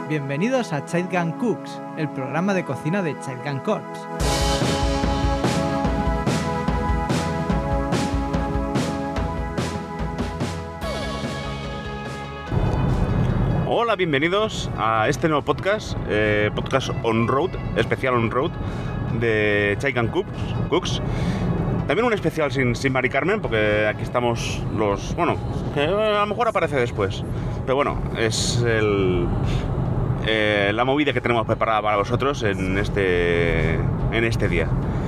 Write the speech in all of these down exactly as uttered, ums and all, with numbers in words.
Bienvenidos a Child Gun Cooks, el programa de cocina de Child Gun Corps. Hola, bienvenidos a este nuevo podcast, eh, podcast on-road, especial on-road de Child Gun Cooks, Cooks. También un especial sin, sin Mari Carmen, porque aquí estamos los... Bueno, que a lo mejor aparece después. Pero bueno, es el, eh, la movida que tenemos preparada para vosotros en este, en este día.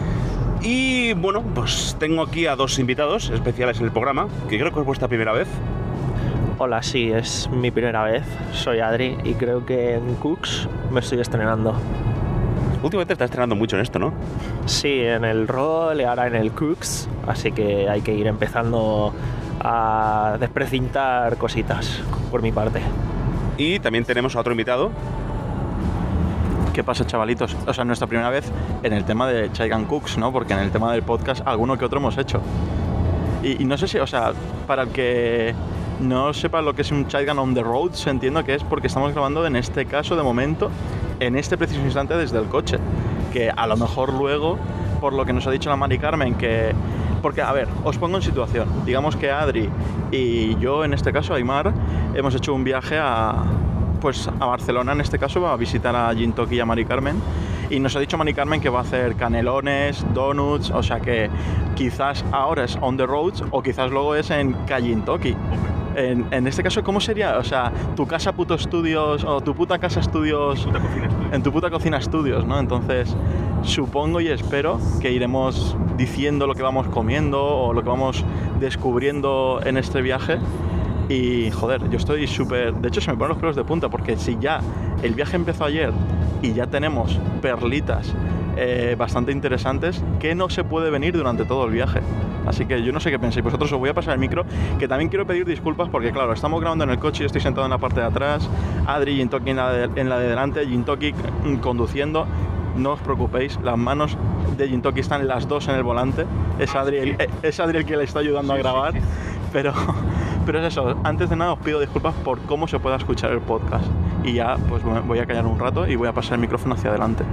Y bueno, pues tengo aquí a dos invitados especiales en el programa, que creo que es vuestra primera vez. Hola, sí, es mi primera vez. Soy Adri y creo que en Cooks me estoy estrenando. Últimamente estás estrenando mucho en esto, ¿no? Sí, en el rol y ahora en el Cooks, así que hay que ir empezando a desprecintar cositas por mi parte. Y también tenemos a otro invitado. ¿Qué pasa, chavalitos? O sea, nuestra primera vez en el tema de Child Gun Cooks, ¿no? Porque en el tema del podcast alguno que otro hemos hecho. Y, y no sé si, o sea, para el que no sepa lo que es un Child Gun on the road, se entiende que es porque estamos grabando en este caso, de momento, en este preciso instante desde el coche. Que a lo mejor luego, por lo que nos ha dicho la Mari Carmen, que... Porque, a ver, os pongo en situación. Digamos que Adri y yo, en este caso, Aymar, hemos hecho un viaje a... Pues a Barcelona, en este caso, a visitar a Gintoki y a Mari Carmen. Y nos ha dicho Mari Carmen que va a hacer canelones, donuts, o sea que quizás ahora es on the roads o quizás luego es en Gintoki. En, en este caso, ¿cómo sería? O sea, tu casa puto estudios o tu puta casa estudios, Puta cocina estudios. en tu puta cocina estudios, ¿no? Entonces, supongo y espero que iremos diciendo lo que vamos comiendo o lo que vamos descubriendo en este viaje. Y, joder, yo estoy súper... De hecho, se me ponen los pelos de punta porque si ya el viaje empezó ayer y ya tenemos perlitas eh, bastante interesantes, ¿qué no se puede venir durante todo el viaje? Así que yo no sé qué pensáis vosotros, os voy a pasar el micro, que también quiero pedir disculpas porque, claro, estamos grabando en el coche, yo estoy sentado en la parte de atrás, Adri y Gintoki en la de, en la de delante, Gintoki conduciendo. No os preocupéis, las manos de Gintoki están las dos en el volante, es Adri el, es Adri el que le está ayudando a grabar, pero, pero es eso, antes de nada os pido disculpas por cómo se pueda escuchar el podcast y ya pues voy a callar un rato y voy a pasar el micrófono hacia adelante.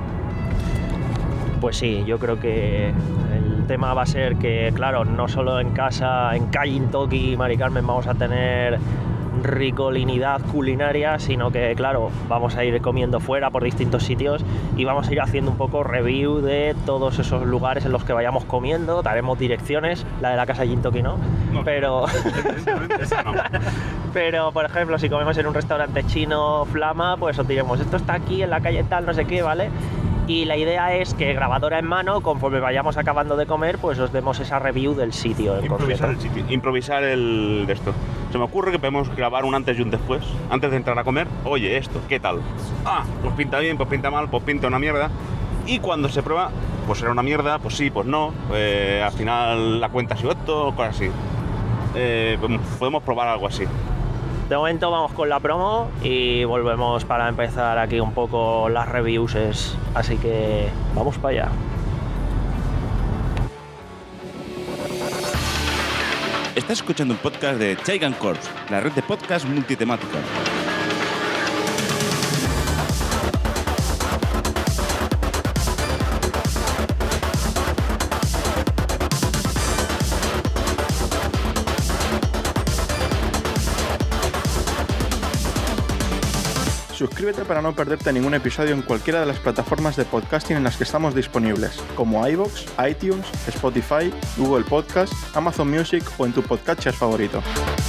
Pues sí, yo creo que el tema va a ser que, claro, no solo en casa, en Gintoki y Mari Carmen vamos a tener ricolinidad culinaria, sino que, claro, vamos a ir comiendo fuera por distintos sitios y vamos a ir haciendo un poco review de todos esos lugares en los que vayamos comiendo. Daremos direcciones, la de la casa Gintoki no, no pero no. pero por ejemplo, si comemos en un restaurante chino Flama, pues os diremos, esto está aquí en la calle tal, no sé qué, ¿vale? Y la idea es que, grabadora en mano, conforme vayamos acabando de comer, pues os demos esa review del sitio en Improvisar concreto. el sitio, improvisar el de esto. Se me ocurre que podemos grabar un antes y un después. Antes de entrar a comer, oye, esto, ¿qué tal? Ah, pues pinta bien, pues pinta mal, pues pinta una mierda. Y cuando se prueba, pues será una mierda, pues sí, pues no. Eh, al final la cuenta ha sido esto, cosas así. Eh, podemos probar algo así. De momento vamos con la promo y volvemos para empezar aquí un poco las reviews, así que vamos para allá. Estás escuchando un podcast de Child Gun Corps, la red de podcast multitemática. Suscríbete para no perderte ningún episodio en cualquiera de las plataformas de podcasting en las que estamos disponibles, como iVoox, iTunes, Spotify, Google Podcast, Amazon Music o en tu podcatcher favorito.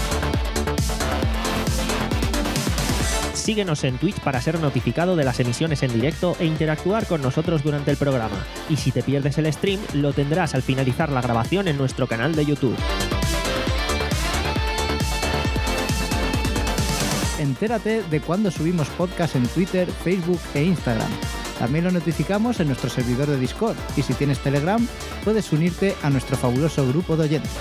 Síguenos en Twitch para ser notificado de las emisiones en directo e interactuar con nosotros durante el programa. Y si te pierdes el stream, lo tendrás al finalizar la grabación en nuestro canal de YouTube. Entérate de cuando subimos podcast en Twitter, Facebook e Instagram. También lo notificamos en nuestro servidor de Discord y si tienes Telegram, puedes unirte a nuestro fabuloso grupo de oyentes.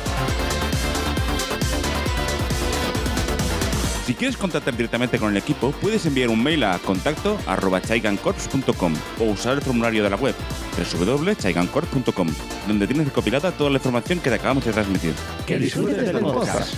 Si quieres contactar directamente con el equipo, puedes enviar un mail a contacto arroba childguncorps punto com o usar el formulario de la web doble u doble u doble u punto childguncorps punto com, donde tienes recopilada toda la información que te acabamos de transmitir. ¡Que disfrutes del podcast!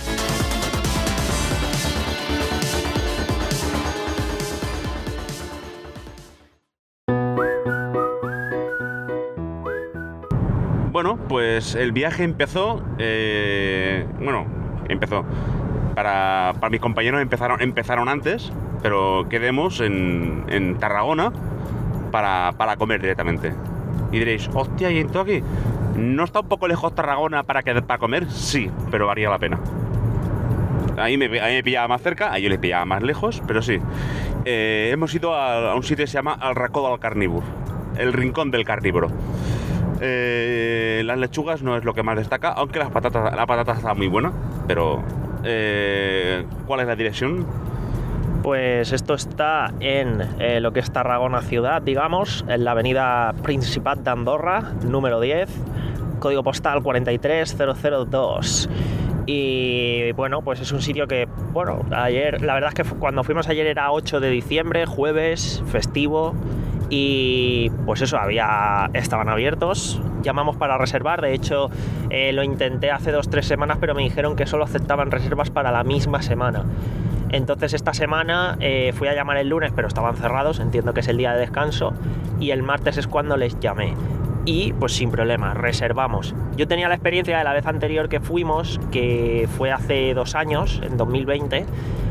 pues el viaje empezó, eh, bueno, empezó, para, para mis compañeros empezaron, empezaron antes, pero quedemos en, en Tarragona para, para comer directamente. Y diréis, hostia, ¿y entonces aquí? ¿No está un poco lejos Tarragona para, que, para comer? Sí, pero valía la pena. Ahí me, ahí me pillaba más cerca, ahí yo les pillaba más lejos, pero sí. Eh, hemos ido a, a un sitio que se llama El Racó del Carnívor, el rincón del carnívoro. Eh, las lechugas no es lo que más destaca, aunque las patatas, la patata está muy buena, pero eh, ¿cuál es la dirección? Pues esto está en eh, lo que es Tarragona ciudad, digamos, en la avenida Principat de Andorra, número diez, código postal cuarenta y tres mil dos. Y bueno, pues es un sitio que, bueno, ayer, la verdad es que cuando fuimos ayer era ocho de diciembre, jueves, festivo, y pues eso, había, estaban abiertos, llamamos para reservar, de hecho eh, lo intenté hace dos tres semanas, pero me dijeron que solo aceptaban reservas para la misma semana. Entonces esta semana eh, fui a llamar el lunes, pero estaban cerrados, entiendo que es el día de descanso, y el martes es cuando les llamé. Y pues sin problema, reservamos. Yo tenía la experiencia de la vez anterior que fuimos, que fue hace dos años, en dos mil veinte.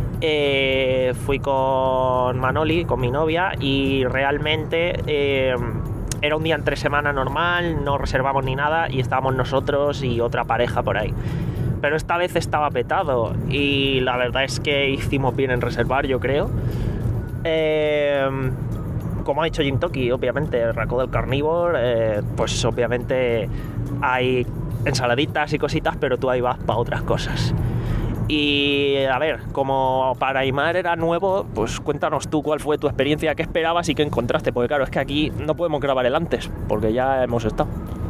Eh, fui con Manoli, con mi novia, y realmente eh, era un día entre semana normal, no reservamos ni nada, y estábamos nosotros y otra pareja por ahí. Pero esta vez estaba petado, y la verdad es que hicimos bien en reservar, yo creo. Eh... Como ha dicho Jim Toki, obviamente, el Racó del Carnívor, eh, pues obviamente hay ensaladitas y cositas, pero tú ahí vas para otras cosas. Y a ver, como para Aimar era nuevo, pues cuéntanos tú cuál fue tu experiencia, qué esperabas y qué encontraste, porque claro, es que aquí no podemos grabar el antes, porque ya hemos estado.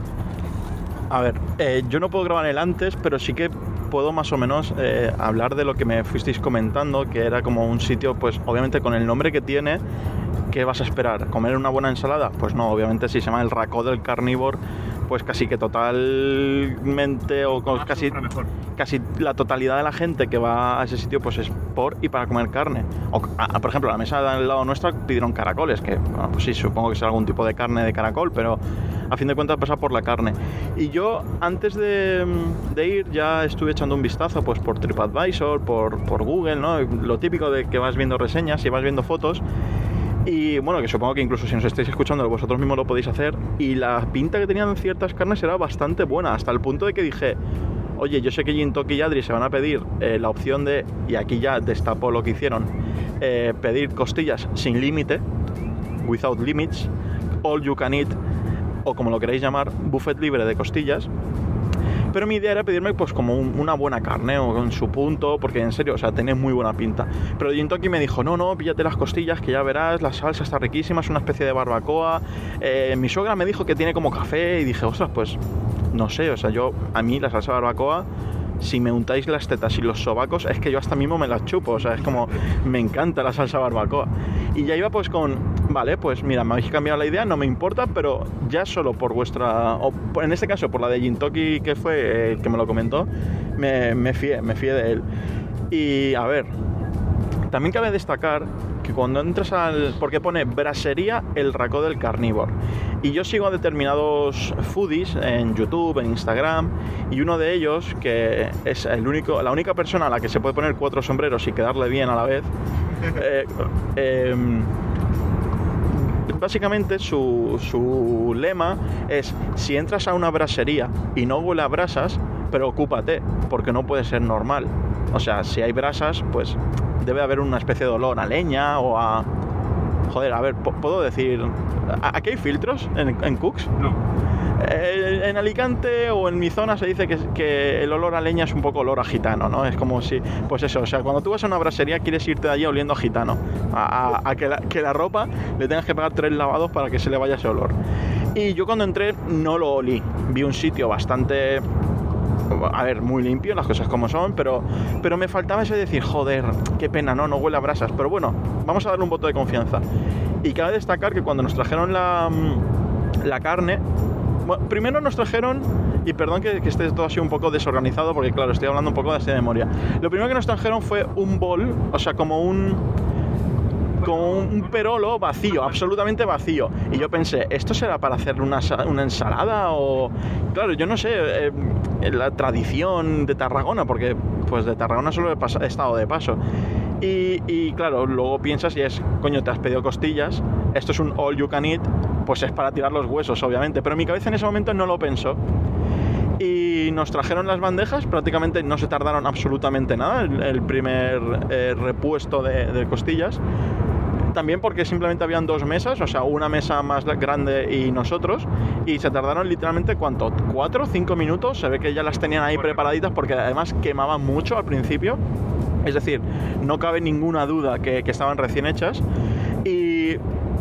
A ver, eh, yo no puedo grabar el antes, pero sí que puedo más o menos eh, hablar de lo que me fuisteis comentando, que era como un sitio, pues obviamente con el nombre que tiene. ¿Qué vas a esperar? ¿Comer una buena ensalada? Pues no, obviamente si se llama el Racó del Carnívor, pues casi que totalmente o con casi, casi la totalidad de la gente que va a ese sitio pues es por y para comer carne. O, a, por ejemplo, a la mesa del lado nuestra pidieron caracoles, que bueno, pues sí, supongo que será algún tipo de carne de caracol, pero a fin de cuentas pasa por la carne. Y yo antes de, de ir ya estuve echando un vistazo pues por TripAdvisor, por, por Google, ¿no? Lo típico de que vas viendo reseñas y vas viendo fotos. Y bueno, que supongo que incluso si nos estáis escuchando vosotros mismos lo podéis hacer. Y la pinta que tenían ciertas carnes era bastante buena, hasta el punto de que dije, oye, yo sé que Jim Toki y Adri se van a pedir eh, la opción de, y aquí ya destapó lo que hicieron, eh, pedir costillas sin límite, without limits, all you can eat, o como lo queráis llamar, buffet libre de costillas. Pero mi idea era pedirme pues como un, una buena carne o en su punto, porque en serio, o sea, tenés muy buena pinta. Pero Jim Toki me dijo, no, no, píllate las costillas que ya verás, la salsa está riquísima, es una especie de barbacoa. Eh, mi suegra me dijo que tiene como café y dije, ostras, pues no sé, o sea, yo, a mí la salsa barbacoa, si me untáis las tetas y los sobacos, es que yo hasta mismo me las chupo, o sea, es como, me encanta la salsa barbacoa. Y ya iba pues con, vale, pues mira, me habéis cambiado la idea, no me importa, pero ya solo por vuestra, o en este caso por la de Jim Toki, que fue el que me lo comentó, me, me fié, me fié de él. Y a ver, también cabe destacar que cuando entras al, porque pone Brasería El Racó del Carnívor, y yo sigo a determinados foodies en YouTube, en Instagram, y uno de ellos, que es el único, la única persona a la que se puede poner cuatro sombreros y quedarle bien a la vez, eh, eh, básicamente su, su lema es: si entras a una brasería y no huele a brasas, preocúpate, porque no puede ser normal. O sea, si hay brasas, pues debe haber una especie de olor a leña o a... Joder, a ver, ¿puedo decir? ¿Aquí hay filtros en, en Cooks? No. Eh, en Alicante o en mi zona se dice que, que el olor a leña es un poco olor a gitano, ¿no? Es como si... Pues eso, o sea, cuando tú vas a una brasería quieres irte de allí oliendo a gitano. A, a, a que, la, que la ropa le tengas que pegar tres lavados para que se le vaya ese olor. Y yo cuando entré no lo olí. Vi un sitio bastante... A ver, muy limpio, las cosas como son, pero, pero me faltaba ese decir, joder, qué pena, no, no huele a brasas. Pero bueno, vamos a darle un voto de confianza. Y cabe destacar que cuando nos trajeron la, la carne, bueno, primero nos trajeron, y perdón que, que esté todo así un poco desorganizado, porque claro, estoy hablando un poco de así de memoria. Lo primero que nos trajeron fue un bol, o sea, como un... con un perolo vacío, absolutamente vacío. Y yo pensé, ¿esto será para hacer una, una ensalada? O claro, yo no sé, eh, la tradición de Tarragona, porque pues de Tarragona solo he, pas- he estado de paso. Y, y claro, luego piensas y es, coño, te has pedido costillas, esto es un all you can eat, pues es para tirar los huesos, obviamente. Pero mi cabeza en ese momento no lo pensó. Y nos trajeron las bandejas, prácticamente no se tardaron absolutamente nada, el, el primer eh, repuesto de, de costillas. También porque simplemente habían dos mesas, o sea, una mesa más grande y nosotros, y se tardaron literalmente, ¿cuánto? ¿Cuatro? ¿Cinco minutos? Se ve que ya las tenían ahí preparaditas porque además quemaban mucho al principio. Es decir, no cabe ninguna duda que, que estaban recién hechas. Y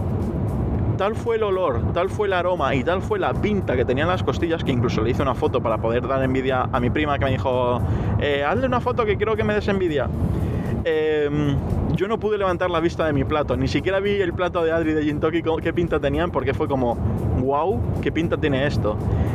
tal fue el olor, tal fue el aroma y tal fue la pinta que tenían las costillas, que incluso le hice una foto para poder dar envidia a mi prima, que me dijo, eh, hazle una foto que quiero que me des envidia. Eh, yo no pude levantar la vista de mi plato, ni siquiera vi el plato de Adri de Gintoki qué pinta tenían, porque fue como, wow, qué pinta tiene esto.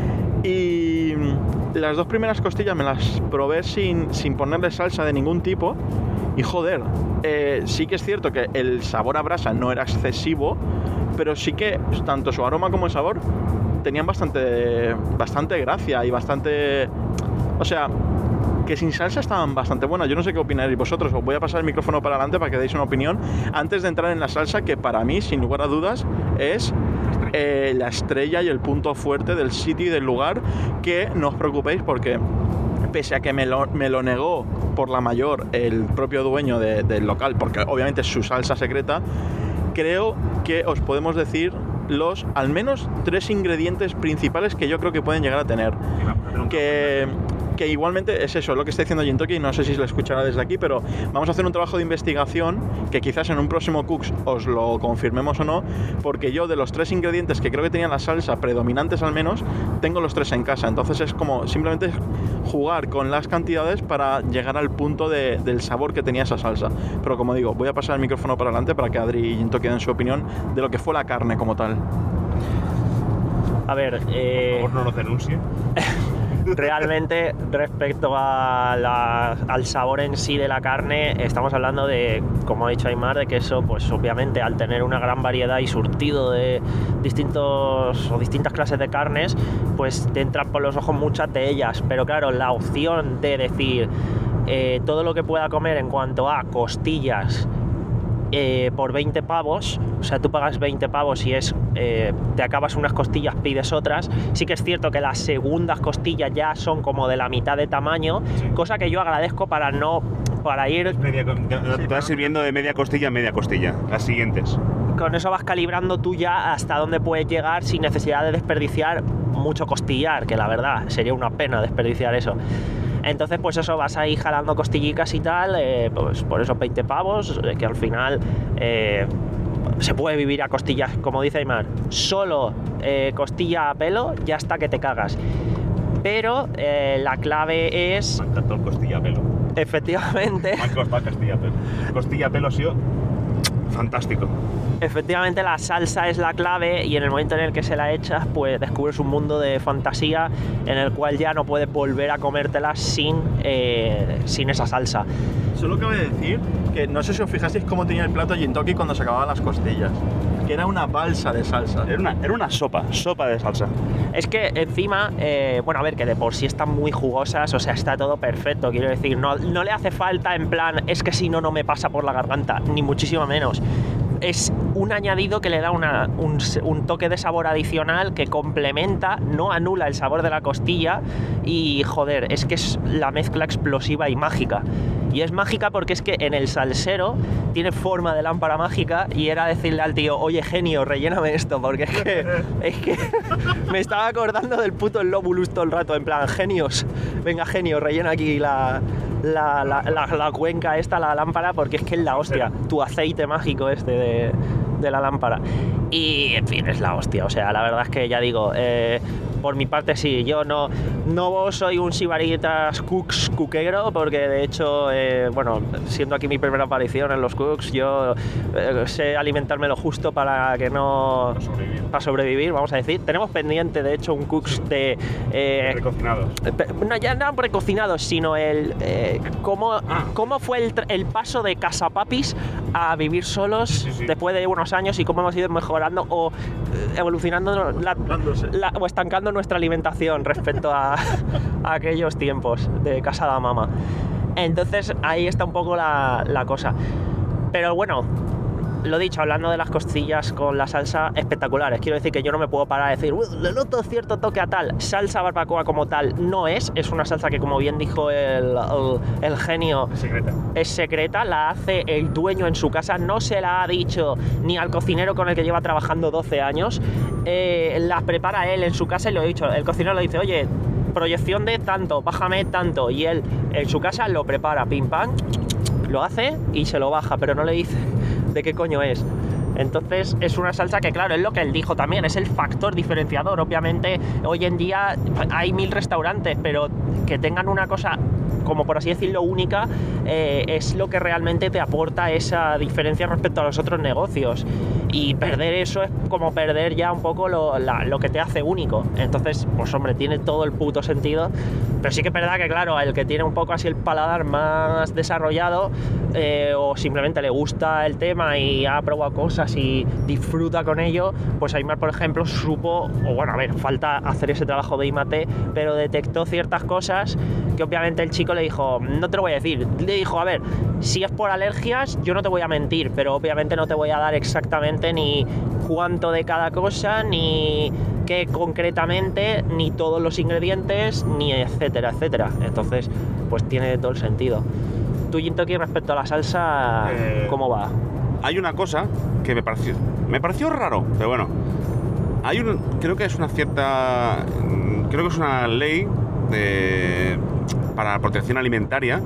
Y las dos primeras costillas me las probé sin, sin ponerle salsa de ningún tipo. Y joder, eh, sí que es cierto que el sabor a brasa no era excesivo, pero sí que tanto su aroma como el sabor tenían bastante, bastante gracia y bastante... O sea, que sin salsa estaban bastante buenas. Yo no sé qué opinaréis vosotros. Os voy a pasar el micrófono para adelante para que deis una opinión antes de entrar en la salsa, que para mí, sin lugar a dudas, es eh, la estrella y el punto fuerte del sitio y del lugar. Que no os preocupéis porque, pese a que me lo, me lo negó por la mayor el propio dueño de, del local, porque obviamente es su salsa secreta, creo que os podemos decir los al menos tres ingredientes principales que yo creo que pueden llegar a tener. Que... que igualmente es eso, lo que está diciendo Gintoki, no sé si se lo escuchará desde aquí, pero vamos a hacer un trabajo de investigación que quizás en un próximo Cooks os lo confirmemos o no, porque yo de los tres ingredientes que creo que tenían la salsa predominantes al menos, tengo los tres en casa, entonces es como simplemente jugar con las cantidades para llegar al punto de, del sabor que tenía esa salsa. Pero como digo, voy a pasar el micrófono para adelante para que Adri y Gintoki den su opinión de lo que fue la carne como tal. A ver, eh... por favor, no lo denuncie. Realmente, respecto a la, al sabor en sí de la carne, estamos hablando de, como ha dicho Aimar, de que eso, pues obviamente al tener una gran variedad y surtido de distintos o distintas clases de carnes, pues te entran por los ojos muchas de ellas. Pero claro, la opción de decir eh, todo lo que pueda comer en cuanto a costillas Eh, por veinte pavos, o sea, tú pagas veinte pavos y es eh, te acabas unas costillas, pides otras. Sí que es cierto que las segundas costillas ya son como de la mitad de tamaño, sí. Cosa que yo agradezco para no para ir media, te vas sirviendo de media costilla a media costilla, las siguientes. Con eso vas calibrando tú ya hasta dónde puedes llegar sin necesidad de desperdiciar mucho costillar, que la verdad sería una pena desperdiciar eso. Entonces, pues eso, vas ahí jalando costillicas y tal, eh, pues por esos veinte pavos, eh, que al final eh, se puede vivir a costillas, como dice Aimar, solo eh, costilla a pelo, ya está que te cagas. Pero eh, la clave es... Me encantó el costilla a pelo. Efectivamente. Me costilla a pelo. Costilla a pelo ha sido fantástico. Efectivamente, la salsa es la clave y en el momento en el que se la echas, pues descubres un mundo de fantasía en el cual ya no puedes volver a comértela sin, eh, sin esa salsa. Solo cabe decir que no sé si os fijasteis cómo tenía el plato Gintoki cuando se acababan las costillas, que era una balsa de salsa. Era una, era una sopa, sopa de salsa. Es que encima, eh, bueno, a ver, que de por sí están muy jugosas, o sea, está todo perfecto, quiero decir, no, no le hace falta en plan, es que si no, no me pasa por la garganta, ni muchísimo menos. Es un añadido que le da una, un, un toque de sabor adicional que complementa, no anula el sabor de la costilla y, joder, es que es la mezcla explosiva y mágica. Y es mágica porque es que en el salsero tiene forma de lámpara mágica y era decirle al tío, oye, genio, relléname esto, porque es que, es que me estaba acordando del puto Lobulus todo el rato, en plan, genios, venga, genio, rellena aquí la... La, la, la, la cuenca esta, la lámpara, porque es que es la hostia, tu aceite mágico este de, de la lámpara. Y, en fin, es la hostia. O sea, la verdad es que ya digo, eh, por mi parte sí, yo no, no soy un Sibaritas Cooks cuquero, porque de hecho, eh, bueno, siendo aquí mi primera aparición en los Cooks, yo eh, sé alimentarme lo justo para que no... Para sobrevivir. Para sobrevivir, vamos a decir. Tenemos pendiente, de hecho, un Cooks de... Eh, Precocinados. no, ya no precocinados, sino el... Eh, cómo, Ah. cómo fue el, el paso de casapapis a vivir solos Sí, sí, sí. después de unos años y cómo hemos ido mejorando o eh, evolucionando la, la- o estancando nuestra alimentación respecto a, a aquellos tiempos de casa de mama. Entonces ahí está un poco la, la cosa. Pero bueno, lo dicho, hablando de las costillas con la salsa, espectaculares. Quiero decir que yo no me puedo parar a decir, "Uh, le noto cierto toque a tal". Salsa barbacoa como tal no es. Es una salsa que, como bien dijo el, el, el genio, Secreta. es secreta, la hace el dueño en su casa, no se la ha dicho ni al cocinero con el que lleva trabajando doce años, eh, la prepara él en su casa y lo he dicho, el cocinero le dice, oye, proyección de tanto, bájame tanto, y él en su casa lo prepara, pim pam, lo hace y se lo baja, pero no le dice de qué coño es. Entonces es una salsa que, claro, es lo que él dijo también, es el factor diferenciador. Obviamente hoy en día hay mil restaurantes, pero que tengan una cosa como, por así decirlo, única, eh, es lo que realmente te aporta esa diferencia respecto a los otros negocios. Y perder eso es como perder ya un poco lo, la, lo que te hace único. Entonces, pues hombre, tiene todo el puto sentido. Pero sí que es verdad que, claro, el que tiene un poco así el paladar más desarrollado, eh, o simplemente le gusta el tema y ha probado cosas y disfruta con ello, pues Aimar, por ejemplo, supo, o bueno, a ver, falta hacer ese trabajo de I M A T, pero detectó ciertas cosas que obviamente el chico le dijo, no te lo voy a decir, le dijo, a ver, si es por alergias, yo no te voy a mentir, pero obviamente no te voy a dar exactamente ni cuánto de cada cosa, ni qué concretamente, ni todos los ingredientes, ni etcétera, etcétera. Entonces, pues tiene todo el sentido. Tu gin tonic respecto a la salsa, Eh, ¿cómo va? Hay una cosa que me pareció, me pareció raro, pero bueno. Hay un, creo que es una cierta, creo que es una ley de, para la protección alimentaria,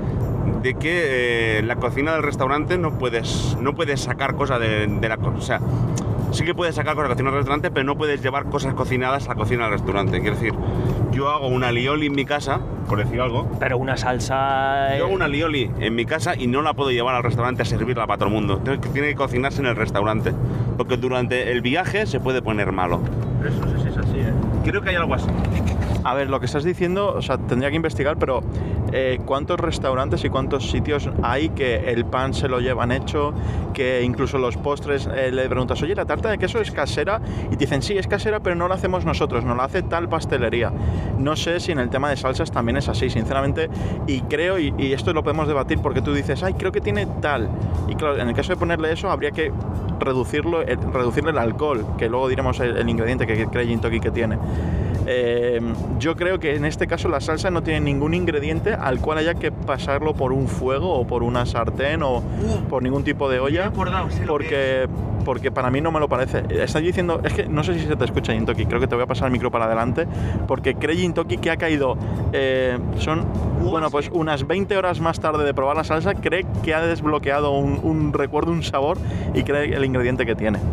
de que eh, en la cocina del restaurante no puedes, no puedes sacar cosas de, de la cocina. O sea, sí que puedes sacar cosas de la cocina del restaurante, pero no puedes llevar cosas cocinadas a la cocina del restaurante. Quiero decir, yo hago una alioli en mi casa, por decir algo. Pero una salsa... Yo hago una alioli en mi casa y no la puedo llevar al restaurante a servirla para todo el mundo. Tiene que, tiene que cocinarse en el restaurante, porque durante el viaje se puede poner malo. Eso no sé si es así, ¿eh? Creo que hay algo así. A ver, lo que estás diciendo, o sea, tendría que investigar, pero eh, ¿cuántos restaurantes y cuántos sitios hay que el pan se lo llevan hecho, que incluso los postres eh, le preguntas, oye, la tarta de queso es casera? Y te dicen, sí, es casera, pero no la hacemos nosotros, nos la hace tal pastelería. No sé si en el tema de salsas también es así, sinceramente, y creo, y, y esto lo podemos debatir porque tú dices, ay, creo que tiene tal. Y claro, en el caso de ponerle eso, habría que reducirlo, el, reducirle el alcohol, que luego diremos el, el ingrediente que cree Gin Tonic que tiene. Eh, yo creo que en este caso la salsa no tiene ningún ingrediente al cual haya que pasarlo por un fuego o por una sartén o por ningún tipo de olla, porque, porque para mí no me lo parece. Estás diciendo, es que no sé si se te escucha Gin Tonic, creo que te voy a pasar el micro para adelante, porque cree Gin Tonic que ha caído, eh, son, bueno, pues unas veinte horas más tarde de probar la salsa, cree que ha desbloqueado un, un recuerdo, un sabor, y cree el ingrediente que tiene.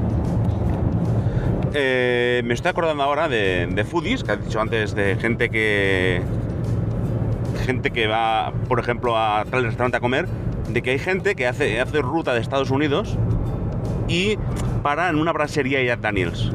Eh, me estoy acordando ahora de, de foodies, que has dicho antes, de gente que gente que va, por ejemplo, a tal restaurante a comer, de que hay gente que hace, hace ruta de Estados Unidos y para en una brassería Jack Daniels.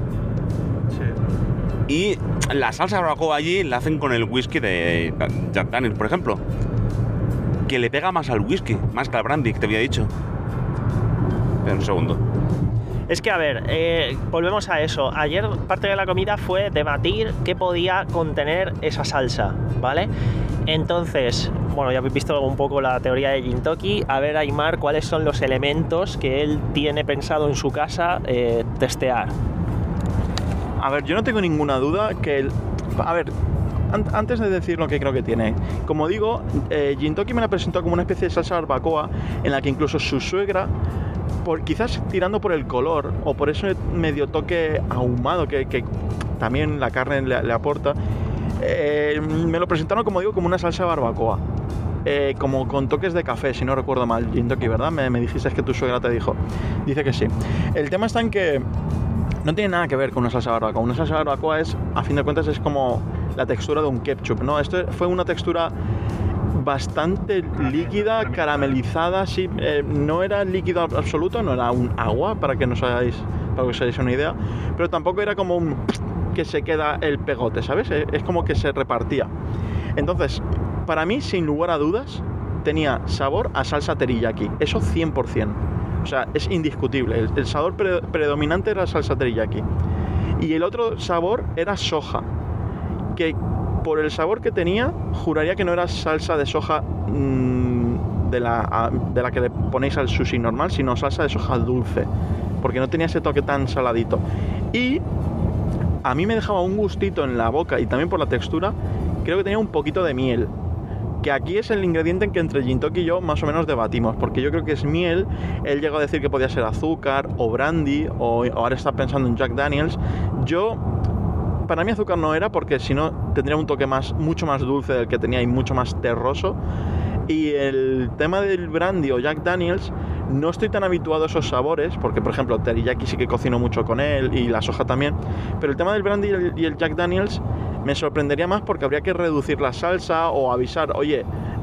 Y la salsa barbacoa allí la hacen con el whisky de Jack Daniels, por ejemplo, que le pega más al whisky, más que al brandy, que te había dicho. Espera un segundo. Es que, a ver, eh, volvemos a eso. Ayer parte de la comida fue debatir qué podía contener esa salsa, ¿vale? Entonces, bueno, ya habéis visto un poco la teoría de Gin Tonic. A ver, Aimar, ¿cuáles son los elementos que él tiene pensado en su casa eh, testear? A ver, yo no tengo ninguna duda que el... A ver, an- antes de decir lo que creo que tiene, como digo, eh, Gin Tonic me la presentó como una especie de salsa barbacoa en la que incluso su suegra, por, quizás tirando por el color o por ese medio toque ahumado que, que también la carne le, le aporta, eh, me lo presentaron, como digo, como una salsa barbacoa. eh, como con toques de café, si no recuerdo mal, gin tonic, ¿verdad? Me, me dijiste que tu suegra te dijo. Dice que sí. El tema está en que no tiene nada que ver con una salsa barbacoa. Una salsa barbacoa es, a fin de cuentas, es como la textura de un ketchup, ¿no? Esto fue una textura bastante líquida, caramelizada, sí, eh, no era líquido absoluto, no era un agua, para que nos hagáis, para que os hagáis una idea, pero tampoco era como un que se queda el pegote, ¿sabes? Es como que se repartía. Entonces, para mí, sin lugar a dudas, tenía sabor a salsa teriyaki, eso cien por ciento. O sea, es indiscutible. El, el sabor pre, predominante era salsa teriyaki. Y el otro sabor era soja, que por el sabor que tenía, juraría que no era salsa de soja mmm, de, la, de la que le ponéis al sushi normal, sino salsa de soja dulce, porque no tenía ese toque tan saladito. Y a mí me dejaba un gustito en la boca, y también por la textura, creo que tenía un poquito de miel, que aquí es el ingrediente en que entre Gintoki y yo más o menos debatimos, porque yo creo que es miel. Él llegó a decir que podía ser azúcar o brandy, o, o ahora está pensando en Jack Daniels. Yo, para mí azúcar no era, porque si no tendría un toque más, mucho más dulce del que tenía y mucho más terroso. Y el tema del brandy o Jack Daniels, no estoy tan habituado a esos sabores, porque por ejemplo teriyaki sí que cocino mucho con él, y la soja también, pero el tema del brandy y el, y el Jack Daniels me sorprendería más, porque habría que reducir la salsa o avisar, oye,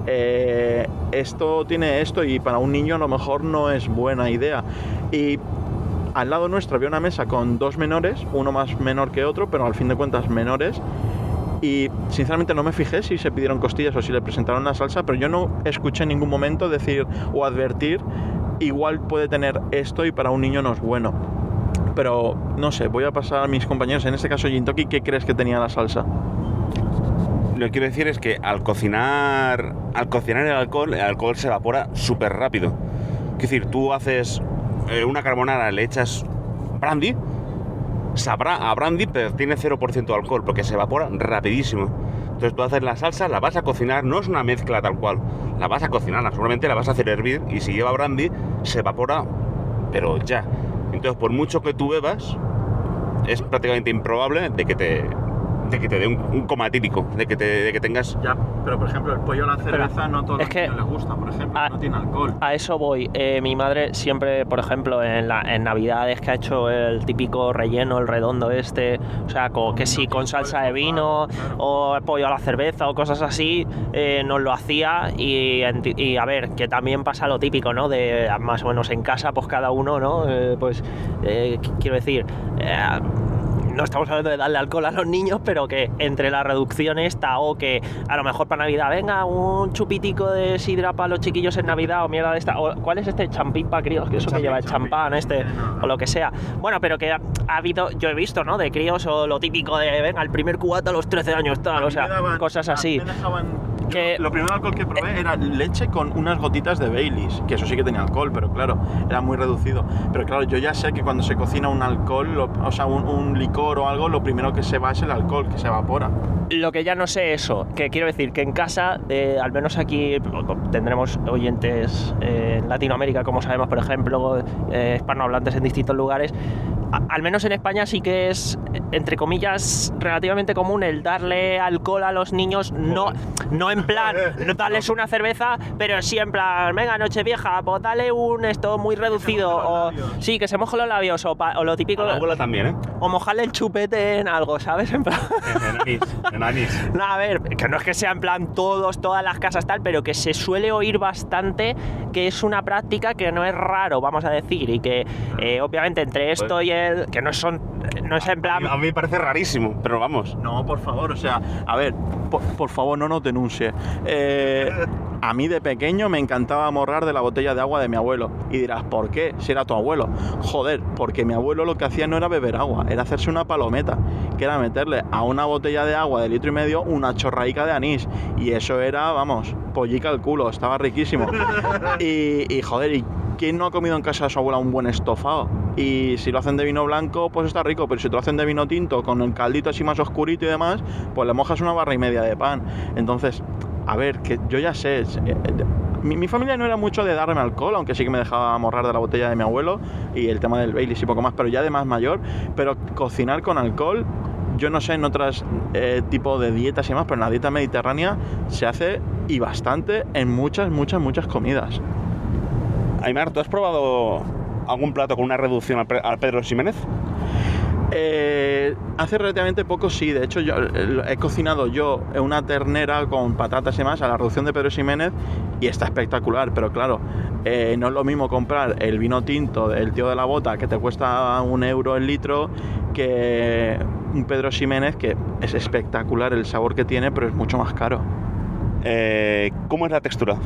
eh, esto tiene esto y para un niño a lo mejor no es buena idea. Y al lado nuestro había una mesa con dos menores, uno más menor que otro, pero al fin de cuentas menores, y sinceramente no me fijé si se pidieron costillas o si le presentaron la salsa, pero yo no escuché en ningún momento decir o advertir, igual puede tener esto y para un niño no es bueno. Pero no sé, voy a pasar a mis compañeros, en este caso Gintoki, ¿qué crees que tenía la salsa? Lo que quiero decir es que al cocinar al cocinar el alcohol, el alcohol se evapora súper rápido. Es decir, tú haces eh, una carbonara, le echas brandy, sabrá a brandy, pero tiene cero por ciento de alcohol, porque se evapora rapidísimo. Entonces tú haces la salsa, la vas a cocinar, no es una mezcla tal cual, la vas a cocinar, seguramente la vas a hacer hervir, y si lleva brandy, se evapora, pero ya. Entonces, por mucho que tú bebas, es prácticamente improbable de que te, de que te dé un, un coma típico, de que, te, de que tengas... Ya, pero por ejemplo, el pollo a la cerveza pero, no a todos es los que niños les gusta, por ejemplo, a, no tiene alcohol. A eso voy. Eh, mi madre siempre, por ejemplo, en, la, en Navidades que ha hecho el típico relleno, el redondo este, o sea, con, que sí, con salsa de vino, claro, o pollo a la cerveza o cosas así, eh, nos lo hacía, y, y a ver, que también pasa lo típico, ¿no? De más o menos en casa, pues cada uno, ¿no? Eh, pues, eh, quiero decir... Eh, no estamos hablando de darle alcohol a los niños, pero que entre la reducción esta, o que a lo mejor para Navidad, venga, un chupitico de sidra para los chiquillos en Navidad, o mierda de esta, o ¿cuál es este champín para críos? Que eso que lleva el champán este, o lo que sea. Bueno, pero que ha, ha habido, yo he visto, ¿no? De críos, o lo típico de, venga, el primer cubata a los trece años, tal, o sea, daban, cosas así. Que lo primero alcohol que probé era leche con unas gotitas de Baileys, que eso sí que tenía alcohol, pero claro, era muy reducido. Pero claro, yo ya sé que cuando se cocina un alcohol, lo, o sea, un, un licor o algo, lo primero que se va es el alcohol, que se evapora. Lo que ya no sé eso, que quiero decir que en casa, eh, al menos aquí tendremos oyentes eh, en Latinoamérica, como sabemos, por ejemplo, eh, hispanohablantes en distintos lugares. Al menos en España sí que es, entre comillas, relativamente común el darle alcohol a los niños, no, no en plan, no darles una cerveza, pero sí en plan, venga, Nochevieja, pues dale un esto muy reducido, o sí, que se mojen los labios, o, pa, o lo típico, a la abuela también, ¿eh? O mojarle el chupete en algo, ¿sabes? En plan... En anís, en anís. No, a ver, que no es que sea en plan todos, todas las casas tal, pero que se suele oír bastante que es una práctica que no es raro, vamos a decir, y que eh, obviamente entre esto y el que no son, no es en plan... A mí, a mí me parece rarísimo, pero vamos. No, por favor, o sea, a ver, por, por favor, no nos denuncie. Eh, a mí de pequeño me encantaba morrar de la botella de agua de mi abuelo. Y dirás, ¿por qué? Si era tu abuelo. Joder, porque mi abuelo lo que hacía no era beber agua, era hacerse una palometa, que era meterle a una botella de agua de litro y medio una chorraica de anís. Y eso era, vamos, pollica al culo, estaba riquísimo. Y, y joder, y ¿quién no ha comido en casa de su abuela un buen estofado? Y si lo hacen de vino blanco, pues está rico, pero si te lo hacen de vino tinto, con el caldito así más oscurito y demás, pues le mojas una barra y media de pan. Entonces, a ver, que yo ya sé, eh, mi, mi familia no era mucho de darme alcohol, aunque sí que me dejaba morrar de la botella de mi abuelo y el tema del Baileys y poco más, pero ya de más mayor. Pero cocinar con alcohol, yo no sé en otros eh, tipos de dietas y demás, pero en la dieta mediterránea se hace y bastante en muchas, muchas, muchas comidas. Aimar, ¿tú has probado algún plato con una reducción al, al Pedro Ximénez? Eh, hace relativamente poco sí, de hecho yo eh, he cocinado yo una ternera con patatas y demás a la reducción de Pedro Ximénez y está espectacular, pero claro, eh, no es lo mismo comprar el vino tinto del tío de la bota que te cuesta un euro el litro que un Pedro Ximénez que es espectacular el sabor que tiene, pero es mucho más caro. Eh, ¿Cómo es la textura?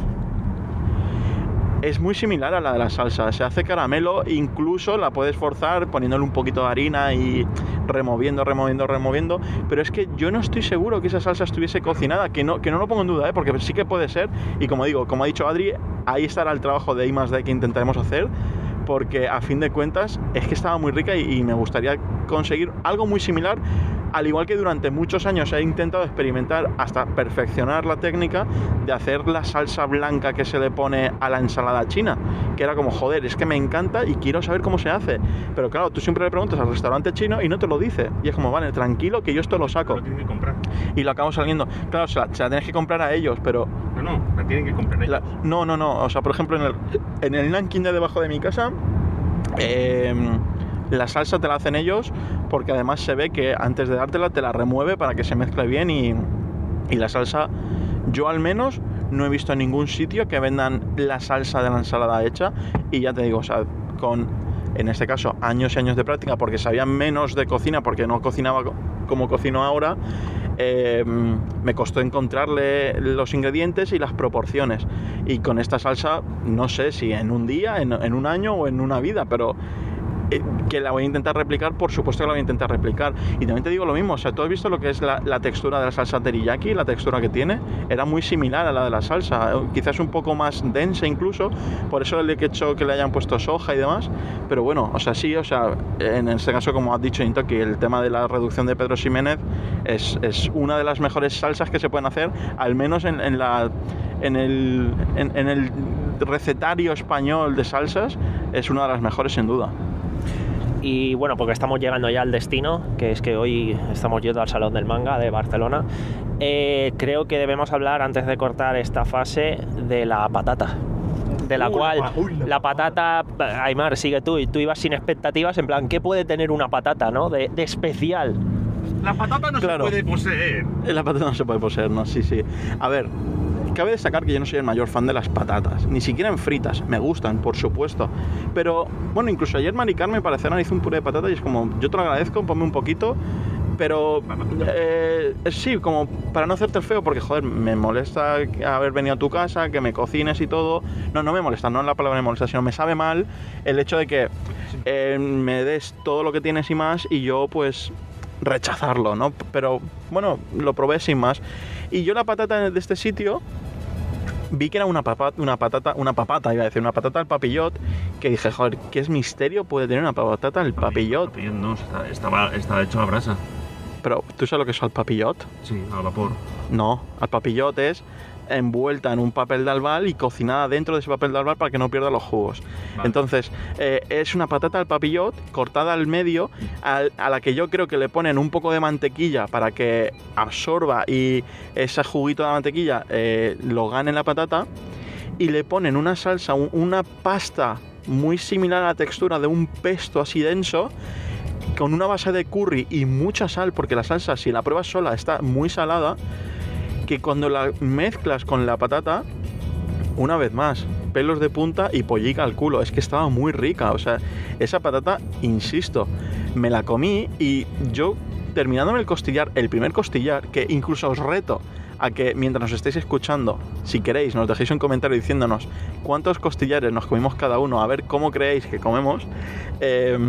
Es muy similar a la de la salsa, se hace caramelo, incluso la puedes forzar poniéndole un poquito de harina y removiendo, removiendo, removiendo, pero es que yo no estoy seguro que esa salsa estuviese cocinada, que no, que no lo pongo en duda, ¿eh? Porque sí que puede ser, y como digo, como ha dicho Adri, ahí estará el trabajo de I más D que intentaremos hacer, porque a fin de cuentas es que estaba muy rica y, y me gustaría conseguir algo muy similar, al igual que durante muchos años he intentado experimentar hasta perfeccionar la técnica de hacer la salsa blanca que se le pone a la ensalada china, que era como, joder, es que me encanta y quiero saber cómo se hace, pero claro, tú siempre le preguntas al restaurante chino y no te lo dice, y es como, vale, tranquilo que yo esto lo saco. Lo tienes que comprar. Y lo acabo saliendo, claro, se la, se la tienes que comprar a ellos, pero... No, no, la tienen que comprar ellos. La, no, no, no, o sea, por ejemplo, en el, en el Nanking de debajo de mi casa, eh, la salsa te la hacen ellos, porque además se ve que antes de dártela te la remueve para que se mezcle bien y, y la salsa, yo al menos no he visto en ningún sitio que vendan la salsa de la ensalada hecha, y ya te digo, o sea, con, en este caso, años y años de práctica, porque sabía menos de cocina, porque no cocinaba como cocino ahora, eh, me costó encontrarle los ingredientes y las proporciones, y con esta salsa no sé si en un día, en, en un año o en una vida, pero que la voy a intentar replicar, por supuesto que la voy a intentar replicar. Y también te digo lo mismo, o sea, tú has visto lo que es la, la textura de la salsa teriyaki, la textura que tiene, era muy similar a la de la salsa, quizás un poco más densa incluso, por eso le he hecho que le hayan puesto soja y demás, pero bueno, o sea, sí, o sea, en este caso, como has dicho, Intoki, el tema de la reducción de Pedro Ximénez es, es una de las mejores salsas que se pueden hacer, al menos en, en la en el, en, en el recetario español de salsas, es una de las mejores sin duda. Y bueno, porque estamos llegando ya al destino, que es que hoy estamos yendo al Salón del Manga de Barcelona, eh, creo que debemos hablar, antes de cortar esta fase, de la patata. De la uy, cual uy, la, la patata, Aimar, sigue tú, y tú ibas sin expectativas, en plan, ¿qué puede tener una patata, no? De, de especial. La patata no claro. se puede poseer. La patata no se puede poseer, no, sí, sí. A ver, cabe destacar que yo no soy el mayor fan de las patatas, ni siquiera en fritas, me gustan, por supuesto, pero bueno, incluso ayer Mari Carmen para cenar hizo un puré de patata y es como, yo te lo agradezco, ponme un poquito, pero eh, sí, como para no hacerte el feo, porque joder, me molesta haber venido a tu casa, que me cocines y todo, no, no me molesta, no es la palabra me molesta, sino me sabe mal el hecho de que eh, me des todo lo que tienes y más y yo pues rechazarlo, ¿no? Pero bueno, lo probé sin más. Y yo la patata de este sitio vi que era una, papa, una patata, una papata, iba a decir, una patata al papillot, que dije, joder, ¿qué es misterio puede tener una patata al papillot? papillot no, está, estaba, estaba hecho a brasa. Pero, ¿tú sabes lo que es al papillot? Sí, al vapor. No, al papillot es envuelta en un papel de albal y cocinada dentro de ese papel de albal para que no pierda los jugos. Vale. Entonces, eh, es una patata al papillot cortada al medio, a, a la que yo creo que le ponen un poco de mantequilla para que absorba y ese juguito de mantequilla eh, lo gane la patata, y le ponen una salsa, un, una pasta muy similar a la textura de un pesto así denso, con una base de curry y mucha sal, porque la salsa, si la pruebas sola, está muy salada, que cuando la mezclas con la patata, una vez más, pelos de punta y pollica al culo. Es que estaba muy rica, o sea, esa patata, insisto, me la comí y yo, terminándome el costillar, el primer costillar, que incluso os reto a que mientras nos estéis escuchando, si queréis, nos dejéis un comentario diciéndonos cuántos costillares nos comimos cada uno, a ver cómo creéis que comemos, eh,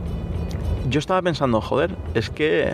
yo estaba pensando, joder, es que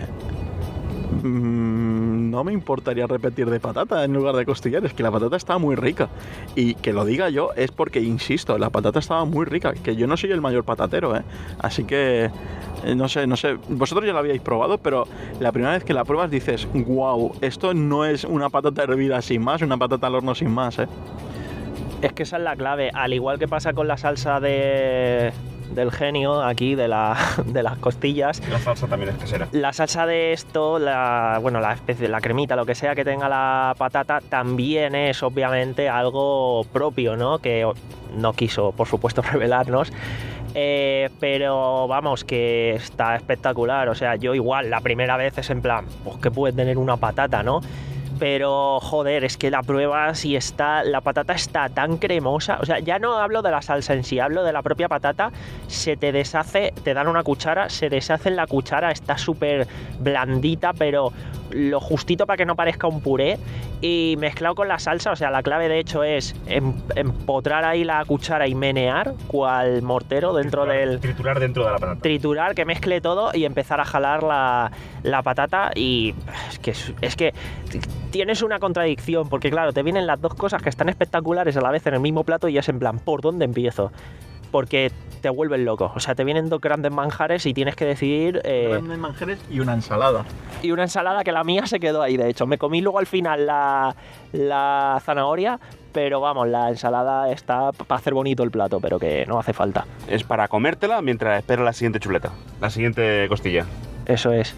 mmm, no me importaría repetir de patata en lugar de costillares, que la patata estaba muy rica. Y que lo diga yo es porque, insisto, la patata estaba muy rica, que yo no soy el mayor patatero, ¿eh? Así que, no sé, no sé, vosotros ya la habíais probado, pero la primera vez que la pruebas dices, wow, esto no es una patata hervida sin más, una patata al horno sin más, ¿eh? Es que esa es la clave, al igual que pasa con la salsa de... del genio aquí, de, la, de las costillas. La salsa también es casera. La salsa de esto, la, bueno, la especie, la cremita, lo que sea que tenga la patata, también es obviamente algo propio, ¿no? Que no quiso, por supuesto, revelarnos. Eh, pero vamos, que está espectacular. O sea, yo igual, la primera vez es en plan, pues que puede tener una patata, ¿no? Pero joder, es que la pruebas y está, la patata está tan cremosa. O sea, ya no hablo de la salsa en sí, hablo de la propia patata. Se te deshace, te dan una cuchara, se deshace en la cuchara, está súper blandita, pero lo justito para que no parezca un puré. Y mezclado con la salsa, o sea, la clave de hecho es em, empotrar ahí la cuchara y menear cual mortero dentro triturar, del... Triturar dentro de la patata. Triturar, que mezcle todo y empezar a jalar la, la patata. Y es que, es que tienes una contradicción, porque claro, te vienen las dos cosas que están espectaculares a la vez en el mismo plato y es en plan, ¿por dónde empiezo? Porque te vuelven loco. O sea, te vienen dos grandes manjares y tienes que decidir... Eh, grandes manjares y una ensalada. Y una ensalada que la mía se quedó ahí, de hecho. Me comí luego al final la, la zanahoria, pero vamos, la ensalada está para hacer bonito el plato, pero que no hace falta. Es para comértela mientras esperas la siguiente chuleta, la siguiente costilla. Eso es.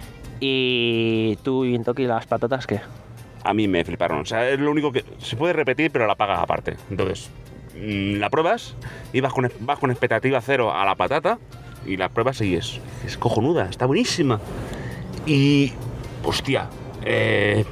Y tú, Intoki, ¿las patatas qué? A mí me fliparon. O sea, es lo único que se puede repetir, pero la pagas aparte. Entonces, mmm, la pruebas y vas con, vas con expectativa cero a la patata y la pruebas y es, es cojonuda, está buenísima. Y, hostia, eh,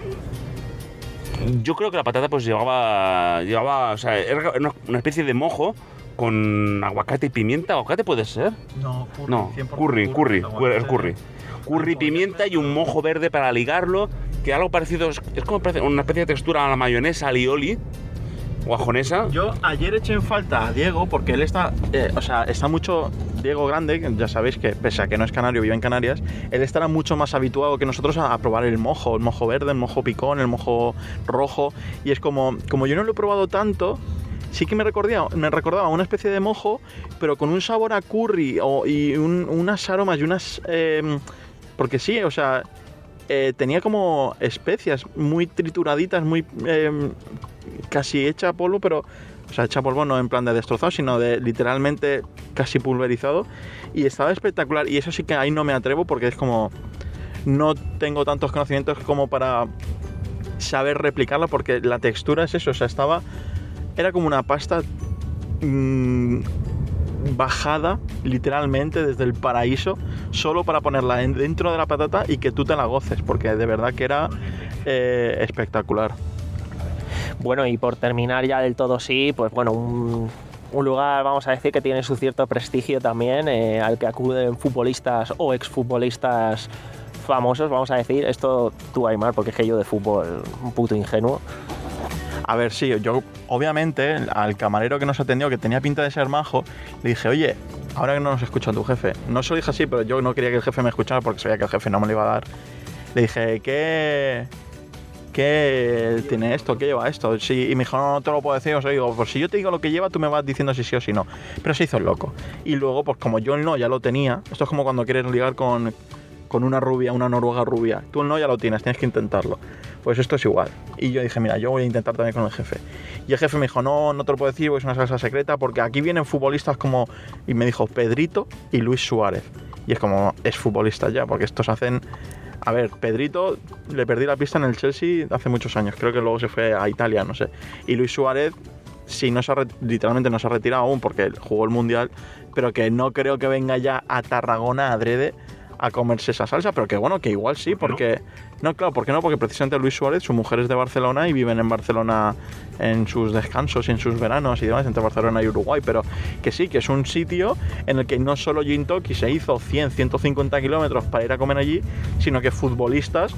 yo creo que la patata pues llevaba, llevaba, o sea, era una, una especie de mojo con aguacate y pimienta. ¿Aguacate puede ser? No, curry. No, curry, curry, curry, el curry. Curry, pimienta y un mojo verde para ligarlo, que algo parecido, es, es como una especie de textura a la mayonesa alioli o ajonesa. Yo ayer eché en falta a Diego porque él está, eh, o sea, está mucho, Diego Grande, ya sabéis que pese a que no es canario, vive en Canarias, él estará mucho más habituado que nosotros a, a probar el mojo, el mojo verde, el mojo picón, el mojo rojo, y es como, como yo no lo he probado tanto, sí que me recordaba, me recordaba una especie de mojo, pero con un sabor a curry o, y un, unas aromas y unas... Eh, porque sí, o sea, eh, tenía como especias muy trituraditas, muy eh, casi hecha a polvo, pero, o sea, hecha a polvo no en plan de destrozado, sino de literalmente casi pulverizado. Y estaba espectacular. Y eso sí que ahí no me atrevo porque es como, no tengo tantos conocimientos como para saber replicarla, porque la textura es eso, o sea, estaba, era como una pasta mmm, bajada literalmente desde el paraíso solo para ponerla dentro de la patata y que tú te la goces, porque de verdad que era eh, espectacular. Bueno, y por terminar ya del todo sí, pues bueno, un, un lugar, vamos a decir, que tiene su cierto prestigio también, eh, al que acuden futbolistas o exfutbolistas famosos, vamos a decir. Esto tú, Aymar, porque es que yo de fútbol un puto ingenuo. A ver, sí, yo obviamente al camarero que nos atendió, que tenía pinta de ser majo, le dije, oye, ahora que no nos escucha tu jefe, no se lo dije así, pero yo no quería que el jefe me escuchara porque sabía que el jefe no me lo iba a dar. Le dije, ¿qué, qué tiene esto? ¿Qué lleva esto? Sí, y me dijo, no, no te lo puedo decir. O sea, digo, pues si yo te digo lo que lleva, tú me vas diciendo si sí o si no. Pero se hizo el loco. Y luego, pues como yo el no ya lo tenía, esto es como cuando quieres ligar con, con una rubia, una noruega rubia. Tú el no ya lo tienes, tienes que intentarlo. Pues esto es igual. Y yo dije, mira, yo voy a intentar también con el jefe. Y el jefe me dijo, no, no te lo puedo decir, porque es una salsa secreta, porque aquí vienen futbolistas como... Y me dijo, Pedrito y Luis Suárez. Y es como, es futbolista ya, porque estos hacen... A ver, Pedrito, le perdí la pista en el Chelsea hace muchos años. Creo que luego se fue a Italia, no sé. Y Luis Suárez, sí, no se ha, literalmente no se ha retirado aún, porque jugó el Mundial, pero que no creo que venga ya a Tarragona adrede a comerse esa salsa, pero que bueno, que igual sí, porque... No, claro, ¿por qué no? Porque precisamente Luis Suárez, su mujer es de Barcelona y viven en Barcelona en sus descansos y en sus veranos y demás, entre Barcelona y Uruguay, pero que sí, que es un sitio en el que no solo Gintoki se hizo cien, ciento cincuenta kilómetros para ir a comer allí, sino que futbolistas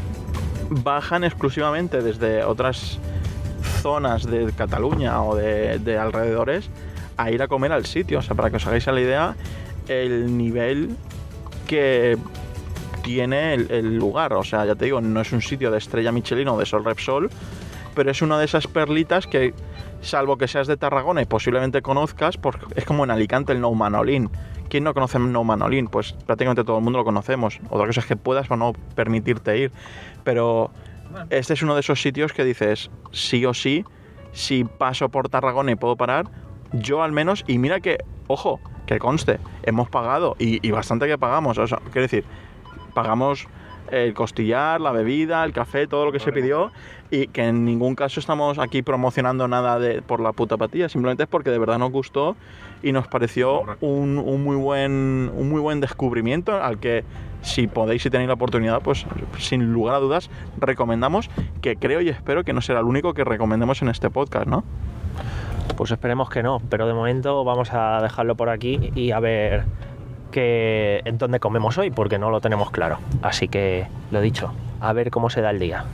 bajan exclusivamente desde otras zonas de Cataluña o de, de alrededores a ir a comer al sitio. O sea, para que os hagáis a la idea, el nivel que tiene el, el lugar. O sea, ya te digo, no es un sitio de estrella Michelin o de Sol Repsol, pero es una de esas perlitas que, salvo que seas de Tarragona y posiblemente conozcas, porque es como en Alicante el Nou Manolín. ¿Quién no conoce el Nou Manolín? Pues prácticamente todo el mundo lo conocemos. Otra cosa es que puedas o no permitirte ir, pero este es uno de esos sitios que dices, sí o sí, si paso por Tarragona y puedo parar, yo al menos, y mira que, ojo, que conste, hemos pagado y, y bastante que pagamos. O sea, quiero decir, pagamos el costillar, la bebida, el café, todo lo que se pidió, y que en ningún caso estamos aquí promocionando nada de, por la puta patilla, simplemente es porque de verdad nos gustó y nos pareció un, un muy buen un muy buen descubrimiento al que, si podéis y tenéis la oportunidad, pues sin lugar a dudas recomendamos, que creo y espero que no será el único que recomendemos en este podcast, ¿no? Pues esperemos que no, pero de momento vamos a dejarlo por aquí y a ver que en dónde comemos hoy, porque no lo tenemos claro. Así que, lo dicho, a ver cómo se da el día.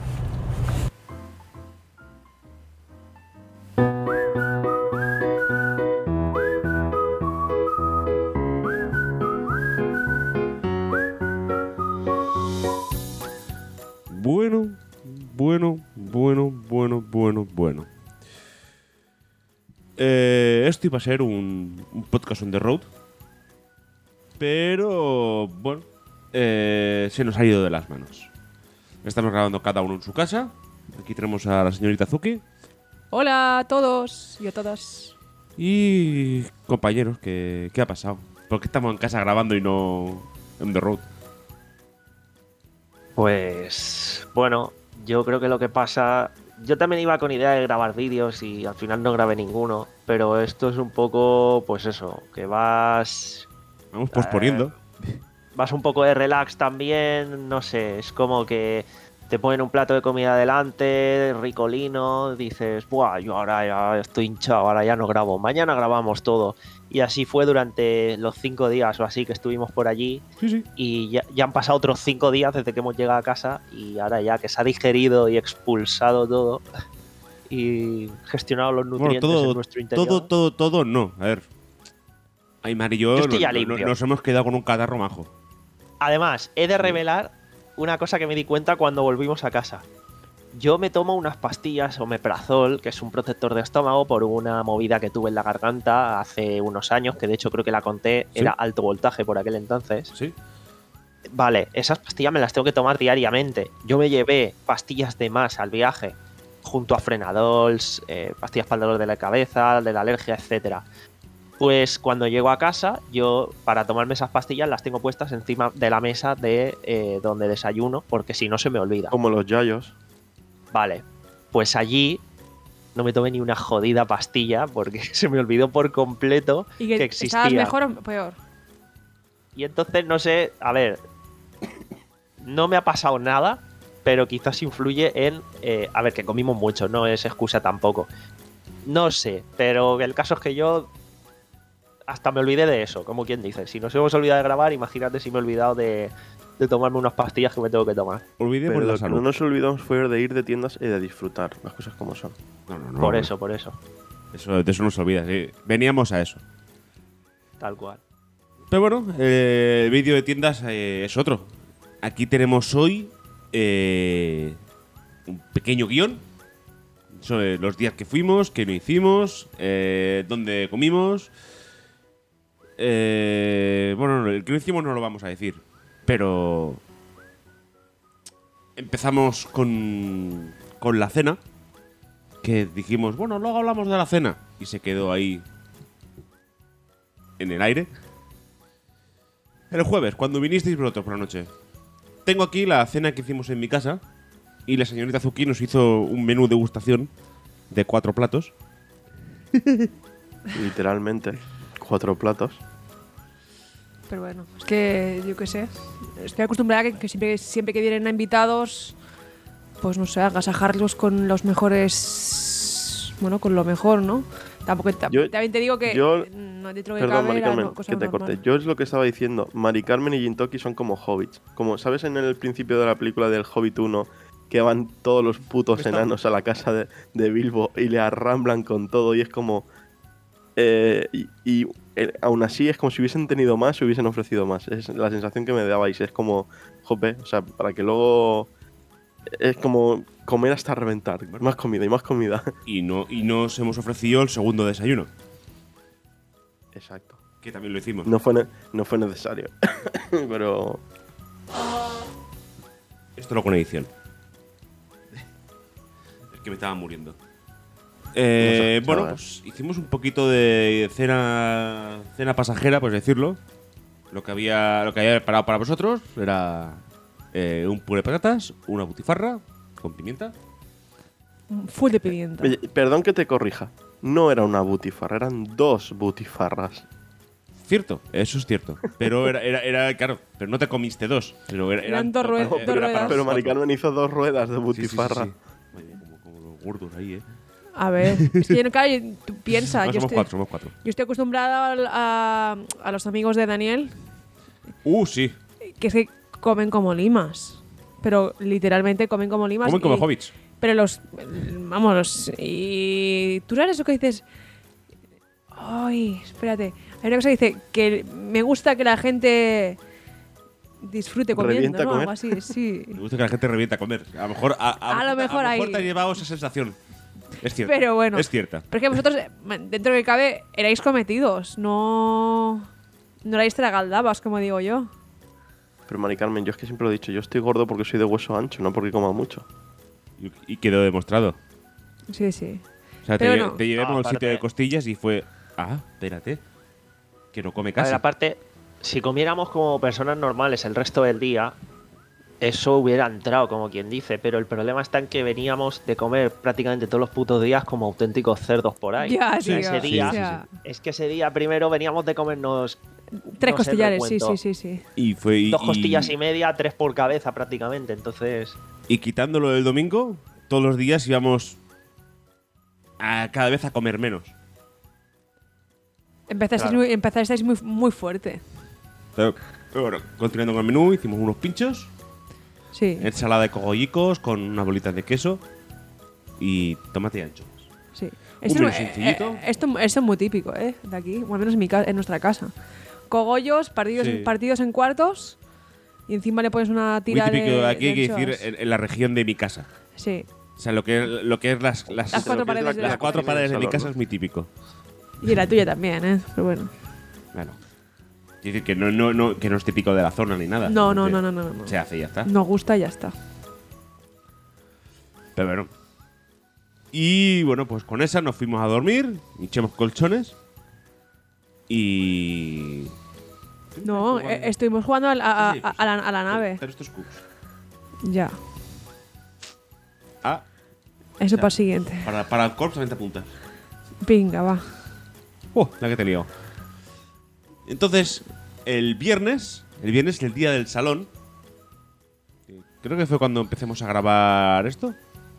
Bueno, bueno, bueno, bueno, bueno, bueno. Eh, esto iba a ser un, un podcast on the road, pero bueno, eh, se nos ha ido de las manos. Estamos grabando cada uno en su casa. Aquí tenemos a la señorita Zuki. Hola a todos y a todas. Y compañeros, ¿qué, qué ha pasado? ¿Por qué estamos en casa grabando y no on the road? Pues bueno, yo creo que lo que pasa... Yo también iba con idea de grabar vídeos y al final no grabé ninguno, pero esto es un poco, pues eso, que vas... Vamos posponiendo. Eh, vas un poco de relax también, no sé, es como que te ponen un plato de comida delante, ricolino, dices, buah, yo ahora ya estoy hinchado, ahora ya no grabo, mañana grabamos todo. Y así fue durante los cinco días o así que estuvimos por allí. Sí, sí. Y ya, ya han pasado otros cinco días desde que hemos llegado a casa y ahora ya que se ha digerido y expulsado todo y gestionado los nutrientes Bueno, todo, en nuestro interior. todo, todo, todo no. A ver, Aymar y yo, Yo estoy no- ya no- limpio. nos hemos quedado con un catarro majo. Además, he de revelar una cosa que me di cuenta cuando volvimos a casa. Yo me tomo unas pastillas omeprazol, que es un protector de estómago, por una movida que tuve en la garganta hace unos años, que de hecho creo que la conté, ¿Sí? era alto voltaje por aquel entonces. ¿Sí? Vale, esas pastillas me las tengo que tomar diariamente. Yo me llevé pastillas de más al viaje, junto a Frenadols, eh, pastillas para el dolor de la cabeza, de la alergia, etcétera. Pues cuando llego a casa, yo para tomarme esas pastillas las tengo puestas encima de la mesa de eh, donde desayuno, porque si no se me olvida. Como los yayos. Vale, pues allí no me tomé ni una jodida pastilla porque se me olvidó por completo ¿Y que que existía. estabas mejor o peor? Y entonces no sé, a ver, no me ha pasado nada, pero quizás influye en, eh, a ver, que comimos mucho, no es excusa tampoco. No sé, pero el caso es que yo hasta me olvidé de eso, como quien dice. Si nos hemos olvidado de grabar, imagínate si me he olvidado de, de tomarme unas pastillas que me tengo que tomar. Olvidemos Pero la lo que salud. no nos olvidamos fue de ir de tiendas y de disfrutar, las cosas como son. No, no, no. Por eso, por eso, Eso, de eso no se olvida, sí. Veníamos a eso. tal cual. Pero bueno, eh, el vídeo de tiendas eh, es otro. Aquí tenemos hoy eh, un pequeño guión sobre los días que fuimos, qué no hicimos, eh, dónde comimos. Eh, bueno, el que no hicimos no lo vamos a decir, pero empezamos con, con la cena, que dijimos, bueno, luego hablamos de la cena, y se quedó ahí en el aire. El jueves, cuando vinisteis vosotros por la noche, tengo aquí la cena que hicimos en mi casa y la señorita Zuki nos hizo un menú degustación de cuatro platos. Literalmente, cuatro platos. Pero bueno, es que yo qué sé. Estoy acostumbrada a que, que siempre, siempre que vienen a invitados, pues no sé, agasajarlos con los mejores. Bueno, con lo mejor, ¿no? Tampoco ta- Yo- también te digo que yo- no dentro que Perdón, cabe Mari era Carmen, no- cosa que te normal. corte. Yo es lo que estaba diciendo. Mari Carmen y Jintoki son como hobbits. Como, ¿sabes en el principio de la película del Hobbit uno? Que van todos los putos enanos a la casa de, de Bilbo y le arramblan con todo y es como... eh, y y eh, aún así es como si hubiesen tenido más, se hubiesen ofrecido más. Es la sensación que me dabais. Es como, jope, o sea, para que luego... Es como comer hasta reventar. Más comida y más comida. Y no y nos hemos ofrecido el segundo desayuno, Exacto. que también lo hicimos. No fue, ne- no fue necesario. Pero... Esto lo con edición. Es que me estaba muriendo. Eh, No sé, bueno, chaval. pues hicimos un poquito de cena cena pasajera, por decirlo. Lo que había lo que había preparado para vosotros era eh, un puré de patatas, una butifarra con pimienta. Full de pimienta. Oye, perdón que te corrija. No era una butifarra, eran dos butifarras. Cierto, eso es cierto. Pero era, era, era claro, pero no te comiste dos. Pero era, Eran dos total- rue- era dos para ruedas. Pero los Mari cuatro. Carmen hizo dos ruedas de Sí, sí, sí, butifarra. sí. Madre mía, como, como los gordos ahí, ¿eh? A ver, es que yo no, claro, tú piensas, No, yo somos estoy, cuatro, somos cuatro. yo estoy acostumbrada al- a, a los amigos de Daniel, Uh, sí. que es que comen como limas. Pero literalmente comen como limas. Comen como y- hobbits. Pero los. Vamos, los- y. ¿Tú sabes eso que dices? Ay, espérate. Hay una cosa que dice que me gusta que la gente disfrute comiendo, ¿Revienta ¿no? comer? Algo así, sí. Me gusta que la gente revienta a comer. A lo mejor, a, A lo mejor a lo mejor ahí. te ha llevado esa sensación. Es cierto. Pero bueno. Es cierta. Pero es que vosotros, eh, dentro que cabe, erais cometidos, no. No erais tragaldabas, como digo yo. Pero Mari Carmen, yo es que siempre lo he dicho, yo estoy gordo porque soy de hueso ancho, no porque coma mucho. Y, y quedó demostrado. Sí, sí. O sea, Pero te, no. te llevamos No, al aparte- sitio de costillas y fue. Ah, espérate. Que no come A casi. ver, aparte, si comiéramos como personas normales el resto del día, eso hubiera entrado, como quien dice. Pero el problema está en que veníamos de comer prácticamente todos los putos días como auténticos cerdos por ahí. Ya, O sea, tío. ese día, o sea, es que ese día primero veníamos de comernos tres no sé, costillares, sí, recuento. sí, sí, sí. Y fue. Y, dos costillas y, y media, tres por cabeza prácticamente. Entonces, y quitándolo del domingo, todos los días íbamos a cada vez a comer menos. Empezasteis, Claro. muy, empezasteis muy, muy fuerte. Pero, pero bueno, continuando con el menú, hicimos unos pinchos, Sí. ensalada de cogollicos con unas bolitas de queso y tomate y anchoas. Sí. Un Esto, menú es- eh, sencillito. eh, esto, esto es muy típico, ¿eh? De aquí, o al menos en, mi ca- en nuestra casa. Cogollos, partidos, Sí. partidos en cuartos y encima le pones una Muy tira típico de, de aquí, de hay que decir, anchoas. en, en la región de mi casa. Sí. O sea, lo que, lo que es las, las, Las cuatro Lo que es la- paredes de las la cuatro cocina y el paredes de mi salón, casa ¿no? es muy típico. Y la tuya también, ¿eh? Pero bueno. Bueno. Quiero decir que no, no, no, que no es típico de la zona ni nada. No, no, Simplemente no, no, no, no. Se hace y ya está. Nos gusta y ya está. Pero bueno. Y bueno, pues con esa nos fuimos a dormir, echamos colchones y... No, eh, estuvimos jugando a, a- Sí, a- pues, a la, a la nave. Pero estos cubos. Ya. Ah, Eso Ya. para el siguiente. para, para el corps veinte puntas. Venga, va. Oh, la que te he liado. Entonces, el viernes, el viernes es el día del salón. eh, Creo que fue cuando empecemos a grabar esto.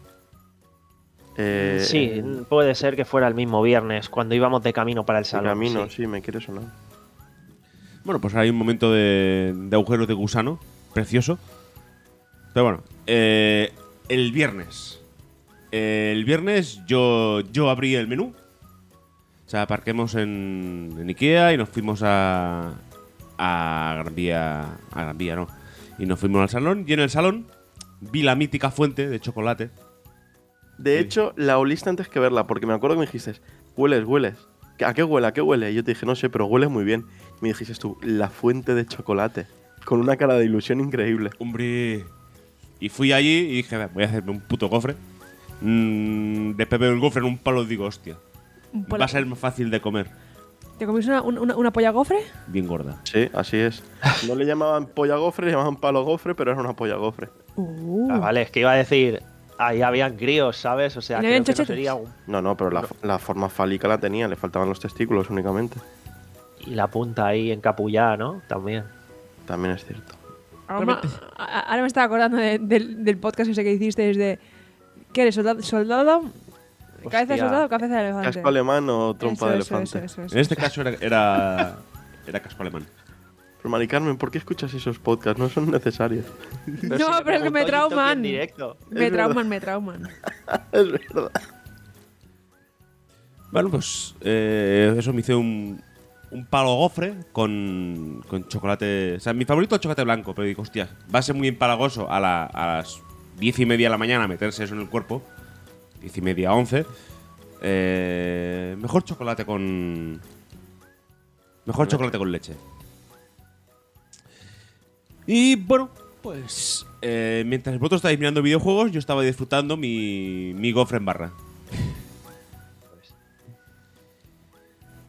Eh, sí, puede ser que fuera el mismo viernes, cuando íbamos de camino para el de salón. camino, sí. sí, me quiere sonar. Bueno, pues hay un momento de, de agujeros de gusano, precioso. Pero bueno, eh, el viernes. Eh, el viernes yo, yo abrí el menú. O sea, aparquemos en, en Ikea y nos fuimos a, a Gran Vía. A Gran Vía, no. Y nos fuimos al salón. Y en el salón vi la mítica fuente de chocolate. De Sí. hecho, la oliste antes que verla, porque me acuerdo que me dijiste, hueles, hueles. ¿A qué huele? ¿A qué huele? Y yo te dije, no sé, pero huele muy bien. Y me dijiste tú, la fuente de chocolate. Con una cara de ilusión increíble. Hombre. Y fui allí y dije, "Va, voy a hacerme un puto gofre. Mm, después veo el gofre en un palo y digo, hostia. Un Va pola- a ser más fácil de comer. ¿Te comiste una, una, una polla gofre? Bien gorda. Sí, así es. No le llamaban polla gofre, le llamaban palo gofre, pero era una polla gofre. Uh. Ah, vale, es que iba a decir, ahí habían críos, ¿sabes? O sea, ¿Y no creo habían que no chochetes? sería un- No, no, pero la, la forma fálica la tenía, le faltaban los testículos únicamente. Y la punta ahí encapullada, ¿no? También. También es cierto. Ahora, me- a- ahora me estaba acordando de- del, del podcast ese que hiciste desde... ¿Qué eres? ¿Soldado? soldado? ¿Cabeza de Hostia. soldado o cabeza de elefante? Casco alemán o trompa de Eso, eso, elefante. eso, eso, eso. En este caso era, era, era casco alemán. Pero Mari Carmen, ¿por qué escuchas esos podcasts? No son necesarios. No, si pero es que me preguntó Jintoki trauman. en directo. Me Es trauman, me trauman. Es verdad. Bueno, pues eh, eso me hice un, un palo gofre con, con chocolate. O sea, mi favorito es el chocolate blanco, pero digo, hostia, va a ser muy empalagoso a, la- a las diez y media de la mañana meterse eso en el cuerpo. Diez y media, once. Eh, mejor chocolate con. Mejor chocolate con leche. Y bueno, pues eh, mientras vosotros estáis mirando videojuegos, yo estaba disfrutando mi, mi gofre en barra.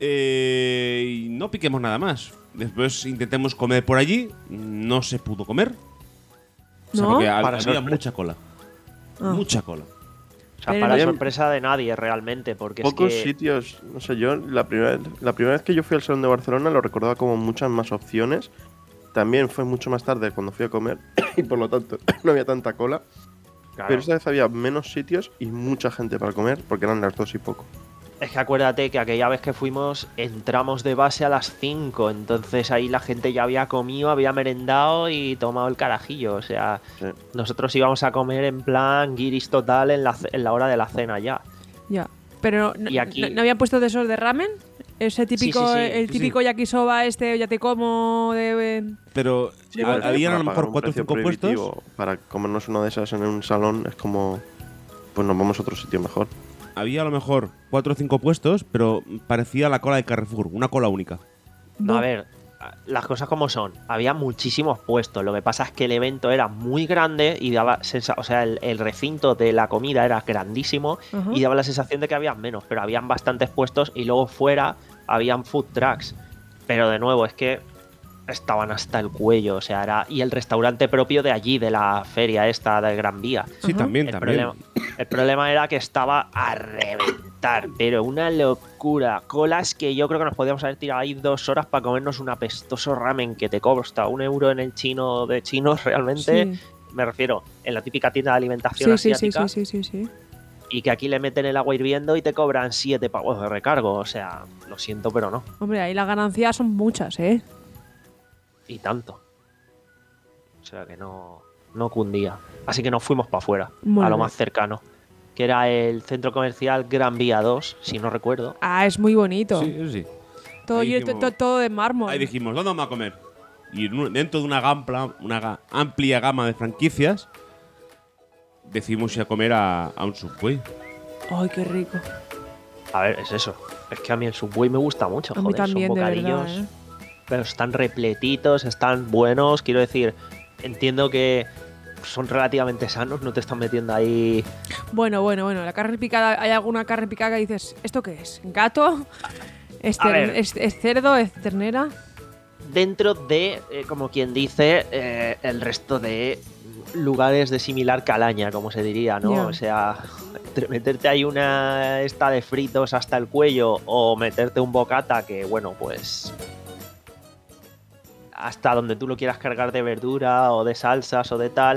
Eh, y no piquemos nada más. Después intentemos comer por allí. No se pudo comer. O sea, ¿No? porque ha- Para había sorpre- mucha cola. Ah. Mucha cola. O sea, Pero para no- sorpresa de nadie realmente, porque Pocos es que sitios, no sé, yo la primera, vez- la primera vez que yo fui al Salón de Barcelona lo recordaba como muchas más opciones. También fue mucho más tarde cuando fui a comer y por lo tanto no había tanta cola. claro, Pero esta vez había menos sitios y mucha gente para comer porque eran las dos y poco. es que acuérdate que aquella vez que fuimos entramos de base a las cinco, entonces ahí la gente ya había comido, había merendado y tomado el carajillo. O sea, Sí. nosotros íbamos a comer en plan guiris total en la, ce- en la hora de la cena ya. Ya. Pero no, Y aquí- no- ¿no habían puesto de esos de ramen? Ese típico, sí, sí, el sí, típico yakisoba este, ya te como de... Pero Sí, ha- bueno, habían a lo Para mejor pagar un cuatro o precio cinco puestos. prohibitivo Para comernos una de esas en un salón es como, pues nos vamos a otro sitio mejor. Había a lo mejor cuatro o cinco puestos, pero parecía la cola de Carrefour, una cola única. No, a ver, las cosas como son. Había muchísimos puestos. Lo que pasa es que el evento era muy grande y daba sensa- o sea, el, el recinto de la comida era grandísimo Ajá. y daba la sensación de que había menos, pero habían bastantes puestos y luego fuera habían food trucks. Pero de nuevo, es que estaban hasta el cuello, o sea, era y el restaurante propio de allí, de la feria esta de Gran Vía. Sí, Ajá. también, El también. problema, el problema era que estaba a reventar, pero una locura. Colas que yo creo que nos podíamos haber tirado ahí dos horas para comernos un apestoso ramen que te cobra un euro en el chino de chinos realmente. Sí. Me refiero, en la típica tienda de alimentación Sí, sí, sí, asiática. sí, sí, sí, sí. Y que aquí le meten el agua hirviendo y te cobran siete pavos de recargo. O sea, lo siento, pero no. Hombre, ahí las ganancias son muchas, ¿eh? Y tanto. O sea que no, no cundía. Así que nos fuimos para afuera, Muy a lo bien. más cercano. Que era el centro comercial Gran Vía dos, si no recuerdo. Ah, es muy bonito. Sí, eso sí. todo, Ahí lleno- dijimos- to- todo de mármol. Ahí dijimos, ¿dónde vamos a comer? Y en un- dentro de una, gampla, una ga- amplia gama de franquicias, decidimos ir a comer a, a un Subway. Ay, qué rico. A ver, es eso. Es que a mí el Subway me gusta mucho, A mí joder. también, son de bocadillos, verdad, ¿eh? pero están repletitos, están buenos. Quiero decir, entiendo que son relativamente sanos, no te están metiendo ahí. Bueno, bueno, bueno. La carne picada, hay alguna carne picada que dices, ¿esto qué es? ¿Gato? ¿Es, A ter- ver. es- es cerdo? ¿Es ternera? Dentro de, eh, como quien dice, eh, el resto de lugares de similar calaña, como se diría, ¿no? Ya. O sea, entre meterte ahí una esta de fritos hasta el cuello o meterte un bocata que, bueno, pues hasta donde tú lo quieras cargar de verdura o de salsas o de tal.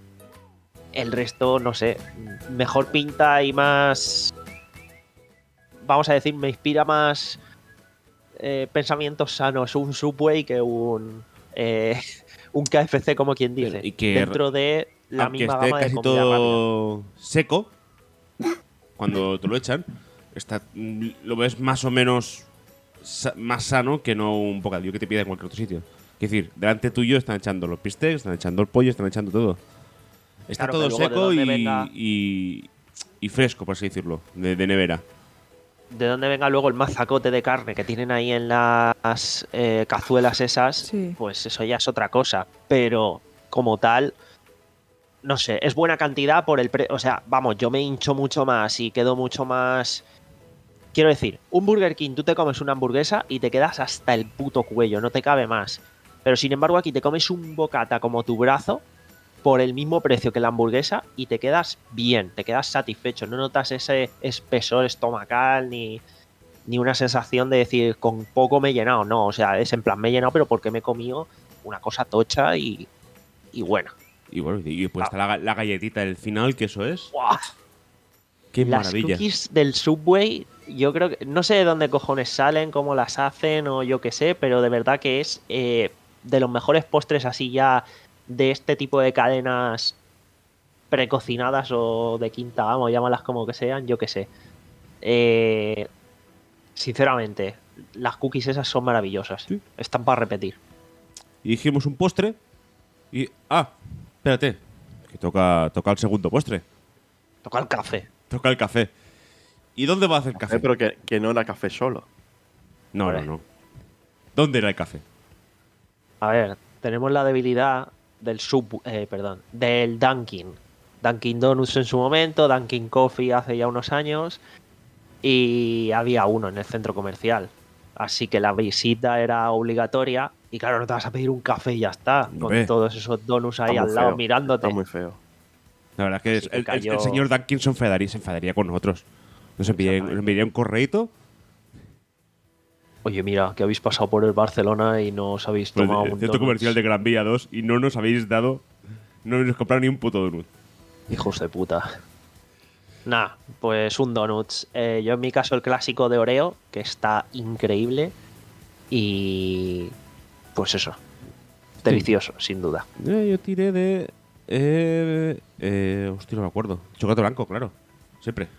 El resto, no sé, mejor pinta y más, vamos a decir, me inspira más eh, pensamientos sanos un Subway que un eh, un K F C, como quien dice, Y que dentro de la Aunque misma esté gama de casi comida rápida. todo seco, cuando te lo echan, está, mm, lo ves más o menos sa- más sano que no un bocadillo que te pide en cualquier otro sitio. Es decir, delante tuyo están echando los bistecs, están echando el pollo, están echando todo. Está Claro, todo que luego de seco dónde y, venga- y, y fresco, por así decirlo, de, de nevera. De dónde venga luego el mazacote de carne que tienen ahí en las eh, cazuelas esas, Sí. pues eso ya es otra cosa. Pero como tal, no sé, es buena cantidad por el pre... O sea, vamos, yo me hincho mucho más y quedo mucho más... Quiero decir, un Burger King, tú te comes una hamburguesa y te quedas hasta el puto cuello, no te cabe más. Pero sin embargo aquí te comes un bocata como tu brazo por el mismo precio que la hamburguesa y te quedas bien, te quedas satisfecho, no notas ese espesor estomacal ni, ni una sensación de decir con poco me he llenado, no, o sea, es en plan me he llenado pero porque me he comido una cosa tocha y, y buena. Y bueno, y pues Ah. está la, ga- la galletita del final, que eso es. ¡Guau! ¡Qué Las maravilla! cookies del Subway, yo creo que. No sé de dónde cojones salen, cómo las hacen o yo qué sé, pero de verdad que es eh, de los mejores postres así ya de este tipo de cadenas precocinadas o de quinta, vamos, llámalas como que sean, yo qué sé. Eh, sinceramente, las cookies esas son maravillosas. Sí. Están para repetir. Y dijimos un postre y... Ah, espérate, que toca, toca el segundo postre. Toca el café. Toca el café. ¿Y dónde va a hacer café? Eh, pero que, que no era café solo. No, no, Vale. no. ¿Dónde era el café? A ver, tenemos la debilidad del sub, eh, perdón, del Dunkin. Dunkin Donuts en su momento, Dunkin Coffee hace ya unos años y había uno en el centro comercial. Así que la visita era obligatoria. Y claro, no te vas a pedir un café y ya está. Con Hombre. todos esos donuts ahí Está al muy lado feo, mirándote. Está muy feo. La verdad es que Sí, es- que el, el- cayó- el señor Duncan se enfadaría, se enfadaría con nosotros. Nos enviaría, nos enviaría un correíto. Oye, mira, que habéis pasado por el Barcelona y no os habéis Pues, tomado el un centro donuts. comercial de Gran Vía dos y no nos habéis dado, no nos compraron ni un puto donut. Hijos de puta. Nah, pues un donuts. Eh, yo en mi caso el clásico de Oreo, que está increíble. Y pues eso. Delicioso, sin duda. Eh, yo tiré de... Eh, eh, hostia, no me acuerdo. Chocolate blanco, claro. Siempre.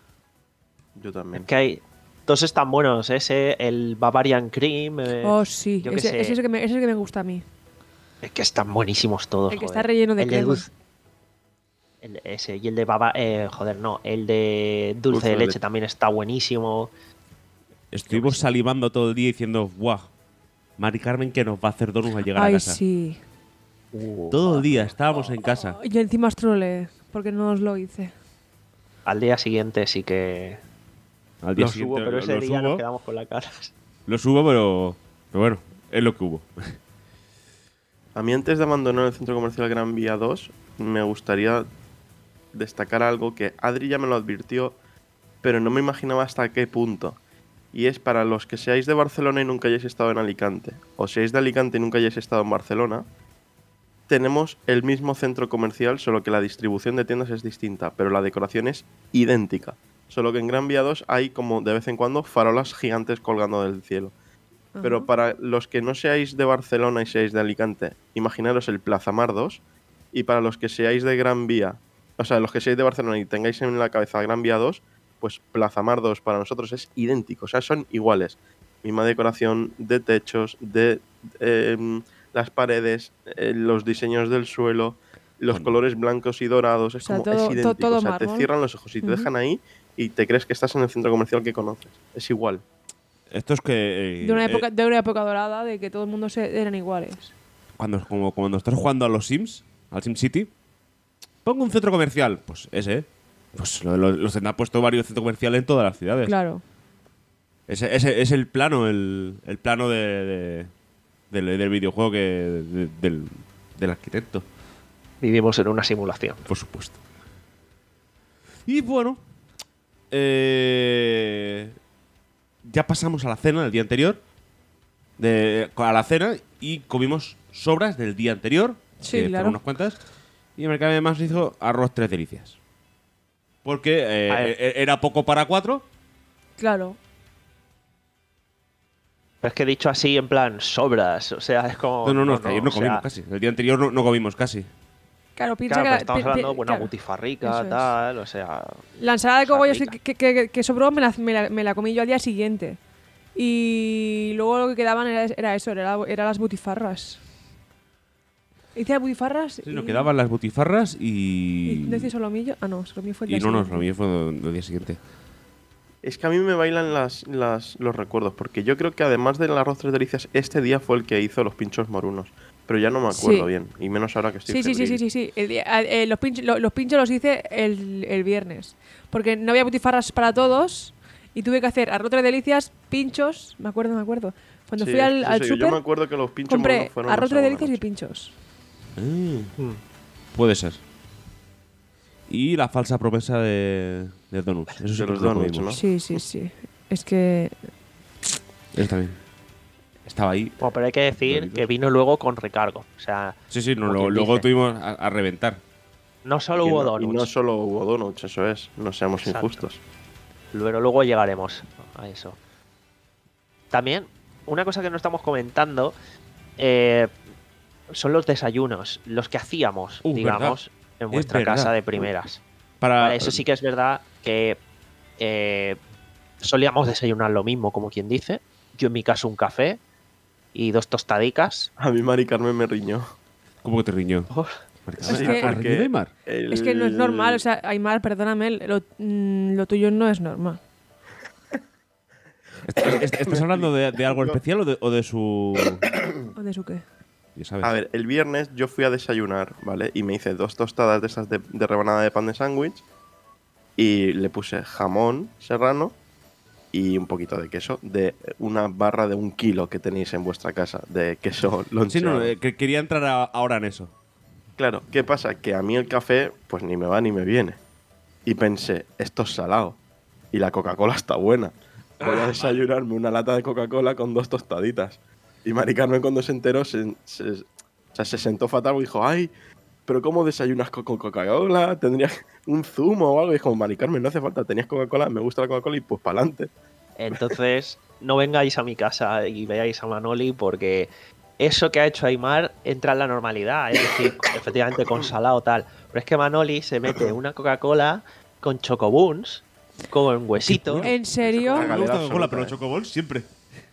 Yo también. Es que hay... Todos están buenos. Ese, el Bavarian Cream. eh, Oh, sí. yo qué Ese, sé. ese es el que me, ese es el que me gusta a mí. Es que están buenísimos todos. El que joder. está relleno de el crema. dulce- el- ese, y el de baba, eh, joder, no. El de dulce, Dulce de de leche leche. también está buenísimo. Estuvimos salivando todo el día diciendo, ¡buah! Mari Carmen que nos va a hacer donuts al llegar a Ay, casa. sí. Uh, Todo el día estábamos en casa. Y encima os trolé, porque no os lo hice. Al día siguiente sí que Al día lo siguiente subo, pero lo, ese lo día subo, nos quedamos con la cara. lo subo, pero, pero bueno, es lo que hubo. A mí antes de abandonar el centro comercial Gran Vía dos, me gustaría destacar algo que Adri ya me lo advirtió, pero no me imaginaba hasta qué punto. Y es para los que seáis de Barcelona y nunca hayáis estado en Alicante, o seáis de Alicante y nunca hayáis estado en Barcelona, tenemos el mismo centro comercial, solo que la distribución de tiendas es distinta, pero la decoración es idéntica. Solo que en Gran Vía dos hay como de vez en cuando farolas gigantes colgando del cielo. Pero Ajá. para los que no seáis de Barcelona y seáis de Alicante, imaginaros el Plaza Mar dos. Y para los que seáis de Gran Vía, o sea, los que seáis de Barcelona y tengáis en la cabeza Gran Vía dos, pues Plaza Mar dos para nosotros es idéntico. O sea, son iguales. Misma decoración de techos, de eh, las paredes, eh, los diseños del suelo, los Bueno. colores blancos y dorados. Es O sea, como, todo- es to- idéntico. todo o sea, te mármol. cierran los ojos y te Ujú. dejan ahí y te crees que estás en el centro comercial que conoces. Es igual. Esto es que... eh, De una, eh, época, de una época dorada de que todo el mundo se, eran iguales. cuando, como, cuando estás jugando a los Sims, al SimCity, pongo un centro comercial. Pues ese, pues lo- lo- los tendrán puesto varios centros comerciales en todas las ciudades. Claro. Ese, ese es el plano, el, el plano de, de- del, del videojuego que de- del, del arquitecto, Vivimos en una simulación. por supuesto. Y bueno, eh, ya pasamos a la cena del día anterior, de, a la cena y comimos sobras del día anterior, Sí, que fueron claro. unas cuantas, y el mercado además hizo arroz tres delicias. Porque eh, A ver. e- era poco para cuatro. Claro. Pero es que dicho así, en plan, sobras. O sea, es como. No, no, no, es que ayer no o sea, comimos casi. El día anterior no, no comimos casi. Claro, piensa Claro, que pero la- estamos pi- pi- hablando de buena claro. butifarrica, Eso es. tal, o sea. La ensalada de Está cogollos rica. que, que, que- que sobró me la, me, la, me la comí yo al día siguiente. Y luego lo que quedaban era, era eso, era, era las butifarras. Hice las butifarras Sí, y, nos quedaban las butifarras y y. ¿no hice solomillo? Ah, no, solomillo fue el Y día no, no, siguiente. lo mío fue el día siguiente. Es que a mí me bailan las, las, los recuerdos, porque yo creo que además del arroz tres delicias, este día fue el que hizo los pinchos morunos. Pero ya no me acuerdo Sí. bien, y menos ahora que estoy Sí, sí, sí, sí, febril. sí, sí. El día- ah, eh, los, pinch- lo- los pinchos los hice el, el viernes. Porque no había butifarras para todos y tuve que hacer arroz tres delicias, pinchos, me acuerdo, me acuerdo. Cuando Sí, fui al, sí, al sí, yo me súper, acuerdo que los pinchos compré morunos fueron arroz una tres buena delicias y noche. pinchos. Ah, puede ser. Y la falsa promesa de, de donuts. Eso sí De que los lo donuts, comimos. ¿no? Sí, sí, sí. Es que Eso también. Estaba ahí. Bueno, pero hay que decir Doritos. que vino luego con recargo. O sea, Sí, sí, no, Como lo- quien luego dice. tuvimos a, a reventar. no solo Y hubo no- Y donuts, no solo hubo donuts, eso es. No seamos Exacto. injustos. pero luego llegaremos a eso. También, una cosa que no estamos comentando eh, son los desayunos, los que hacíamos, Uh, digamos, en vuestra verdad. casa de primeras. Para, Vale, eso sí que es verdad que eh, solíamos desayunar lo mismo, como quien dice. Yo en mi caso un café y dos tostadicas. A mí Mari Carmen me riñó. ¿Cómo que te riñó? Oh, Marca- Es ¿a- que- a- a riñó Neymar? El- Es que no es normal, o sea, Aymar, perdóname, lo, mm, lo tuyo no es normal. ¿Est- est- ¿Estás hablando de, de algo especial o de, o de su...? ¿O de su qué? Ya sabes. A ver, el viernes yo fui a desayunar, ¿vale? Y me hice dos tostadas de esas de, de rebanada de pan de sándwich. Y le puse jamón serrano y un poquito de queso, de una barra de un kilo que tenéis en vuestra casa, de queso Sí, loncheado. no, eh, que quería entrar a- ahora en eso. Claro, ¿qué pasa? Que a mí el café, pues ni me va ni me viene. Y pensé, esto es salado. Y la Coca-Cola está buena. Voy a desayunarme una lata de Coca-Cola con dos tostaditas. Y Mari Carmen, cuando se enteró, se, se, o sea, se sentó fatal y dijo, ay, pero ¿cómo desayunas con con Coca-Cola? ¿Tendrías un zumo o algo? Y es como, Mari Carmen, no hace falta, tenías Coca-Cola, me gusta la Coca-Cola y pues para adelante. Entonces, no vengáis a mi casa y veáis a Manoli porque eso que ha hecho Aymar entra en la normalidad. Es decir, efectivamente con salado tal. Pero es que Manoli se mete una Coca-Cola con chocobuns, con huesito. ¿En serio? Me gusta Calidad Coca-Cola, pero absoluta, los chocobols siempre.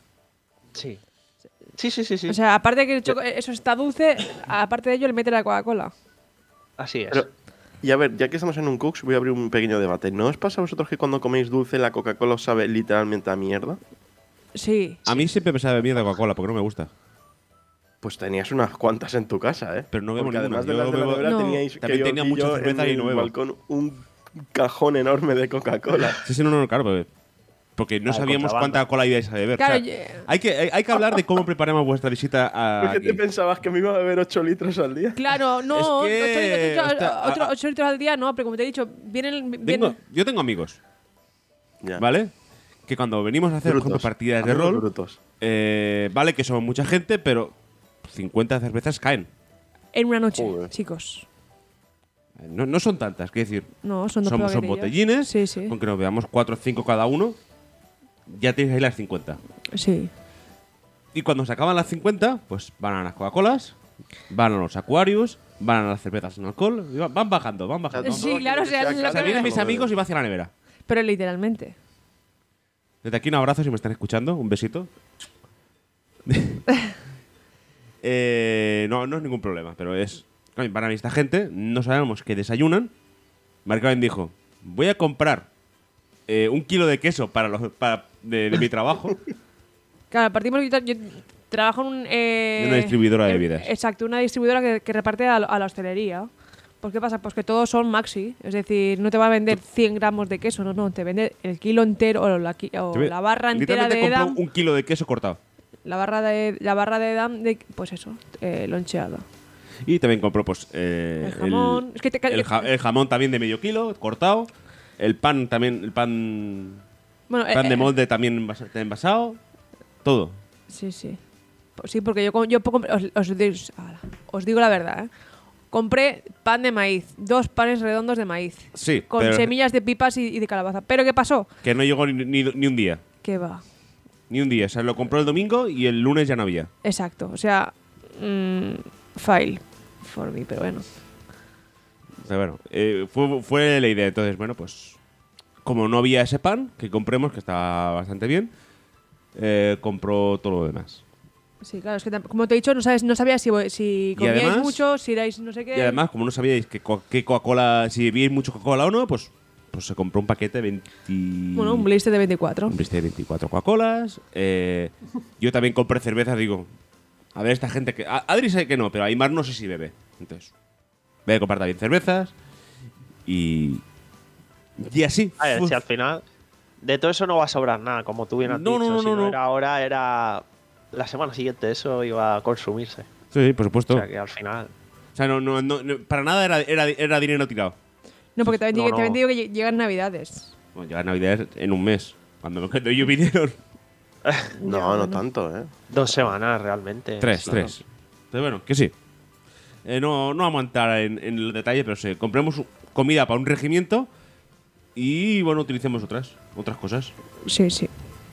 Sí. Sí, sí, sí, sí. O sea, aparte de que el choco- eso está dulce, aparte de ello le mete la Coca-Cola. Así es. Pero, y a ver, ya que estamos en un Cooks, voy a abrir un pequeño debate. ¿No os pasa a vosotros que cuando coméis dulce la Coca-Cola os sabe literalmente a mierda? Sí. A mí siempre me sabe mierda Coca-Cola porque no me gusta. Pues tenías unas cuantas en tu casa, ¿eh? Pero no bebo Porque ninguna. además de Yo las de la bebo- nevera No. teníais que También yo tenía vi mucha yo cerveza en y no el bebo. balcón un cajón enorme de Coca-Cola. Sí, sí, no, no, claro, porque, porque no Ah, de sabíamos contrabando. cuánta cola ibais a beber. Claro, O sea, ye- hay, que, hay, hay que hablar de cómo preparamos vuestra visita a. ¿Por qué te aquí. pensabas que me iba a beber ocho litros al día? Claro, no, Es que, ocho litros, ocho- hostia, otro- a- ocho litros al día no, pero como te he dicho, vienen. Tengo- vienen yo tengo amigos, Ya. ¿vale? Que cuando venimos a hacer, por ejemplo, Brutos. partidas de Amigos rol, brutos. eh, vale que somos mucha gente, pero cincuenta cervezas caen. en una noche, Joder. chicos. No, no son tantas, quiero decir. No, son dos Son, son paquetillos. botellines, Sí, sí. aunque nos veamos cuatro o cinco cada uno, ya tienes ahí las cincuenta. Sí. Y cuando se acaban las cincuenta, pues van a las Coca-Colas, van a los Aquarius, van a las cervezas sin alcohol, y va- van bajando, van bajando. Sí, claro, o sea, sea es lo O sea, que- vienen mis amigos y va hacia la nevera. Pero literalmente. Desde aquí un abrazo si me están escuchando, un besito. Eh, no, no es ningún problema, pero es. coño, para esta gente, no sabemos qué desayunan. Mark Caben dijo: voy a comprar eh, un kilo de queso para los, para- de, de mi trabajo. Claro, partimos. Yo, yo trabajo en un. eh, En una distribuidora de en- bebidas. Exacto, una distribuidora que, que reparte a, a la hostelería. Pues ¿qué pasa? Pues que todos son maxi. Es decir, no te va a vender cien gramos de queso, no, no. Te vende el kilo entero o la, qui- o Te ve- la barra entera literalmente de compró Edam. un kilo de queso cortado. La barra de la barra de Edam, de, pues eso, eh, loncheada. Y también compró pues eh, El jamón. Es que te ca- el ja- el jamón también de medio kilo, cortado. El pan también, el pan, Bueno, pan eh, de eh, molde también envasa- envasado. Todo. Sí, sí. Pues sí, porque yo, com- yo po- os, os digo, ala, os digo la verdad, ¿eh? Compré pan de maíz, dos panes redondos de maíz, Sí, con pero semillas de pipas y, y de calabaza. ¿Pero qué pasó? que no llegó ni, ni- ni un día. Que va. Ni un día. O sea, lo compró el domingo y el lunes ya no había. Exacto. O sea, mm, fail for me, pero bueno. O sea, bueno, eh, fue, fue la idea. Entonces, bueno, pues como no había ese pan que compremos, que estaba bastante bien, eh, compró todo lo demás. Sí, claro, es que tam- como te he dicho, no sabes, no sabías si, si comíais además- mucho, si erais no sé qué. Y además, como no sabíais que co- qué Coca-Cola, si bebíais mucho Coca-Cola o no, pues, pues se compró un paquete de veinte... Bueno, un blister de veinticuatro. Un blister de veinticuatro Coca-Colas. Eh, yo también compré cerveza, digo, a ver esta gente que... a- Adri sabe que no, pero Aymar no sé si bebe. Entonces, voy a comprar también cervezas. Y... Y así. A ver, Uf. si al final de todo eso no va a sobrar nada, como tú bien has No, no, dicho. no, si no, no, no. era ahora, era la semana siguiente eso iba a consumirse. Sí, por supuesto. O sea que al final. O sea, no, no, no, no- para nada era, era, era dinero tirado. No, porque también, No, digo- no. también te digo que lle- llegan navidades. Bueno, llega Navidad en un mes. Cuando, cuando yo vinieron. No, Ya, no bueno. tanto, ¿eh? Dos semanas realmente. Tres, Sí. tres. Pero bueno, que sí. Eh, no, no vamos a entrar en, en el detalle, pero sí, compremos comida para un regimiento y, bueno, utilicemos otras, otras cosas. Sí, sí.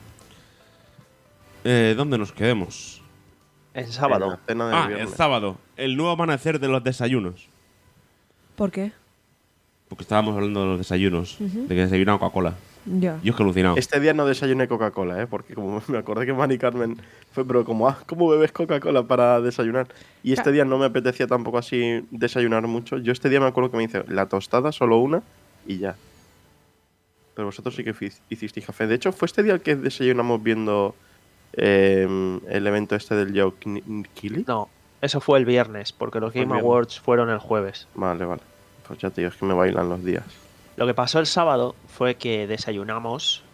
Eh, ¿Dónde nos quedemos? En En sábado. la cena del Ah, el viernes. sábado. El nuevo amanecer de los desayunos. ¿Por qué? Porque estábamos hablando de los desayunos. De que desayunaban Coca-Cola. Ya. Yo es que he alucinado. Este día no desayuné Coca-Cola, ¿eh? Porque como me acordé que Mari Carmen fue, pero como, ah, ¿cómo bebes Coca-Cola para desayunar? Y este Ca- día no me apetecía tampoco así desayunar mucho. Yo este día me acuerdo que me hice la tostada, solo una, y ya. Pero vosotros sí que fi- hicisteis café. De hecho, fue este día el que desayunamos viendo eh, el evento este del Joe Kili. No, eso fue el viernes, porque los Fue el Game viernes. Awards fueron el jueves. Vale, vale. Pues ya te digo, es que me bailan los días. Lo que pasó el sábado fue que desayunamos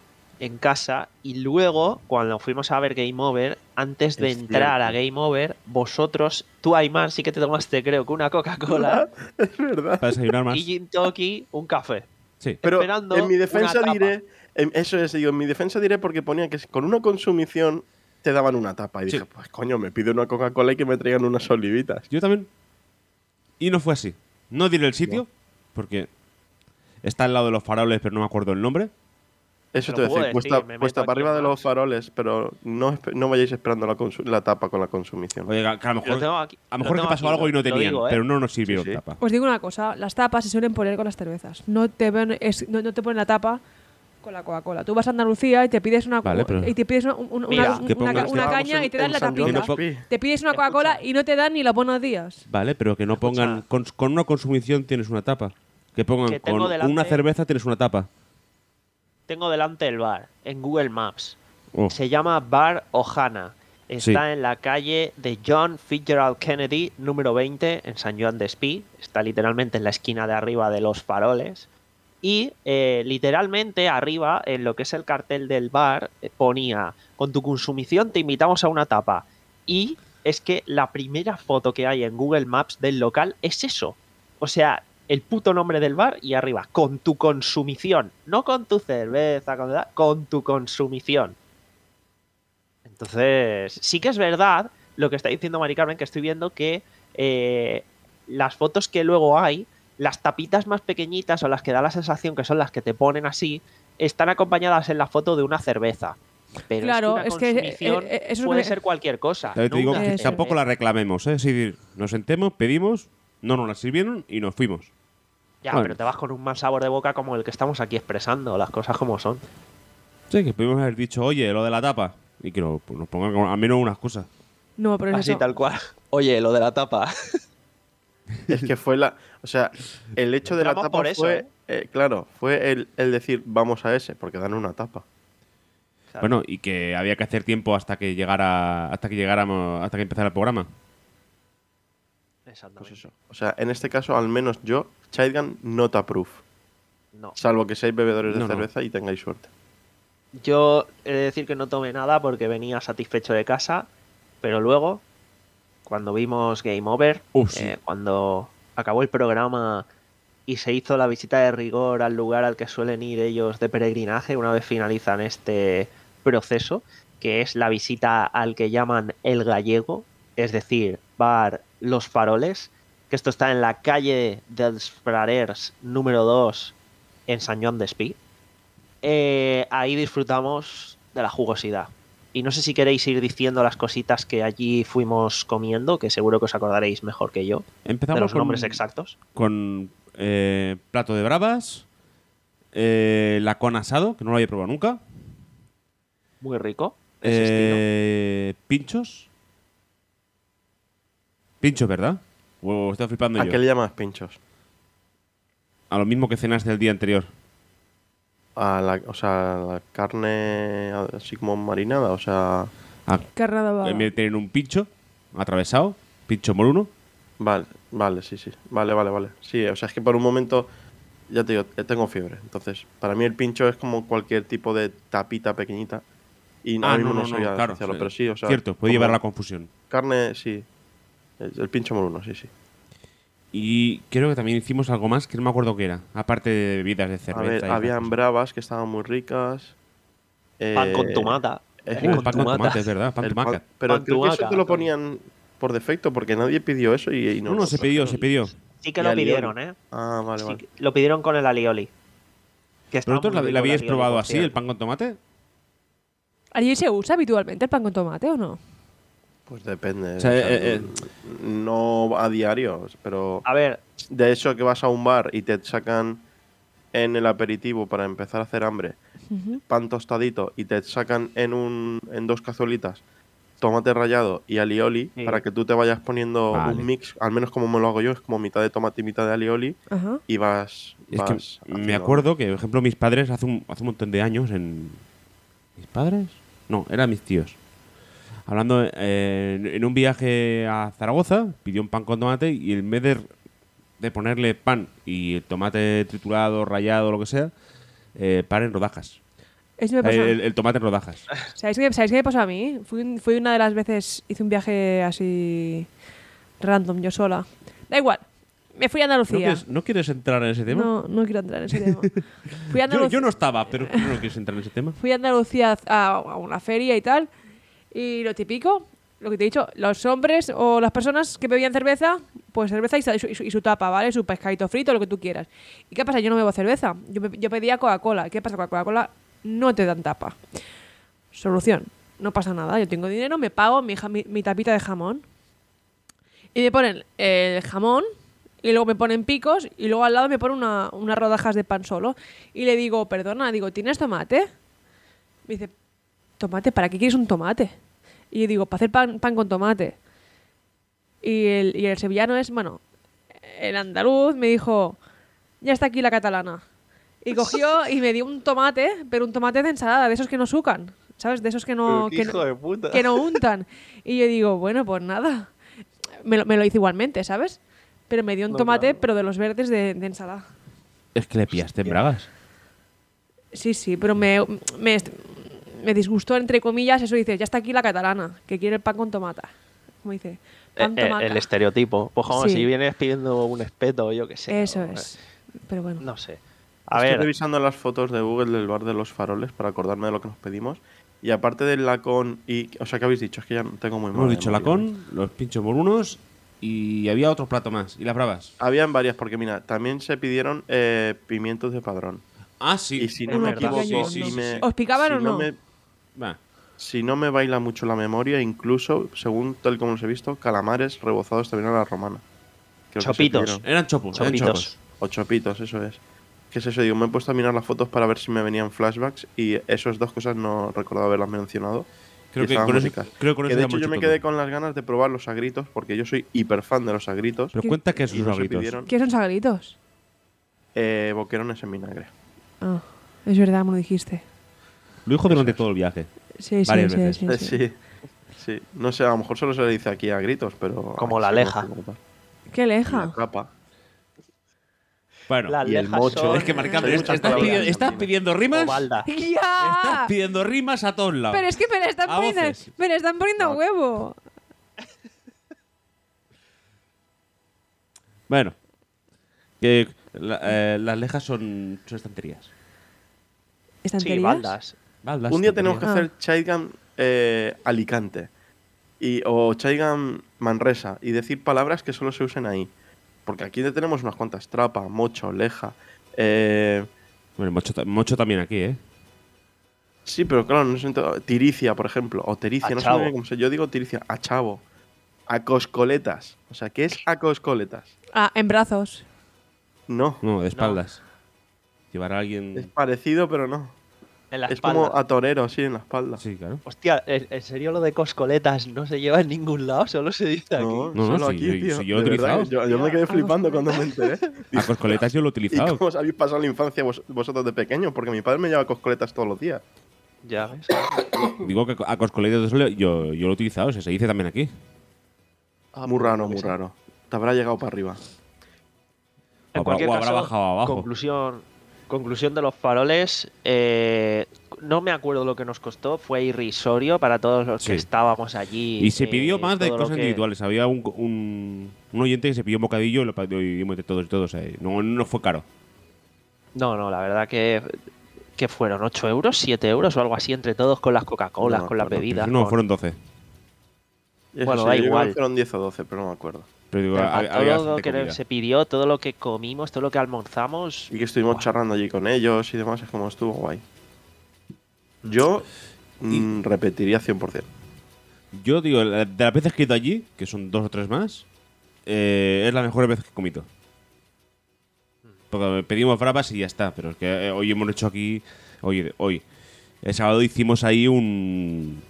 en casa y luego, cuando fuimos a ver Game Over, antes de Es entrar cierto. a Game Over, vosotros, tú, Aymar, sí que te tomaste, creo que una Coca-Cola Es verdad. Para desayunar más. y Gin Toki un café. Sí. Pero esperando en mi una defensa tapa. diré, en- eso es, digo, en mi defensa diré porque ponía que con una consumición te daban una tapa. Y Sí. dije, pues coño, me pido una Coca-Cola y que me traigan unas olivitas. Yo también. Y no fue así. No diré el sitio, porque está al lado de los faroles, pero no me acuerdo el nombre. Eso Te te lo voy a puedo decir, decir, cuesta, me meto cuesta para aquí arriba en de los Maps. faroles, pero no, espe- no vayáis esperando la, consu- la tapa con la consumición. Oye, que a lo Lo mejor, tengo aquí- a lo lo mejor que tengo pasó aquí, algo y no lo tenían, digo, ¿eh? pero no nos sirvieron Sí, sí. tapa. Os digo una cosa, las tapas se suelen poner con las cervezas. No te, ven- es- no, no te ponen la tapa con la Coca-Cola. Tú vas a Andalucía y te pides una Vale, pero- y te pides una, un- una- Mira, una- que una pongan- ca- una Estábamos caña en- y te dan en la San Joan tapita. de Espí. Te pides una Escucha. Coca-Cola y no te dan ni los buenos días. Vale, pero que no Escucha. pongan. Con, con una consumición tienes una tapa. Que pongan Que tengo con delante- una cerveza tienes una tapa. Tengo delante el bar en Google Maps. Oh, Se llama Bar Ohana. Está Sí. en la calle de John Fitzgerald Kennedy, número veinte, en San Joan de Espí. Está literalmente en la esquina de arriba de los faroles. Y eh, literalmente arriba, en lo que es el cartel del bar, eh, ponía: con tu consumición te invitamos a una tapa. Y es que la primera foto que hay en Google Maps del local es eso. O sea, el puto nombre del bar y arriba, con tu consumición. No con tu cerveza, con, con tu consumición. Entonces, sí que es verdad lo que está diciendo Mari Carmen, que estoy viendo que eh, las fotos que luego hay, las tapitas más pequeñitas o las que da la sensación que son las que te ponen así, están acompañadas en la foto de una cerveza. Pero Claro, es es que, que, una eh, consumición eh, eso es puede me- ser cualquier cosa. También te no digo una que Eso. tampoco la cerveza. reclamemos, ¿eh? Es decir, nos sentemos, pedimos, no nos la sirvieron y nos fuimos. Ya, Bueno. pero te vas con un mal sabor de boca como el que estamos aquí expresando, las cosas como son. Sí, que pudimos haber dicho, oye, lo de la tapa. Y que no- pues nos pongan como- al menos unas cosas. No, pero es Así eso. tal cual. Oye, lo de la tapa. Es que fue la. O sea, el hecho de la Entramos tapa por eso, fue. ¿eh? eh, claro, fue el, el decir vamos a ese, porque dan una tapa. Claro. Bueno, y que había que hacer tiempo hasta que llegara, hasta que llegáramos, hasta que empezara el programa. Exactamente. Pues eso. O sea, en este caso, al menos yo, Childgun not approve. No. Salvo que seáis bebedores de No, no. cerveza y tengáis suerte. Yo he de decir que no tomé nada porque venía satisfecho de casa, pero luego, cuando vimos Game Over, Uh, sí. eh, cuando acabó el programa y se hizo la visita de rigor al lugar al que suelen ir ellos de peregrinaje una vez finalizan este proceso, que es la visita al que llaman El Gallego, es decir, bar Los Faroles, que esto está en la calle dels Frarers número dos en San Joan de Espí. Eh, ahí disfrutamos de la jugosidad. Y no sé si queréis ir diciendo las cositas que allí fuimos comiendo, que seguro que os acordaréis mejor que yo, de Empezamos los con, nombres exactos. con eh, plato de bravas, eh, lacón asado, que no lo había probado nunca, Muy rico. Ese estilo. eh, pinchos. Pinchos, ¿verdad? O estoy flipando ¿A yo. qué le llamas pinchos? A lo mismo que cenaste el día anterior. A la, o sea, la carne así como marinada, o sea. Ah, Carnada en vez de tener un pincho atravesado, pincho moruno. Vale, vale, sí, sí. Vale, vale, vale. Sí, o sea, es que por un momento, ya te digo, eh, tengo fiebre. Entonces, para mí el pincho es como cualquier tipo de tapita pequeñita. Y Ah, ahora mismo no, no, no, soy no, a claro. asociarlo, pero sí, o sea. Cierto, puede como llevar a la confusión. Carne, sí. El, el pincho moruno, sí, sí. Y creo que también hicimos algo más que no me acuerdo qué era. Aparte de bebidas de A cerveza. ver, y esas habían cosas. bravas que estaban muy ricas. Pan Eh, con tomata. eh, Pan Uh, con pan con tomata. tomate, es verdad, pan el tomaca. pan- pero Pan creo que eso tumaca, te lo Tony. ponían por defecto porque nadie pidió eso y, y No, no, se pidió, se pidió. Sí que Y lo alioli. pidieron, ¿eh? Ah, vale, Sí vale. que lo pidieron con el alioli. Que estaba ¿Vosotros muy la, rico la el habíais alioli, probado por así, cierto. el pan con tomate? ¿Allí se usa habitualmente el pan con tomate o no? Pues depende. O sea, o sea, eh, eh, no a diario, pero A ver, de eso que vas a un bar y te sacan en el aperitivo para empezar a hacer hambre Ujú. pan tostadito y te sacan en un en dos cazuelitas tomate rallado y alioli Sí. para que tú te vayas poniendo Vale. un mix, al menos como me lo hago yo, es como mitad de tomate y mitad de alioli Ajá. y vas, Es vas que me haciendo- acuerdo que, por ejemplo, mis padres hace un, hace un montón de años en... ¿Mis padres? No, eran mis tíos. Hablando eh, en, en un viaje a Zaragoza, pidió un pan con tomate y en vez de, de ponerle pan y el tomate triturado, rallado, lo que sea, eh, pan en rodajas. Eso me pasó. El, el tomate en rodajas. ¿Sabéis qué, ¿Sabéis qué me pasó a mí? Fui, fui una de las veces, hice un viaje así random, yo sola. Da igual, me fui a ¿No Andalucía. quieres, ¿No quieres entrar en ese tema? No, no quiero entrar en ese tema. Fui a yo, Andalucía, yo no estaba, pero ¿no quieres entrar en ese tema? fui a Andalucía a, a una feria y tal. Y lo típico, lo que te he dicho, los hombres o las personas que bebían cerveza, pues cerveza y su, y su, y su tapa, ¿vale? Su pescadito frito, lo que tú quieras. ¿Y qué pasa? Yo no bebo cerveza. Yo, yo pedía Coca-Cola. ¿Qué pasa? Con la Coca-Cola no te dan tapa. Solución. No pasa nada. Yo tengo dinero, me pago mi, mi, mi tapita de jamón. Y me ponen el jamón y luego me ponen picos y luego al lado me ponen una, unas rodajas de pan solo. Y le digo, perdona, digo, ¿tienes tomate? Me dice, ¿tomate? ¿Para qué quieres un tomate? Y yo digo, para hacer pan, pan con tomate. Y el, y el sevillano es, bueno, el andaluz me dijo, ya está aquí la catalana. Y cogió y me dio un tomate, pero un tomate de ensalada, de esos que no sucan, ¿sabes? De esos que no, que, hijo no de puta. que no untan. Y yo digo, bueno, pues nada. Me lo, me lo hice igualmente, ¿sabes? Pero me dio un No, tomate, claro. pero de los verdes de, de ensalada. Es que le pillaste en bragas. Sí, sí, pero me, me, me disgustó, entre comillas, eso dice, ya está aquí la catalana, que quiere el pan con tomata. Como dice, pan Eh, eh, tomata. el estereotipo. Pues como Sí. si vienes pidiendo un espeto, yo qué sé. Eso o- es. Pero bueno. No sé. A Estoy ver, revisando las fotos de Google del bar de los faroles para acordarme de lo que nos pedimos. Y aparte del lacón y... O sea, ¿qué habéis dicho? Es que ya no tengo muy mal. Hemos dicho lacón, los pinchos morunos y había otro plato más. ¿Y las bravas? Habían varias, porque mira, también se pidieron eh, pimientos de padrón. Ah, sí. Y si no Es me verdad, equivoco, sí, sí, y sí, me- sí. ¿Os picaban si o no? me- Va. si no me baila mucho la memoria, incluso, según tal como los he visto, calamares rebozados también a la romana. Creo que se Chopitos. pidieron. Eran chopos, eran Chopitos. chopos. O chopitos, eso es. ¿Qué es eso? Digo, me he puesto a mirar las fotos para ver si me venían flashbacks y esas dos cosas no recordaba haberlas mencionado. Creo Y que estaban con muy eso, ricas. creo que con Que eso de ya hecho hemos yo me hecho quedé todo. con las ganas de probar los sagritos porque yo soy hiper fan de los sagritos. Pero cuenta que esos y no se sagritos. pidieron ¿Qué son sagritos? eh, boquerones en vinagre. Ah, es verdad, me lo dijiste. Lo dijo durante Eso es. todo el viaje. Sí, sí, Varias sí, veces. sí, Eh, sí. Sí, sí. No sé, a lo mejor solo se le dice aquí a gritos, pero... Como aquí la se leja. conoce como tal. ¿Qué Y leja? la capa. Bueno, las y el lejas mocho. son- es que marcando. Hay ¿Estás, muchas estás palabras pidiendo, estás argentinas. pidiendo rimas? o balda. Estás ¡Ya! pidiendo rimas a todos lados. Pero es que me le están A poniendo, voces. me le están poniendo No. huevo. Bueno, que la- eh, las lejas son, son estanterías. Sí, ¿Estanterías? baldas. Baldas, Un día tenemos que estanterías. Ah. hacer Chaigam eh, Alicante y, o Chaigam Manresa y decir palabras que solo se usen ahí. Porque aquí ya tenemos unas cuantas: trapa, mocho, leja. Eh, Bueno, mocho, ta- mocho también aquí, ¿eh? sí, pero claro, no sé. en todo- Tiricia, por ejemplo, o tericia, no sé Achavo. muy bien cómo se. Yo digo tiricia, achavo. Acoscoletas. O sea, ¿qué es acoscoletas? Ah, en brazos. No, No, de espaldas. Llevar a es alguien. parecido, pero no. En la Es espalda. como a torero, sí, en la espalda. Sí, claro. Hostia, ¿en en serio lo de coscoletas no se lleva en ningún lado? Solo se dice aquí. No, No, no, solo sí, aquí, yo- tío. sí, yo lo he De verdad, utilizado. Yo, yo me quedé flipando Acoscoletas. cuando me enteré. A coscoletas yo lo he ¿Y utilizado. cómo os habéis pasado la infancia vos- vosotros de pequeños? Porque mi padre me lleva coscoletas todos los días. Ya ves. Digo que a coscoletas yo, yo lo he utilizado, se dice también aquí. Ah, muy pues raro, no muy sé. raro. Te habrá llegado para arriba. En O, cualquier o habrá caso, bajado abajo. Conclusión, conclusión de los faroles. eh, no me acuerdo lo que nos costó. Fue irrisorio para todos los Sí. que estábamos allí. Y se eh, pidió más de todo lo cosas que- individuales. Había un, un, un oyente que se pidió un bocadillo y lo pedimos de todos y todos. eh. No, no fue caro. No, no, la verdad que, que fueron ocho euros, siete euros o algo así entre todos con las Coca-Colas, No me con las acuerdo. bebidas. No, con- fueron doce. Y eso Bueno, sí, da yo creo igual. que fueron diez o doce, pero no me acuerdo. Pero digo, Pero había, para había todo lo bastante que comida. se pidió, todo lo que comimos, todo lo que almorzamos. Y que estuvimos Buah. charlando allí con ellos y demás, es como estuvo guay. Yo mm, repetiría cien por cien. Yo digo, la- de las veces que he ido allí, que son dos o tres más, eh, es la mejor vez que he comido. Porque pedimos bravas y ya está. Pero es que eh, hoy hemos hecho aquí. Hoy, hoy. El sábado hicimos ahí un.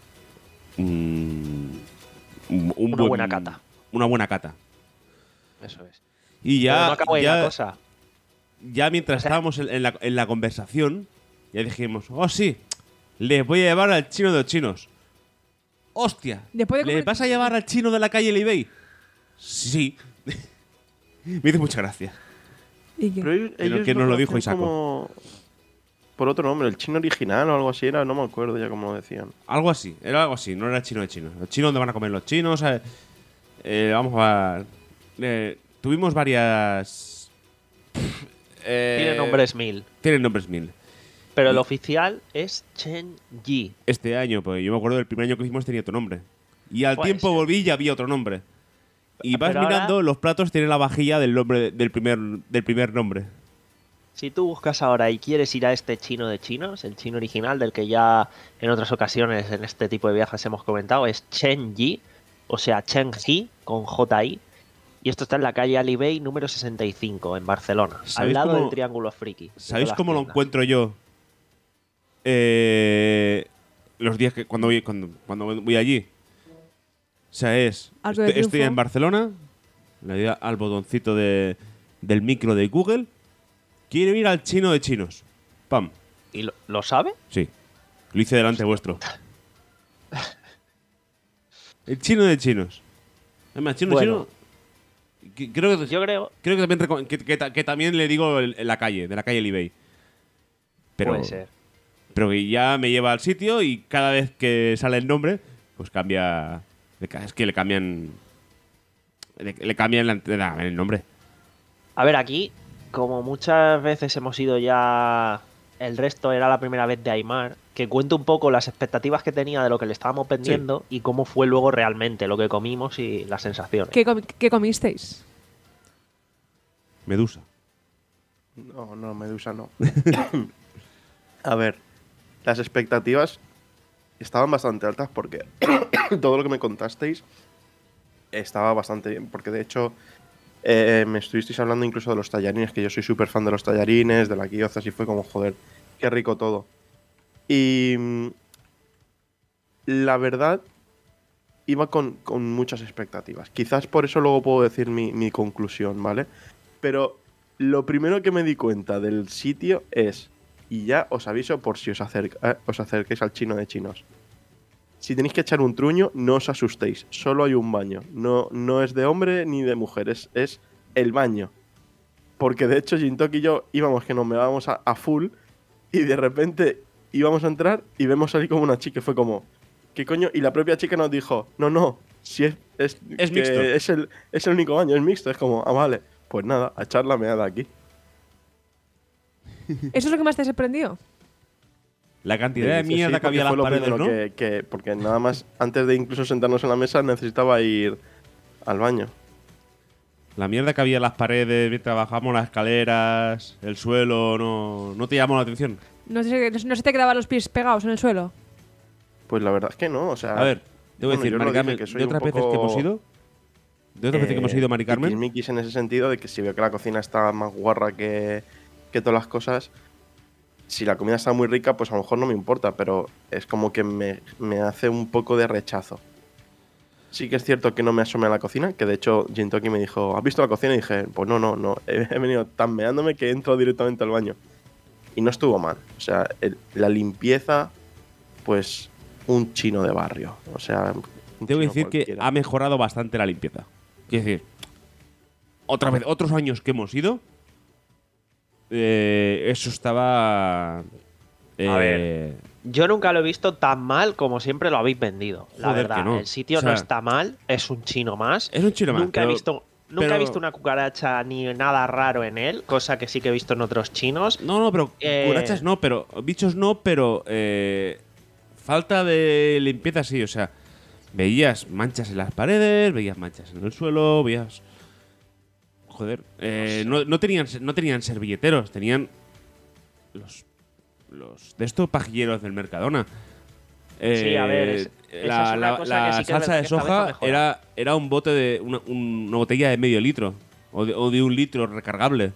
Un. un- un Una buen- buena cata. Una buena cata. Eso es. Y Pero ya. no acabó ahí ya, la cosa. ya mientras O sea- estábamos en, en la, en la conversación, ya dijimos: oh, sí, les voy a llevar al chino de los chinos. ¡Hostia! Después de ¿Les comer- vas a llevar al chino de la calle Libey? Sí. Me hizo mucha gracia. ¿Y qué? Pero ellos, Pero ellos que nos lo conocen dijo Isaco. como- por otro nombre, el chino original o algo así era, no me acuerdo ya cómo lo decían. Algo así, era algo así, no era chino de chinos. Los chinos, ¿dónde van a comer los chinos? Eh, eh, vamos a... Eh, tuvimos varias... Eh, Tiene nombres mil. Tienen nombres mil. Pero el oficial es Chen Yi. Este año, pues yo me acuerdo del primer año que hicimos tenía otro nombre. Y al Puede tiempo ser. volví y ya había otro nombre. Y vas Pero mirando, ahora- los platos tienen la vajilla del nombre del primer, del primer nombre. Si tú buscas ahora y quieres ir a este chino de chinos, el chino original del que ya en otras ocasiones en este tipo de viajes hemos comentado, es Chen Yi, o sea, Chen Ji con J I. Y esto está en la calle Ali Bei número sesenta y cinco, en Barcelona, al ¿Sabéis lado cómo- del Triángulo Friki. de ¿Sabéis todas las cómo lo tiendas. encuentro yo? Eh, los días que cuando voy, cuando, cuando voy allí. O sea, es. Arco de Estoy, estoy Triunfo. en Barcelona. Le doy al botoncito de, del micro de Google. Quiero ir al chino de chinos. Pam. ¿Y lo, lo sabe? Sí. Lo hice delante vuestro. El chino de chinos. Además, chino Bueno. de chino. que- Creo que, Yo creo, creo que también, reco- que, que ta- que también le digo el- en la calle, de la calle Libey. Pero, puede ser. pero que ya me lleva al sitio y cada vez que sale el nombre, pues cambia. le ca- Es que le cambian. Le, le cambian la- la- el nombre. A ver, aquí, como muchas veces hemos ido ya, el resto era la primera vez de Aymar, que cuente un poco las expectativas que tenía de lo que le estábamos vendiendo y cómo fue luego realmente lo que comimos y las sensaciones. ¿Qué, comi- qué comisteis? Medusa. No, no, Medusa no. A ver, las expectativas estaban bastante altas porque todo lo que me contasteis estaba bastante bien. Porque de hecho, eh, me estuvisteis hablando incluso de los tallarines, que yo soy súper fan de los tallarines, de la guioza, y fue como, joder, qué rico todo. Y mm, la verdad, iba con, con muchas expectativas. Quizás por eso luego puedo decir mi, mi conclusión, ¿vale? Pero lo primero que me di cuenta del sitio es, y ya os aviso por si os, acerca- eh, os acerquéis al chino de chinos. Si tenéis que echar un truño, no os asustéis. Solo hay un baño. No, no es de hombre ni de mujer, es, es el baño. Porque de hecho Jintoki y yo íbamos que nos meábamos a, a full y de repente íbamos a entrar y vemos salir como una chica. Y fue como, ¿qué coño? Y la propia chica nos dijo, no, no, si es, es, Es que mixto. Es el, es el único baño, es mixto. Es como, ah, vale, pues nada, a echar la meada aquí. ¿Eso es lo que más te ha sorprendido? La cantidad de Sí, sí, mierda que porque había en fue las lo paredes, primero ¿no? que, que- porque nada más, antes de incluso sentarnos en la mesa, necesitaba ir al baño. La mierda que había en las paredes, mientras bajamos las escaleras, el suelo, no, no te llamó la atención. ¿No se, no se te quedaban los pies pegados en el suelo? Pues la verdad es que no, o sea... A ver, te voy a bueno, decir, yo lo Mari dije, Carmen, que soy de un otras veces poco, que hemos ido, de otras veces que hemos eh, ido, Mari Carmen, tiquismiquis en ese sentido de que si veo que la cocina está más guarra que, que todas las cosas, si la comida está muy rica, pues a lo mejor no me importa, pero es como que me, me hace un poco de rechazo. Sí que es cierto que no me asomé a la cocina, que de hecho Jintoki me dijo, ¿has visto la cocina? Y dije, pues no, no, no, he, he venido tan meándome que entro directamente al baño. Y no estuvo mal, o sea, el- la limpieza, pues un chino de barrio, o sea... un te voy a chino decir que cualquiera. ha mejorado bastante la limpieza. Quiero decir, otra vez, otros años que hemos ido, eh, eso estaba... eh, A ver. Yo nunca lo he visto tan mal como siempre lo habéis vendido. La Joder, verdad, que no. el sitio O sea, no está mal, es un chino más. Es un chino más, Nunca pero- he visto, nunca pero- he visto una cucaracha ni nada raro en él, cosa que sí que he visto en otros chinos. No, no, pero Eh, cucarachas no, pero bichos no, pero eh, falta de limpieza sí, o sea, veías manchas en las paredes, veías manchas en el suelo, veías... Joder, eh, no, no tenían, no tenían servilleteros, tenían los, los de estos pajilleros del Mercadona. Sí, a ver, Eh, es- esa la, es una la- cosa la que sí que es salsa verdad de que esta vez ha soja mejorado. era, era un bote de una, un- una botella de medio litro o de, o de un litro recargable.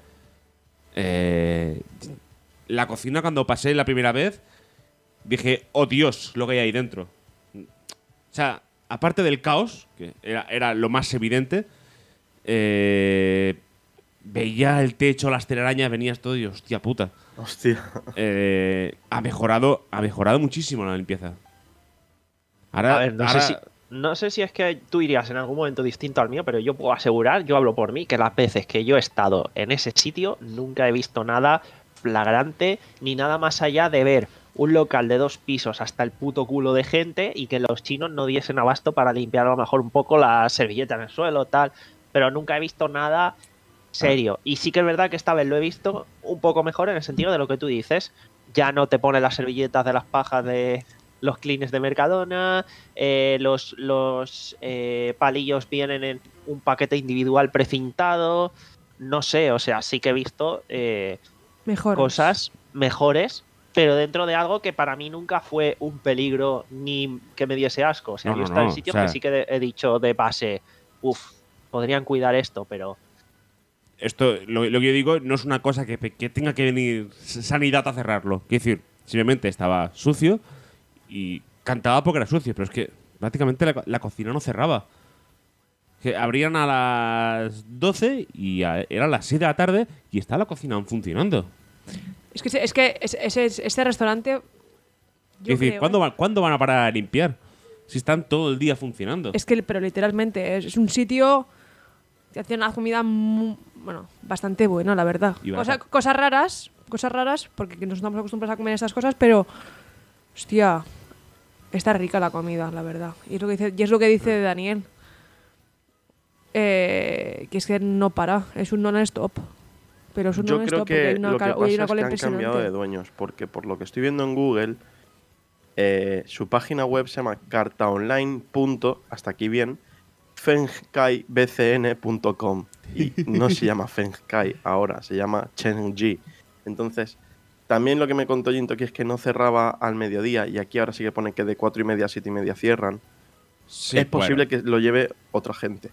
Eh, la cocina cuando pasé la primera vez dije, oh Dios, lo que hay ahí dentro. O sea, aparte del caos, que era, era lo más evidente, eh, veía el techo, las telarañas, venías todo y hostia puta. Hostia. Eh, ha mejorado, ha mejorado muchísimo la limpieza. Ahora, A ver, no, ahora- sé si, no sé si es que tú irías en algún momento distinto al mío, pero yo puedo asegurar, yo hablo por mí, que las veces que yo he estado en ese sitio nunca he visto nada flagrante ni nada más allá de ver un local de dos pisos hasta el puto culo de gente y que los chinos no diesen abasto para limpiar a lo mejor un poco la servilleta en el suelo, tal. Pero nunca he visto nada serio. Y sí que es verdad que esta vez lo he visto un poco mejor en el sentido de lo que tú dices. Ya no te pone las servilletas de las pajas de los clines de Mercadona, eh, los, los eh, palillos vienen en un paquete individual precintado. No sé, o sea, sí que he visto eh, Mejor. cosas mejores, pero dentro de algo que para mí nunca fue un peligro ni que me diese asco. O sea, No, yo no, he estado no, en sitios o sea- que sí que he dicho de base, uff, podrían cuidar esto, pero Esto, lo, lo que yo digo, no es una cosa que, que tenga que venir sanidad a cerrarlo. Quiero decir, simplemente estaba sucio y cantaba porque era sucio, pero es que prácticamente la, la cocina no cerraba. Que abrían a las doce y a- eran las seis de la tarde y estaba la cocina aún funcionando. Es que, es que ese, ese, ese restaurante. Yo Quiero decir, creo, ¿cuándo, ¿eh? van, ¿cuándo van a parar a limpiar? Si están todo el día funcionando. Es que, pero literalmente, es, es un sitio que hace una comida mu- bueno, bastante buena, la verdad. Y barata. Cosa- cosas raras, cosas raras, porque no estamos acostumbrados a comer estas cosas, pero, hostia, está rica la comida, la verdad. Y es lo que dice, y es lo que dice Daniel. Eh, que es que no para, es un non-stop. Pero es un Yo non-stop creo porque que hay una, lo que cal- pasa hay una es cola que han impresionante. cambiado de dueños, porque por lo que estoy viendo en Google, eh, su página web se llama cartaonline. Hasta aquí bien, fengkaibcn punto com y no se llama Fengkai ahora, se llama Chengji. Entonces, también lo que me contó Jintoki es que no cerraba al mediodía y aquí ahora sí que pone que de cuatro y media a siete y media cierran. Sí, es posible bueno. que lo lleve otra gente.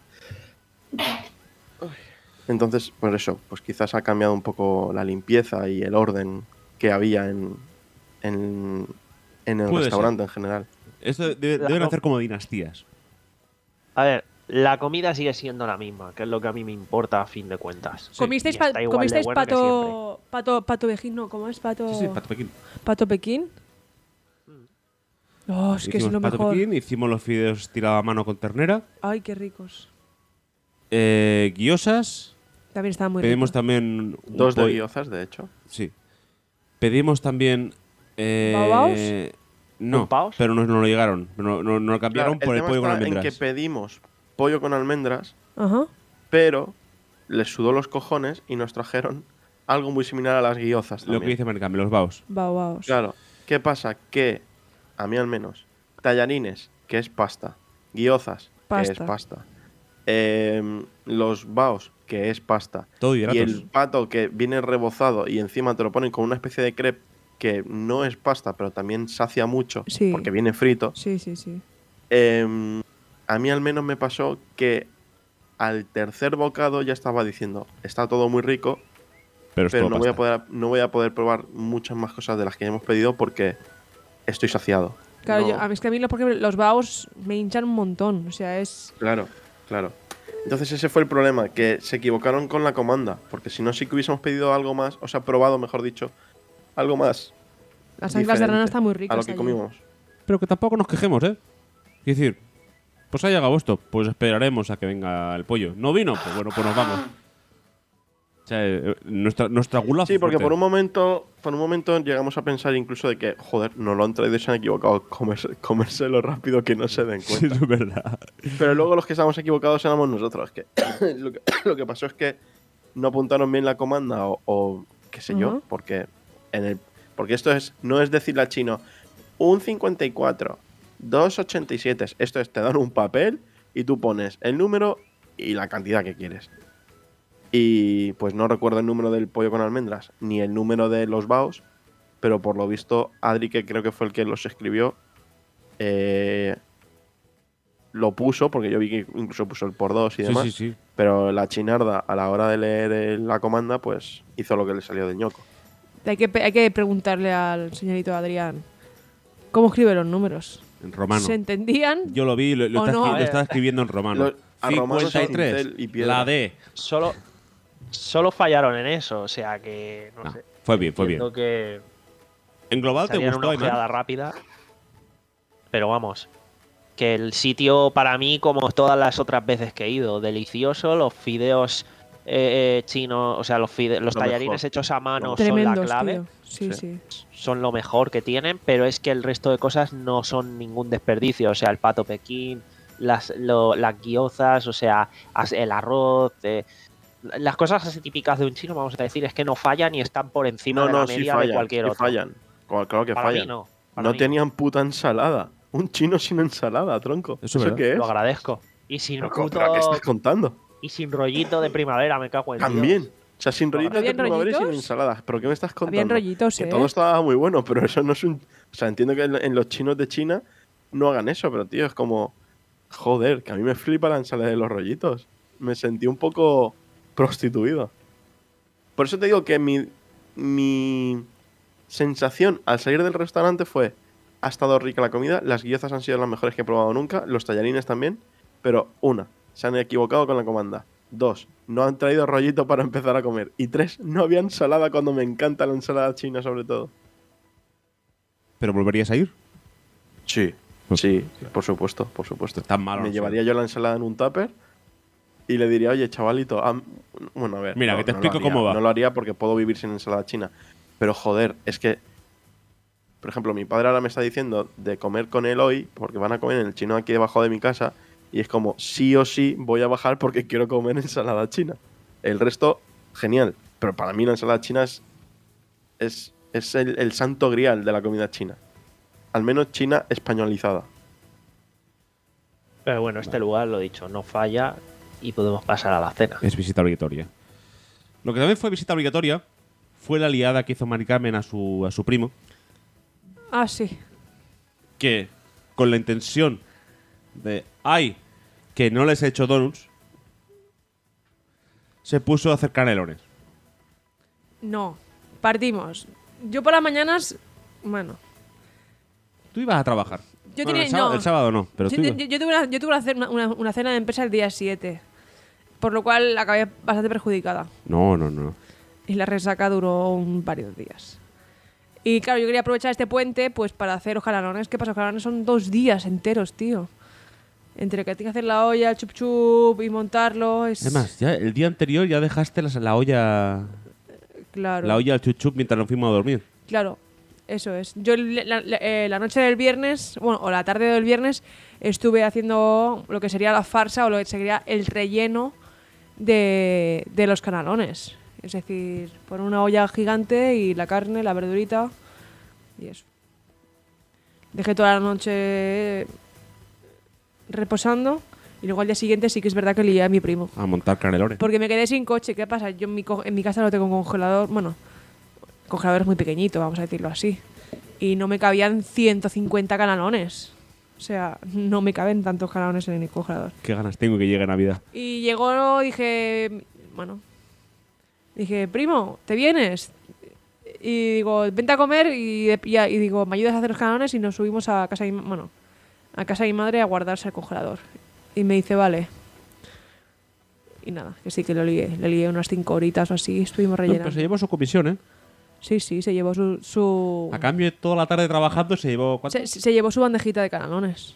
Entonces, por eso, pues quizás ha cambiado un poco la limpieza y el orden que había en, en, en el Puede restaurante en general. Esto debe- La deben co- hacer como dinastías. a ver, la comida sigue siendo la misma, que es lo que a mí me importa a fin de cuentas. ¿Comisteis, Y pa- está igual de comisteis buena que pato, pato, pato Bejín? No, ¿cómo es? Pato, Sí, sí, Pato Pekín. pato Pekín. Oh, es que es Hicimos lo Pato mejor. Pekín, hicimos los fideos tirados a mano con ternera, Ay, qué ricos. eh, guiosas, También estaba muy pedimos rico. también... un Dos de pollo- guiozas, de hecho. Sí. Pedimos también... Eh, ¿Baobaos? No, ¿Upaos? pero no, no lo llegaron. No, no, no lo cambiaron Claro, por el tema pollo con está almendras. en que pedimos pollo con almendras, Ajá. pero les sudó los cojones y nos trajeron algo muy similar a las guiozas Lo también. que dice Maricame, los baos. Baobaos. Claro, ¿qué pasa? Que, a mí al menos, tallarines, que es pasta, guiozas, que es Pasta. pasta, em, los baos, que es pasta, Todo y hidratos. el pato que viene rebozado y encima te lo ponen con una especie de crepe que no es pasta, pero también sacia mucho, Sí. porque viene frito. Sí, sí, sí. Em, a mí al menos me pasó que al tercer bocado ya estaba diciendo, está todo muy rico, Pero, es pero todo no voy, a pasta. poder, no voy a poder probar muchas más cosas de las que hemos pedido porque estoy saciado. Claro, No- yo- a mí es que a mí los, porque los baos me hinchan un montón. O sea, es. Claro, claro. Entonces ese fue el problema, que se equivocaron con la comanda, porque si no sí que hubiésemos pedido algo más, o sea, probado, mejor dicho, algo más Las anclas de rana diferente están muy ricas. a lo que allí. comimos. Pero que tampoco nos quejemos, ¿eh? Es decir, pues ha llegado esto, pues esperaremos a que venga el pollo. ¿No vino? Pues bueno, pues nos vamos. O sea, eh, nuestra, nuestra gula Sí, fue porque fuerte. por un momento, por un momento llegamos a pensar incluso de que, joder, nos lo han traído y se han equivocado, comerse, comérselo rápido que no se den Sí, cuenta. es verdad. Pero luego los que estábamos equivocados éramos nosotros. Que lo, que lo que pasó es que no apuntaron bien la comanda o, o qué sé yo, Ujú. porque en el porque esto es no es decirle al chino un cincuenta y cuatro, dos ochenta y siete. Esto es, te dan un papel y tú pones el número y la cantidad que quieres. Y pues no recuerdo el número del pollo con almendras ni el número de los baos, pero por lo visto Adri, que creo que fue el que los escribió, eh, lo puso, porque yo vi que incluso puso el por dos y Sí, demás, sí, sí. pero la chinarda a la hora de leer eh, la comanda pues hizo lo que le salió del ñoco. Hay que, pe- hay que preguntarle al señorito Adrián cómo escribe los números. En romano. ¿Se entendían? Yo lo vi, lo, lo, ¿O está, no? escri- lo estaba escribiendo en romano. Lo- a romano sin cincuenta y tres, pincel y piedra. la D. Solo, solo fallaron en eso, o sea que no No, sé. fue bien, fue bien. Entiendo que En global te serían gustó, una Ayman. ojeada rápida. Pero vamos, que el sitio para mí, como todas las otras veces que he ido, delicioso, los fideos eh, chinos, o sea, los, fide- los Lo tallarines mejor. hechos a mano Tremendos, son la clave. tío. Sí, Sí. sí. Son lo mejor que tienen, pero es que el resto de cosas no son ningún desperdicio. O sea, el pato pekín, las, lo- las guiozas, o sea, as- el arroz, eh, las cosas así típicas de un chino, vamos a decir, es que no fallan y están por encima No, de la no, sí media de fallan. cualquier Sí otro. fallan. Claro claro que Para fallan. mí no. para No mí tenían puta ensalada. Un chino sin ensalada, tronco. Eso ¿Eso, es verdad. qué es? Lo agradezco. Y sin Tronco, puto, ¿pero qué estás contando? y sin rollito de primavera, me cago en También. Dios. O sea, sin rollitos de ¿Habían primavera y sin rollitos? ensalada. ¿Pero qué me estás contando? Habían rollitos, Que ¿eh? todo estaba muy bueno, pero eso no es un... O sea, entiendo que en, en los chinos de China no hagan eso, pero tío, es como... Joder, que a mí me flipa la ensalada de los rollitos. Me sentí un poco prostituido. Por eso te digo que mi, mi sensación al salir del restaurante fue: ha estado rica la comida, las guiozas han sido las mejores que he probado nunca, los tallarines también, pero una, se han equivocado con la comanda. Dos, no han traído rollito para empezar a comer. Y tres, no había ensalada cuando me encanta la ensalada china sobre todo. ¿Pero volverías a ir? Sí, sí, por supuesto, por supuesto. Tan malo. Me no sé. llevaría yo la ensalada en un tupper y le diría: oye, chavalito, am- bueno, a ver. Mira, que te lo explico haría, cómo va. No lo haría porque puedo vivir sin ensalada china. Pero joder, es que, por ejemplo, mi padre ahora me está diciendo de comer con él hoy porque van a comer en el chino aquí debajo de mi casa y es como, sí o sí voy a bajar porque quiero comer ensalada china. El resto, genial. Pero para mí la ensalada china es, es, es el, el santo grial de la comida china. Al menos china españolizada. Pero bueno, este lugar, lo dicho, no falla y podemos pasar a la cena. Es visita obligatoria. Lo que también fue visita obligatoria fue la liada que hizo Mari Carmen a su, a su primo, Ah, sí. que con la intención de, ay, que no les he hecho donuts, se puso a hacer canelones. No. Partimos. Yo por las mañanas. Bueno. Tú ibas a trabajar. Yo Bueno, tenía- el, sábado, no. el sábado no, pero Yo, tú yo- ibas. yo tuve, una, yo tuve una, cena, una- una cena de empresa el día siete. Por lo cual acabé bastante perjudicada. No, no, no. Y la resaca duró un varios días. Y claro, yo quería aprovechar este puente pues para hacer los canelones. ¿Qué pasa? Los canelones son dos días enteros, tío. Entre que tienes que hacer la olla, el chup chup y montarlo. Es... Además, ya el día anterior ya dejaste la, la olla Claro. la olla al chuchup mientras nos fuimos a dormir. Claro, eso es. Yo la, la- eh, la noche del viernes, bueno, o la tarde del viernes, estuve haciendo lo que sería la farsa o lo que sería el relleno de, de los canelones. Es decir, poner una olla gigante y la carne, la verdurita y eso. Dejé toda la noche reposando y luego al día siguiente sí que es verdad que lié a mi primo. A montar canelones. Porque me quedé sin coche. ¿Qué pasa? Yo en mi, co- en mi casa no tengo un congelador. Bueno, el congelador es muy pequeñito, vamos a decirlo así. Y no me cabían ciento cincuenta canelones. O sea, no me caben tantos canelones en el congelador. Qué ganas tengo que llegue Navidad. Y llegó, dije, bueno, dije, primo, ¿te vienes? Y digo, vente a comer y, y, y digo, ¿me ayudas a hacer los canelones? Y nos subimos a casa de mi, bueno, a casa de mi madre a guardarse el congelador. Y me dice, vale. Y nada, que sí que lo lié. Le lié unas cinco horitas o así, estuvimos No, rellenando. pero se llevó su comisión, ¿eh? Sí, sí, se llevó su... su A cambio de toda la tarde trabajando, se llevó... ¿cuánto? se, se llevó su bandejita de canelones.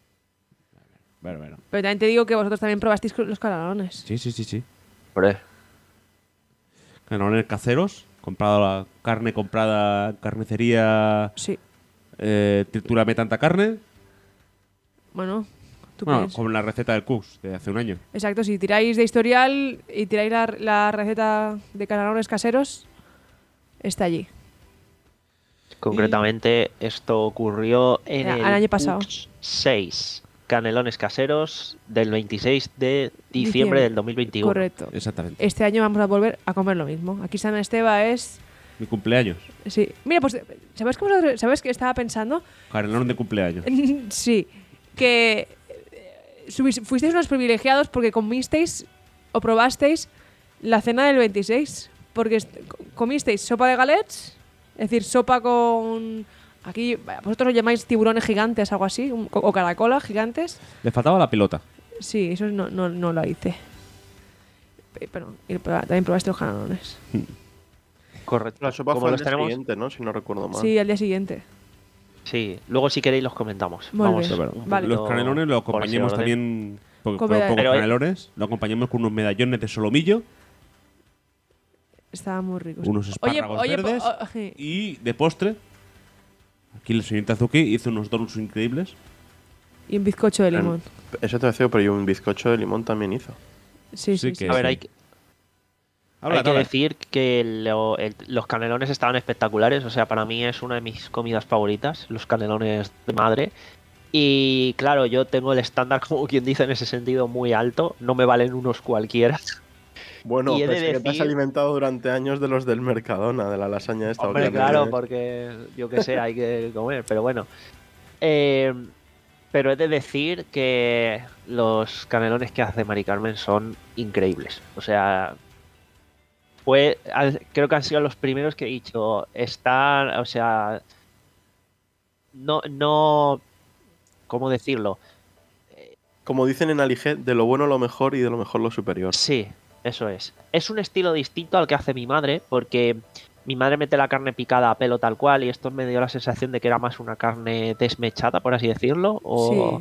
Bueno, bueno. Pero también te digo que vosotros también probasteis los canelones. Sí, sí, sí, sí. Hombre, Canelones caseros. Comprada la carne comprada en carnicería. Sí. Eh, tritúrame tanta carne. Bueno, tú Bueno, piensas. como la receta del Cooks de hace un año. Exacto, si tiráis de historial y tiráis la, la receta de canelones caseros, está allí. concretamente esto ocurrió en Era el al año pasado. Cooks seis. Canelones caseros del veintiséis de diciembre, Diciembre. del dos mil veintiuno. Correcto. Exactamente. Este año vamos a volver a comer lo mismo. Aquí San Esteban es... Mi cumpleaños. Sí. Mira, pues, ¿sabes cómo sabes qué estaba pensando? Canelón de cumpleaños. Sí, que eh, subis- fuisteis unos privilegiados porque comisteis o probasteis la cena del veintiséis. Porque est- co- comisteis sopa de galets, es decir, sopa con... Aquí, vaya, vosotros lo llamáis tiburones gigantes, algo así, un- o caracolas gigantes. Le faltaba la pelota. Sí, eso no, no, no lo hice. Pe- Pero y proba- también probaste los canelones. Correcto. La sopa Como fue al los día tenemos, siguiente, ¿no? Si no recuerdo mal. Sí, al día siguiente. sí. Luego si queréis los comentamos. Muy Vamos, bien. un Vale. Los poquito canelones los por ese acompañamos orden. también. Porque Con fueron medall- pocos Pero, eh, canelones. Lo acompañamos con unos medallones de solomillo. Estaban muy ricos. Unos espárragos verdes po- oh, sí. y de postre. Aquí la señorita Zuki hizo unos donuts increíbles. Y un bizcocho de limón. Eso te decía, pero yo un bizcocho de limón también hizo. Sí, sí, Sí, sí. que A ver, sí. hay que, Habla, hay que habla. decir que lo- el- los canelones estaban espectaculares. O sea, para mí es una de mis comidas favoritas, los canelones de madre. Y claro, yo tengo el estándar, como quien dice, en ese sentido muy alto. No me valen unos cualquiera. Bueno, Y he de pues que te has decir- alimentado durante años de los del Mercadona, de la lasaña esta. Hombre, ¿o qué? claro, porque yo qué sé, hay que comer, pero bueno. Eh, pero he de decir que los canelones que hace Mari Carmen son increíbles. O sea, fue, al- creo que han sido los primeros que he dicho, están, o sea, no, no, ¿cómo decirlo? Como dicen en Alige, de lo bueno lo mejor y de lo mejor lo superior. Sí, eso es. Es un estilo distinto al que hace mi madre, porque mi madre mete la carne picada a pelo tal cual y esto me dio la sensación de que era más una carne desmechada, por así decirlo, o, Sí.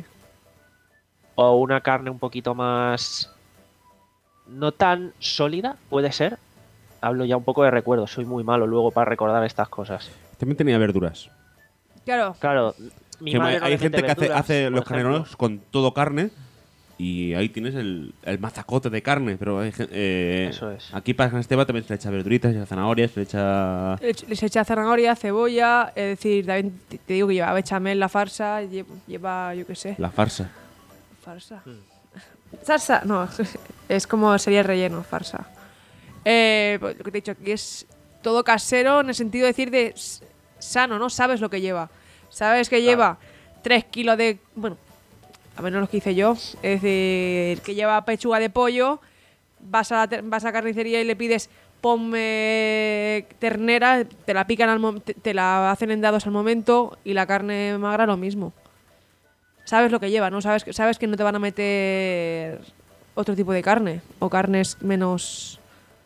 o una carne un poquito más... no tan sólida, puede ser. Hablo ya un poco de recuerdo, soy muy malo luego para recordar estas cosas. También tenía verduras. Claro. Claro, mi Que madre no hay le gente mete que hace, verduras, hace por los ejemplo. canelones con todo carne y ahí tienes el, el mazacote de carne. Pero hay gen- eh, Eso es. aquí para San Esteban también se le echa verduritas, se le echa zanahorias, se le echa... Les les echa zanahoria, cebolla, es decir, también te te digo que lleva bechamel, la farsa, lle- lleva, yo qué sé, la farsa. farsa. Salsa, no, es como sería el relleno, farsa. Eh, pues lo que te he dicho, aquí es todo casero en el sentido de decir de s- sano, ¿no? Sabes lo que lleva. Sabes que lleva tres kilos de... Bueno, a menos lo que hice yo. Es decir, que lleva pechuga de pollo, vas a la, ter- vas a la carnicería y le pides ponme ternera, te la pican al mom- te, te la hacen en dados al momento y la carne magra lo mismo. Sabes lo que lleva, ¿no? Sabes que, sabes que no te van a meter otro tipo de carne o carnes menos...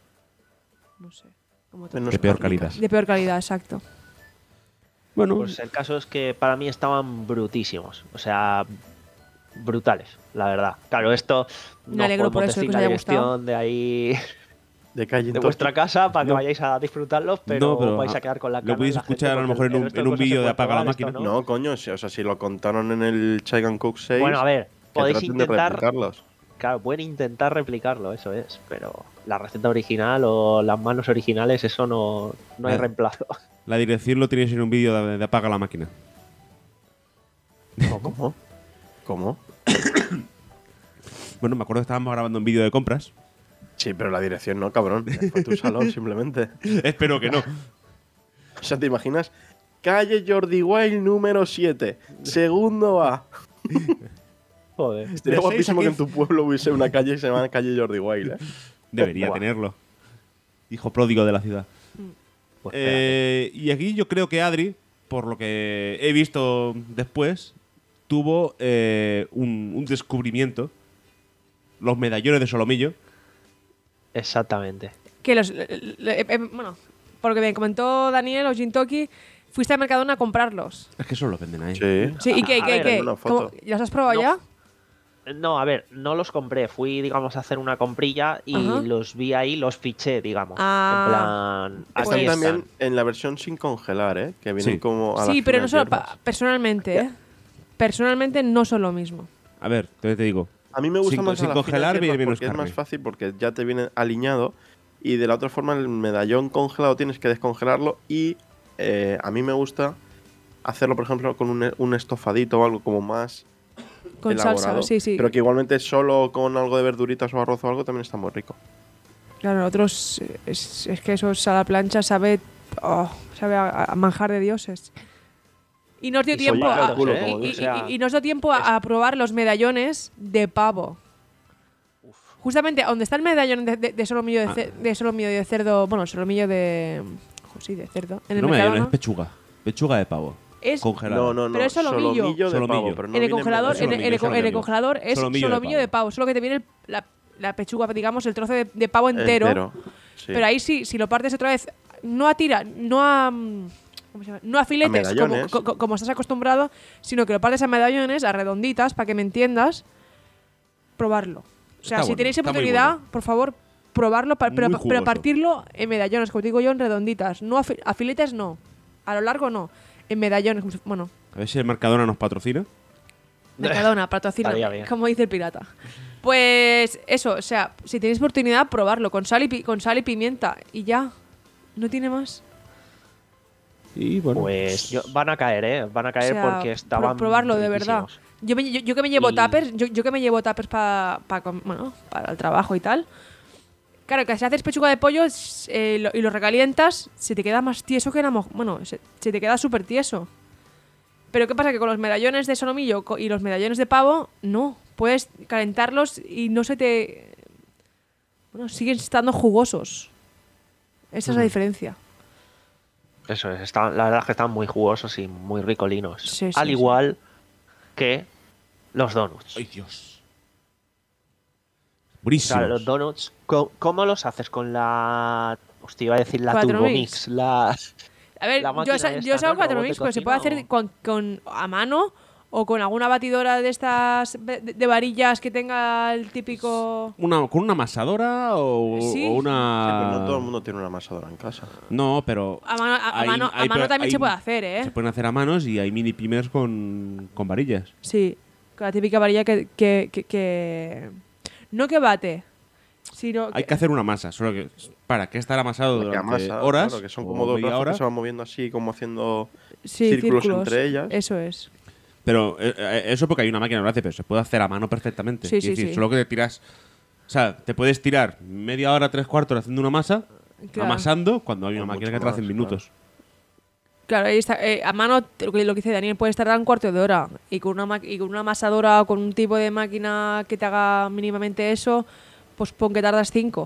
No sé. ¿cómo te- Menos De peor cárnicas. calidad. de peor calidad, exacto. Bueno, Pues el caso es que para mí estaban brutísimos. O sea, brutales, la verdad. Claro, esto Me no alegro por podemos eso, decir que os la haya dirección gustado. de ahí, De calle de vuestra casa, para que No. vayáis a disfrutarlos, pero, No, pero vais a- a quedar con la lo cara. podéis de la gente, escuchar a lo porque mejor en el un- resto en de un cosas vídeo se de puede Apaga la probar, esto Máquina. No, coño, si- o sea, si lo contaron en el Chaigan Cook seis, Bueno, a ver, que podéis traten de intentar, replicarlos. claro, pueden intentar replicarlo, eso es, pero la receta original o las manos originales, eso no, no hay Vale. reemplazo. la dirección lo tenéis en un vídeo de, de Apaga la Máquina. ¿Cómo? ¿Cómo? Bueno, me acuerdo que estábamos grabando un vídeo de compras. Sí, pero la dirección no, cabrón. Es por tu salón, simplemente. Espero que no. O sea, ¿te imaginas? Calle Jordi Wild número siete. Segundo A. Joder. Sería De seis guapísimo a que en quince. tu pueblo hubiese una calle que se llama Calle Jordi Wild, ¿eh? Debería Buah. tenerlo. Hijo pródigo de la ciudad. Pues Eh, y aquí yo creo que Adri, por lo que he visto después, tuvo eh, un, un descubrimiento. Los medallones de solomillo. exactamente. Que los, le- le- eh, eh, bueno, por lo que me comentó Daniel o Jintoki, fuiste al Mercadona a comprarlos. Es que solo los venden ahí. Sí. Sí, ¿y qué, A qué, ver, qué? una foto. ¿Cómo- ¿Los has probado No. ya? No, a ver, no los compré. Fui, digamos, a hacer una comprilla y Ajá. los vi ahí, los fiché, digamos. Ah. En plan. Están aquí también están. en la versión sin congelar, ¿eh? Que vienen Sí. como a Sí, las pero no finas solo hierbas. pa- personalmente, ¿eh? Personalmente no son lo mismo. A ver, te, te digo. A mí me gusta Sin- más sin a las congelar finas viene hierbas menos porque es carne. más fácil porque ya te viene aliñado y de la otra forma el medallón congelado tienes que descongelarlo y eh, a mí me gusta hacerlo, por ejemplo, con un, un estofadito o algo como más Con elaborado, salsa, sí, sí. pero que igualmente solo con algo de verduritas o arroz o algo también está muy rico. Claro, otros eh, es, es que eso a la plancha sabe, oh, sabe a, a manjar de dioses. Y nos dio Y tiempo son a, baratos, culo, ¿eh? como y, O sea, y- y nos dio tiempo a, a probar los medallones de pavo. Justamente donde está el medallón de, de, de solomillo de, Ah. ce- de solomillo de cerdo, bueno, solomillo de jo, sí, de cerdo. En el No me da, Mercadona es pechuga. Pechuga de pavo. es Congelada. No, no, no. Pero es solomillo. de Solomillo. pavo, pero no en el viene congelador, en, medallón. el- en el- Solomillo, en el solomillo. congelador es Solomillo solomillo, de de, pavo. Solo que te viene el- la, la pechuga, digamos, el trozo de, de pavo entero. Entero, sí. Pero ahí sí, si lo partes otra vez, no a tira, no a. mm, ¿Cómo se llama? No a filetes, como, medallones. co- co- como estás acostumbrado, sino que lo partes a medallones, a redonditas, para que me entiendas, probarlo. O sea, Está si bueno, tenéis está muy oportunidad, bueno. por favor, probarlo, pa- pero, Muy pero jugoso. partirlo en medallones, como te digo yo, en redonditas. No a, fi- a filetes, no. A lo largo, no. En medallones. como si- Bueno, A ver si el Mercadona nos patrocina. Mercadona, patrocina, Estaría bien. como dice el pirata. Pues eso, o sea, si tenéis oportunidad, probarlo con sal y, pi- con sal y pimienta. Y ya. No tiene más. Y bueno. Pues yo- van a caer, ¿eh? Van a O caer sea, porque pro- estaban. probarlo de verdad. riquísimos. Yo, me- yo, yo que me llevo Y- tuppers, yo, yo que me llevo tuppers para bueno, para el trabajo y tal. Claro, que si haces pechuga de pollo s- eh, lo- y lo recalientas, se te queda más tieso que la mo- bueno, se, se te queda súper tieso. Pero ¿qué pasa? Que con los medallones de solomillo co- y los medallones de pavo, no. Puedes calentarlos y no se te... Bueno, siguen estando jugosos. Esa es la diferencia. Eso es, están, la verdad es que están muy jugosos y muy ricolinos. Sí, sí, Al sí. igual que los donuts. Ay, Dios. O Buenísimo. sea, los donuts, ¿cómo, cómo los haces? Con la. Hostia, iba a decir la Con la Turbomix. La. A ver, La yo, máquina sa- esta, yo sé ¿no? cuatro Robot de mix, pero se puede cocina, hacer o- con, con- a mano o con alguna batidora de estas de, de varillas que tenga el típico... Una, ¿Con una amasadora o, Sí. o una...? Pero no todo el mundo tiene una amasadora en casa. No, pero... A mano, a- a hay- mano- a hay- mano también hay- se puede hacer, ¿eh? Se pueden hacer a manos y hay mini primers con, con varillas. Sí, con la típica varilla que... que, que- que- no que bate, sino Hay que hacer una masa, solo que para que estar amasado Que durante amasa, horas, claro, que son o como dos media brazos hora, que se van moviendo así, como haciendo sí, círculos entre ellas. Eso es. pero eh, eh, eso porque hay una máquina que lo hace, pero se puede hacer a mano perfectamente. Sí, Quiero sí, decir, sí. solo que te tiras... O sea, te puedes tirar media hora, tres cuartos haciendo una masa, Claro. amasando, cuando hay O una máquina mucho que te hace en más, minutos. Claro, ahí está. eh, a mano, te- lo que, lo que dice Daniel, puedes tardar un cuarto de hora. Y con, una ma- y con una amasadora o con un tipo de máquina que te haga mínimamente eso, pues pon que tardas cinco.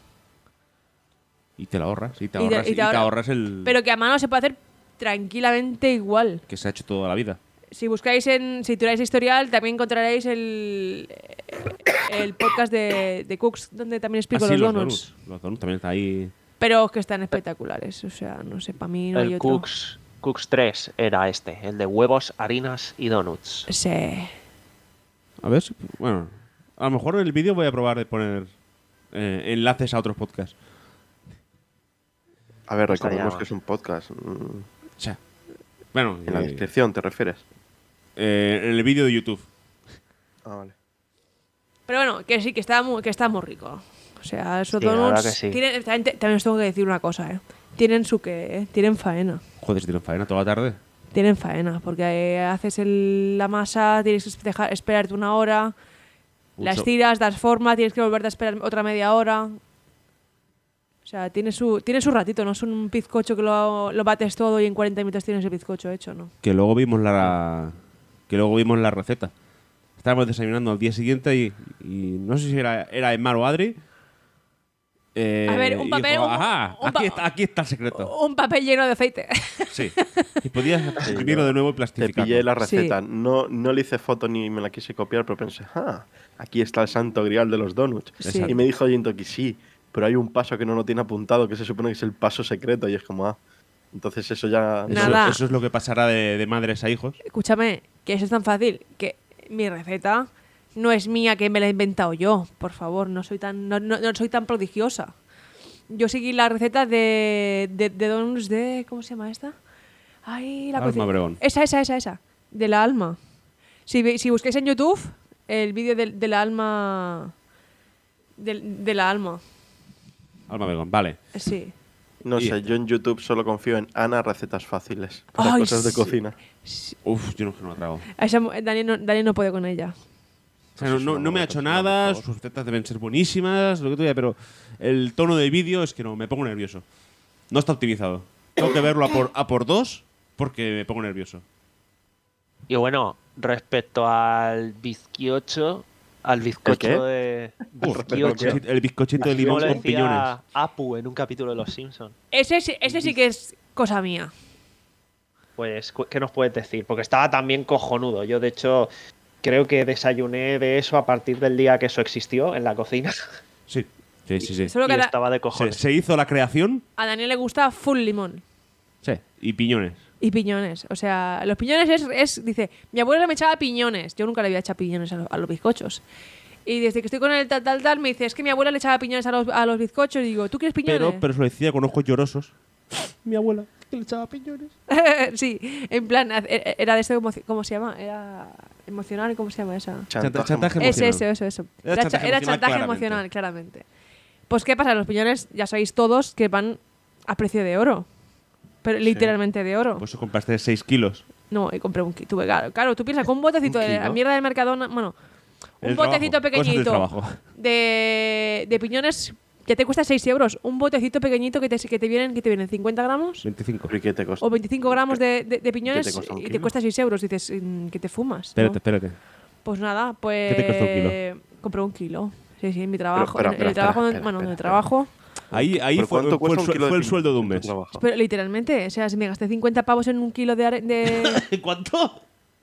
Y te la ahorras, y te Y te- ahorras, y y te te ahorra- ahorras el Pero que a mano se puede hacer tranquilamente igual. que se ha hecho toda la vida. Si buscáis en, si tiráis historial, también encontraréis el, el podcast de, de Cooks, donde también explico Ah, sí, los, donuts. Los donuts también está ahí. Pero que están espectaculares. O sea, no sé, para mí no hay El otro. Cooks, Cooks tres era este, el de huevos, harinas y donuts. Sí. A ver, si- bueno, a lo mejor en el vídeo voy a probar de poner eh, enlaces a otros podcasts. A ver, Estaría- recordemos que es un podcast. mm, O sea, bueno, En la eh, descripción, ¿te refieres? eh, en el vídeo de YouTube. Ah, vale. Pero bueno, que sí, que está muy, que está muy rico. O sea, esos Sí, la verdad donuts. que sí. tienen- también, te- también os tengo que decir una cosa, ¿eh? Tienen su que, ¿eh? Tienen faena. Joder, si tienen faena toda la tarde. Tienen faena, porque eh, haces el- la masa, tienes que dejar, esperarte una hora, la Mucho. estiras, das forma, tienes que volverte a esperar otra media hora. O sea, tiene su, tiene su ratito, no es un bizcocho que lo, lo bates todo y en cuarenta minutos tienes el bizcocho hecho, ¿no? Que luego vimos la que luego vimos la receta. Estábamos desayunando al día siguiente y, y no sé si era, era Emma o Adri. eh, A ver, un y papel, dijo, un- Ajá, un aquí, pa- está, aquí está el secreto. Un papel lleno de aceite. Sí. Y podías escribirlo de nuevo y Te plastificarlo. pillé la Sí. receta. No, no le hice foto ni me la quise copiar, pero pensé, ah, aquí está el santo grial de los donuts. Sí. Y me dijo Jintoki, sí, pero hay un paso que no lo tiene apuntado, que se supone que es el paso secreto. Y es como, ah, entonces eso ya... Eso, Nada. eso es lo que pasará de, de madres a hijos. Escúchame, que eso es tan fácil, que mi receta no es mía, que me la he inventado yo. Por favor, no soy tan, no, no- no soy tan prodigiosa. Yo seguí la receta de, de, de donuts de... ¿Cómo se llama esta? Ay, la Alma cocina. Obregón. Esa, esa, esa, esa. De la alma. Si, ve- si busquáis en YouTube el vídeo de, de la alma... De, de la alma. Alma Begón, vale. Sí. No Y- sé, yo en YouTube solo confío en Ana Recetas Fáciles para Ay, cosas de sí. cocina. Uf, yo no, que no la trago. A esa mu- Daniel, no, Daniel no puede con ella. O sea, no, Eso es no- una no me ha buena hecho persona, nada, por favor. sus recetas deben ser buenísimas, lo que tú digas, pero el tono de vídeo es que no, me pongo nervioso. No está optimizado. Tengo que verlo a por, a por dos porque me pongo nervioso. Y bueno, respecto al bizcocho, al bizcocho qué? de Uf, el, bizcocho, bizcochito, el bizcochito de limón como le con piñones. decía Apu en un capítulo de Los Simpsons. Ese, sí- ese sí que es cosa mía. Pues, cu- ¿qué nos puedes decir? Porque estaba también cojonudo. Yo, de hecho, creo que desayuné de eso a partir del día que eso existió en la cocina. Sí, sí, sí. sí. Solo Y que a, Da- estaba de Se, cojones. se hizo la creación a Daniel le gusta full limón. sí, y piñones. Y piñones. O sea, los piñones es, es- Dice, mi abuela me echaba piñones. Yo nunca le había echado piñones a, lo- a los bizcochos. Y desde que estoy con el tal, tal, tal, me dice, es que mi abuela le echaba piñones a los, a los bizcochos. Y digo, ¿tú quieres piñones? Pero, pero se lo decía con ojos llorosos. Mi abuela, que le echaba piñones. Sí, en plan, era de eso, ¿cómo se llama? Era emocional, ¿cómo se llama esa? Chantaje, chantaje Eso, emocional. eso, eso, eso. Era Era, chantaje era emocional, chantaje claramente. emocional, claramente. Pues, ¿qué pasa? Los piñones, ya sabéis todos, que van a precio de oro. Pero literalmente de oro. Pues eso compraste seis kilos. No, y compré un kilo. Tuve, claro, claro, tú piensas con un botecito de la mierda del Mercadona. Bueno, un El botecito trabajo, cosas del pequeñito trabajo. de, de piñones ya te cuesta seis euros. Un botecito pequeñito que te, que te vienen, que te vienen cincuenta gramos veinticinco. ¿Y qué te costó? o veinticinco gramos de, de, de piñones ¿Qué te cuesta un y te kilo? cuesta seis euros. Dices, mm, ¿qué te fumas? Espérate, ¿no? espérate. Pues nada, pues. ¿Qué te costó un kilo? Compré un kilo. Sí, sí, en mi trabajo. espera, en, en el espera, trabajo, espera, bueno, en el espera, trabajo. Ahí, ahí ¿Pero fue, cuánto fue el, cuesta un sue- kilo de fue el piña sueldo de un en tu mes. trabajo? Pero literalmente, o sea, si me gasté cincuenta pavos en un kilo de. are- de... ¿Cuánto?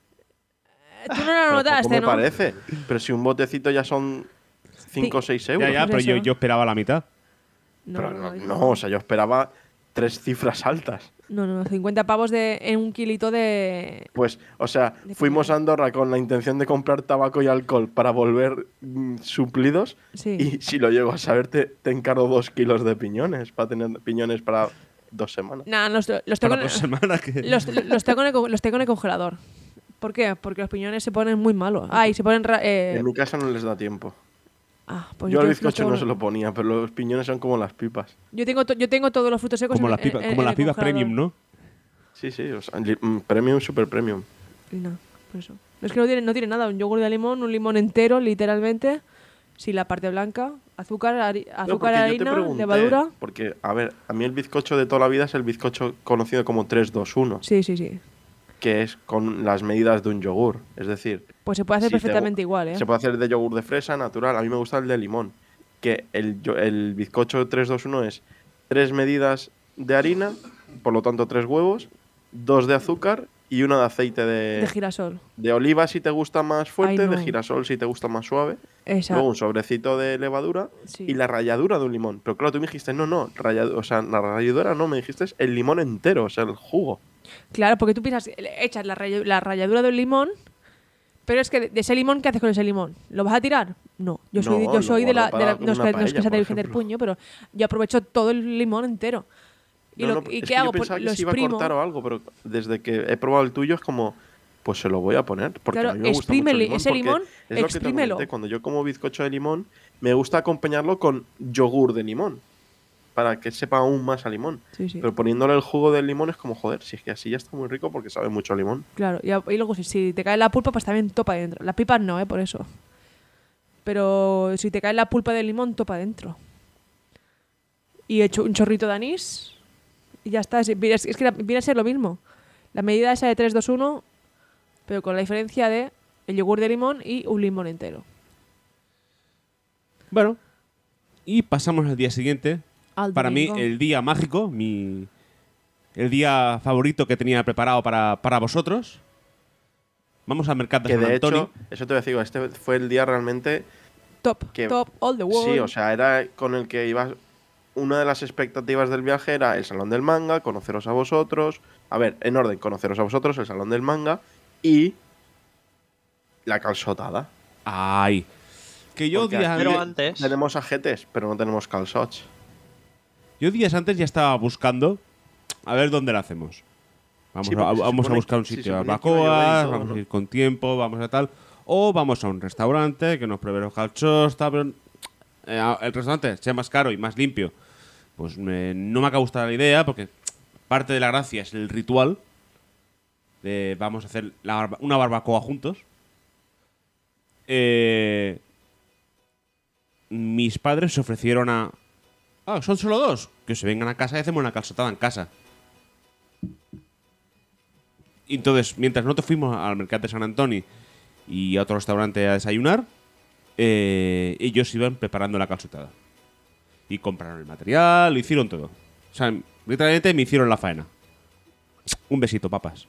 Tú no lo Pero notaste, poco me ¿no? parece. Pero si un botecito ya son cinco o Sí. seis euros. Ya, ya, pues pero yo, eso. yo esperaba la mitad. No, Pero no, no, no, no, o sea, yo esperaba tres cifras altas. no, no, cincuenta pavos de, en un kilito de. Pues, o sea, De fuimos piña. a Andorra con la intención de comprar tabaco y alcohol para volver mm, suplidos. Sí. Y si lo llego a saber, te, te encargo dos kilos de piñones para tener piñones para dos semanas. Nah, los, los tengo, Para en- dos semanas que... los, los tengo en el, co- los tengo en el congelador. ¿Por qué? Porque los piñones se ponen muy malos. Ah, y se ponen. ra- eh, En mi casa no les da tiempo. ah, pues yo al tengo- bizcocho tengo- no se lo ponía, pero los piñones son como las pipas. Yo tengo, to- yo tengo todos los frutos secos Como en- las pipas, en- como en las el pipas congelador. premium, ¿no? Sí, sí, o sea, li- mm, premium, super premium. Y nada, por eso. Es que no tiene, no tiene nada. Un yogur de limón, un limón entero, literalmente. Sin la parte blanca. Azúcar, hari- No, azúcar porque yo te harina, pregunté, levadura. Porque, a ver, a mí el bizcocho de toda la vida es el bizcocho conocido como tres dos uno, Sí, sí, sí. que es con las medidas de un yogur. Es decir, Pues se puede hacer Si te perfectamente gu- igual, ¿eh? se puede hacer de yogur de fresa, natural. A mí me gusta el de limón. Que el, yo- el bizcocho tres dos uno es tres medidas de harina, por lo tanto tres huevos, dos de azúcar y una de aceite de, De girasol. de oliva si te gusta más fuerte, Ay, no. de girasol si te gusta más suave, Esa. luego un sobrecito de levadura Sí. y la ralladura de un limón. Pero claro, tú me dijiste, no, no, ralladu- o sea, la ralladura no, me dijiste el limón entero, o sea, el jugo. Claro, porque tú piensas, le echas la, raya- la ralladura del limón, pero es que de, de ese limón, ¿qué haces con ese limón? ¿Lo vas a tirar? No. Yo soy, No, yo lo soy de la. guardo de la- para no, es que, una no es que paella, sea por inteligente el ejemplo. puño, pero yo aprovecho todo el limón entero. ¿Y, No, lo, no, ¿y es qué que hago? Yo Pues pensaba lo que se iba a exprimo. cortar o algo, pero desde que he probado el tuyo es como, pues se lo voy a poner. Porque Claro, a mí me gusta mucho el exprímele limón, ese porque limón, es lo que te exprímelo. comenté, cuando yo como bizcocho de limón, me gusta acompañarlo con yogur de limón, para que sepa aún más a limón. Sí, sí. Pero poniéndole el jugo del limón es como, joder, si es que así ya está muy rico porque sabe mucho a limón. Claro, y, a- y luego si, si te cae la pulpa, pues también topa dentro. Las pipas no, ¿eh? Por eso. Pero si te cae la pulpa del limón, topa dentro. Y he hecho un chorrito de anís y ya está. Es, es- es que la- viene a ser lo mismo. La medida esa de tres dos uno, pero con la diferencia de el yogur de limón y un limón entero. Bueno. Y pasamos al día siguiente. Al Para mí, domingo. el día mágico, mi, el día favorito que tenía preparado para, para vosotros. Vamos al mercado de Que San de Antonio. hecho, eso te voy a decir, este fue el día realmente Top, que- top, all the world. Sí, o sea, era con el que ibas. Una de las expectativas del viaje era el Salón del Manga, conoceros a vosotros. A ver, en orden, conoceros a vosotros, el Salón del Manga y la calzotada. Ay. Que yo Porque días, aquí Pero antes, antes, Tenemos ajetes, pero no tenemos calzots. yo días antes ya estaba buscando a ver dónde la hacemos. Vamos, Sí, a, porque se vamos a supone- buscar un se sitio de suponía que iba a llover y barbacoas, todo, vamos ¿no? a ir con tiempo, vamos a tal. O vamos a un restaurante que nos pruebe los calzos, tal, pero, eh, el restaurante sea más caro y más limpio. Pues me- no me acaba de gustar la idea porque parte de la gracia es el ritual de vamos a hacer la barba- una barbacoa juntos. Eh, mis padres se ofrecieron a... Ah, son solo dos. Que se vengan a casa y hacemos una calzotada en casa. Y entonces, mientras nosotros fuimos al mercado de San Antonio y a otro restaurante a desayunar, eh, ellos iban preparando la calzotada. Y compraron el material, lo hicieron todo. O sea, literalmente me hicieron la faena. Un besito, papas.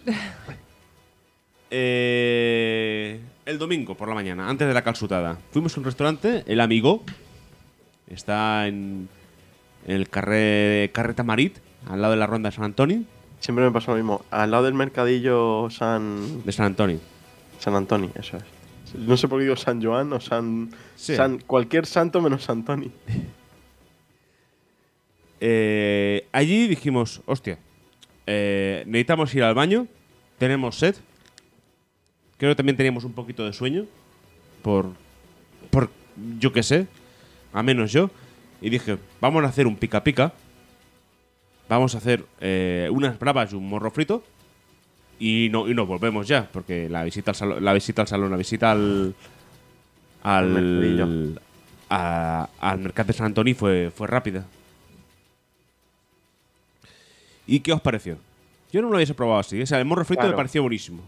Eh, el domingo por la mañana, antes de la calzutada, fuimos a un restaurante, El Amigo. Está en, en el carré, carré Tamarit, al lado de la ronda de San Antonio. Siempre me pasa lo mismo. Al lado del mercadillo San, De San Antonio. San Antonio, eso es. No sé por qué digo San Joan o San, Sí. San cualquier santo menos Antoni. Eh, allí dijimos, hostia, eh, necesitamos ir al baño, tenemos sed, creo que también teníamos un poquito de sueño, por, por yo qué sé, a menos yo, y dije, vamos a hacer un pica pica, vamos a hacer eh, unas bravas y un morro frito, y no y nos volvemos ya, porque la visita al salón, la visita al salón, la visita al Al al mercadillo. a- al mercado de San Antoni fue fue rápida. ¿Y qué os pareció? Yo no lo había probado así. O sea, el morro frito Claro. me pareció buenísimo.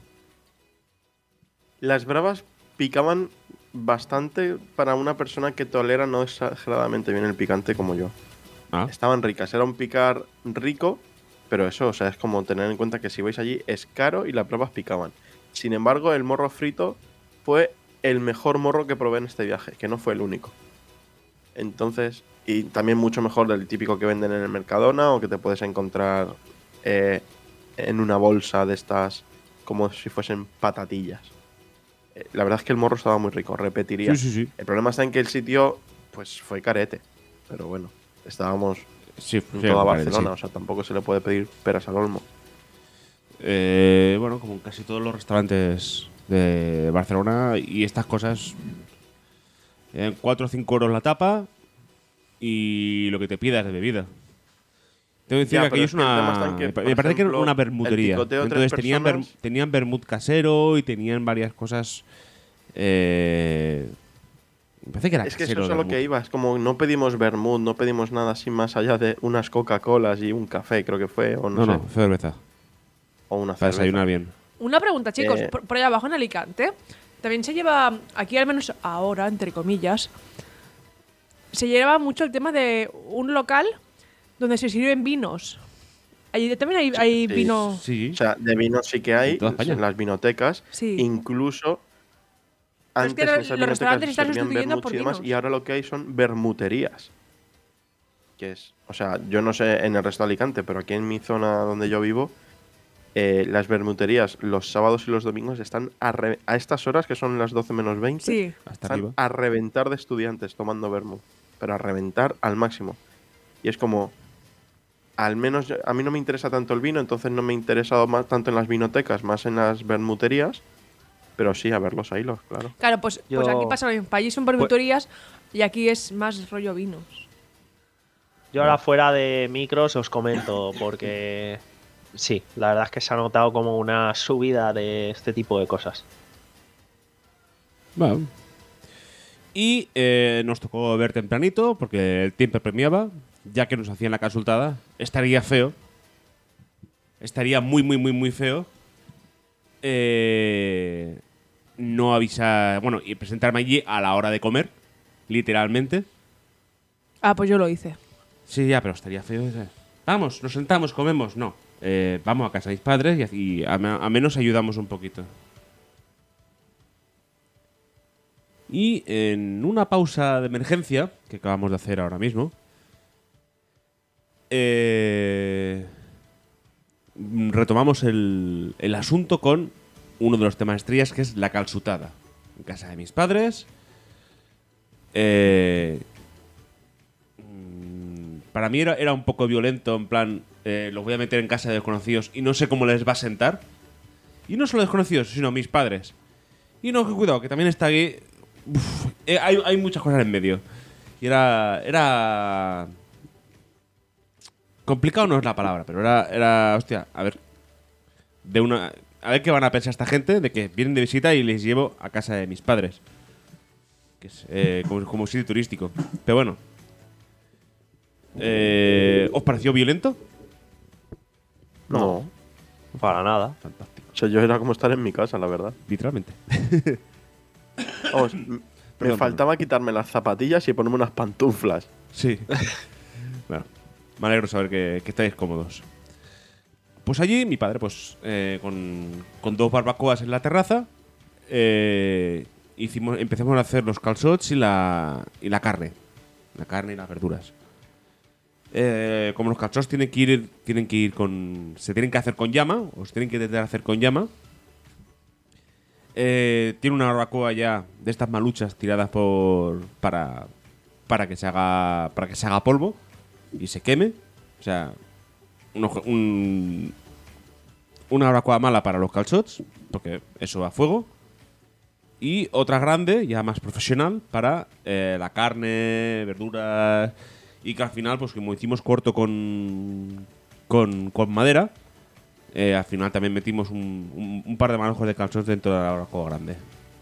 Las bravas picaban bastante para una persona que tolera no exageradamente bien el picante como yo. Ah, Estaban ricas, era un picar rico, pero eso, o sea, es como tener en cuenta que si vais allí es caro y las bravas picaban. Sin embargo, el morro frito fue el mejor morro que probé en este viaje, que no fue el único. Entonces, y también mucho mejor del típico que venden en el Mercadona o que te puedes encontrar eh, en una bolsa de estas como si fuesen patatillas. Eh, la verdad es que el morro estaba muy rico, repetiría. sí, sí, sí. El problema está en que el sitio pues fue carete, pero bueno, estábamos Sí, en sí, toda me parece, Barcelona, sí. o sea, tampoco se le puede pedir peras al olmo. Eh, bueno, como en casi todos los restaurantes de Barcelona y estas cosas, en cuatro o cinco euros la tapa y lo que te pidas de bebida. Tengo que decir Ya, que aquello pero es es que el tema una. está en que, me por parece que era ejemplo, una el bermutería. picoteo de tres Entonces tenían, ver- personas- tenían vermut casero y tenían varias cosas. Eh, me parece que era Es que eso casero es a el lo que vermut. iba, es como no pedimos vermut, no pedimos nada así más allá de unas Coca-Colas y un café, creo que fue, o no, No, sé, no, cerveza. o una Para cerveza. desayunar bien. Una pregunta, chicos. Eh. Por, por allá abajo en Alicante, también se lleva, aquí al menos ahora, entre comillas, se lleva mucho el tema de un local donde se sirven vinos. Allí también hay, hay sí, vino. Sí. O sea, de vino sí que hay En toda España. en las vinotecas, Sí. incluso Pero es antes que en lo- esas los vinotecas restaurantes se están servían sustituyendo vermuts por y demás, vinos. y ahora lo que hay son vermuterías. Que es, o sea, yo no sé en el resto de Alicante, pero aquí en mi zona donde yo vivo, eh, las vermuterías los sábados y los domingos están a, re- a estas horas, que son las doce menos veinte, Sí. Hasta están arriba. a reventar de estudiantes tomando vermut, pero a reventar al máximo. Y es como, al menos yo- a mí no me interesa tanto el vino, entonces no me he interesado más tanto en las vinotecas, más en las vermuterías, pero sí a ver los hilos, claro. Claro, pues, pues Yo- aquí pasa lo mismo. Para allí son vermuterías y aquí es más rollo vinos. Yo ahora fuera de micros os comento, porque sí, la verdad es que se ha notado como una subida de este tipo de cosas. Bueno. Y eh, nos tocó ver tempranito, porque el tiempo premiaba, ya que nos hacían la consultada. Estaría feo. Estaría muy, muy, muy, muy feo. Eh, no avisar. Bueno, y presentarme allí a la hora de comer, literalmente. Ah, pues yo lo hice. Sí, ya, pero estaría feo. eh. Vamos, nos sentamos, comemos. No. Eh, vamos a casa de mis padres y, así, a, a menos ayudamos un poquito. Y en una pausa de emergencia, que acabamos de hacer ahora mismo, eh, retomamos el, el asunto con uno de los temas estrellas, que es la calzutada. En casa de mis padres. Eh, mm, para mí era, era un poco violento, en plan, eh, los voy a meter en casa de desconocidos y no sé cómo les va a sentar. Y no solo desconocidos, sino mis padres. Y no, que cuidado, que también está aquí. Uf, eh, hay, hay muchas cosas en medio. Y era. Era. Complicado no es la palabra, pero era. Era. Hostia, a ver. De una. A ver qué van a pensar esta gente de que vienen de visita y les llevo a casa de mis padres. Que es eh, como, como sitio turístico. Pero bueno. Eh, ¿Os pareció violento? No. Para nada. Fantástico. O sea, yo era como estar en mi casa, la verdad. Literalmente. Vamos, m- me Perdón, faltaba quitarme las zapatillas y ponerme unas pantuflas. Sí. Bueno, me alegro saber que, que estáis cómodos. Pues allí mi padre, pues, eh, con, con dos barbacoas en la terraza, eh, hicimos, empezamos a hacer los calzots y la, y la carne. La carne y las verduras. Eh, como los calzots tienen que ir, tienen que ir con, se tienen que hacer con llama, o se tienen que intentar hacer con llama. Eh, tiene una barbacoa ya de estas maluchas tiradas por para para que se haga para que se haga polvo y se queme. O sea, un, un- una barbacoa mala para los calzots, porque eso va a fuego. Y otra grande, ya más profesional, para eh, la carne, verduras. Y que al final, pues como hicimos corto con, con, con madera, eh, al final también metimos un, un- un par de manojos de calzots dentro de la barbacoa grande.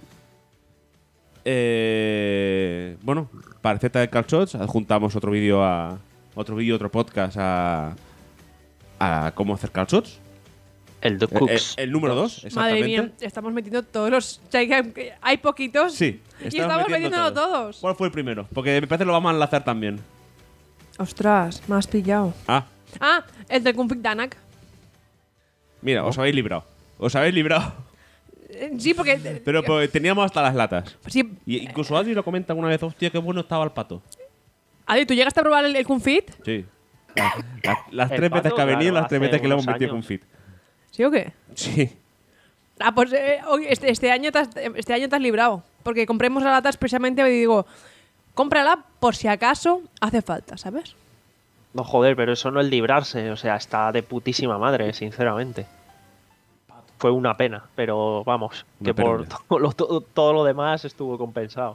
Eh, bueno, para receta de calzots adjuntamos otro vídeo a otro vídeo, otro podcast a, a cómo hacer calzots. El The El, Cooks. el número dos, exactamente. Madre mía, estamos metiendo todos los Chaigan. Hay poquitos. Sí, Y estamos metiéndolo todos. ¿Cuál fue el primero? Porque me parece que lo vamos a enlazar también. Ostras, me has pillado. Ah, Ah, el del Config Danak. mira, os habéis librado. Os habéis librado. Eh, Sí, porque. Pero pues, teníamos hasta las latas. Sí. Y incluso Adri lo comenta alguna vez, hostia, qué bueno estaba el pato. Adi, ¿tú llegaste a probar el, el Confit? Sí. La- la- las El tres veces pato, que ha venido, claro, las tres hace veces que le hemos unos metido con años. fit. ¿Sí o qué? Sí. Ah, pues eh, hoy- este, este, año te has, este año te has librado. Porque compremos la lata expresamente y digo, cómprala por si acaso hace falta, ¿sabes? No, joder, pero eso no es librarse. O sea, está de putísima madre, sinceramente. Fue una pena, pero vamos, Una que por pena. todo lo, todo, todo lo demás estuvo compensado.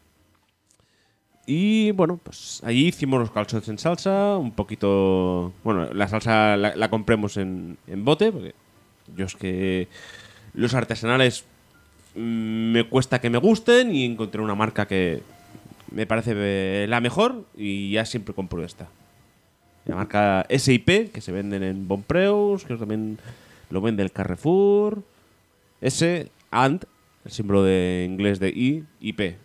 Y bueno, pues allí hicimos los calzots en salsa, un poquito... Bueno, la salsa la, la compremos en, en bote, porque yo es que los artesanales mm, me cuesta que me gusten y encontré una marca que me parece eh, la mejor y ya siempre compro esta. La marca S I P, que se venden en Bonpreus, que también lo vende el Carrefour. S and, el símbolo de inglés de I, y P.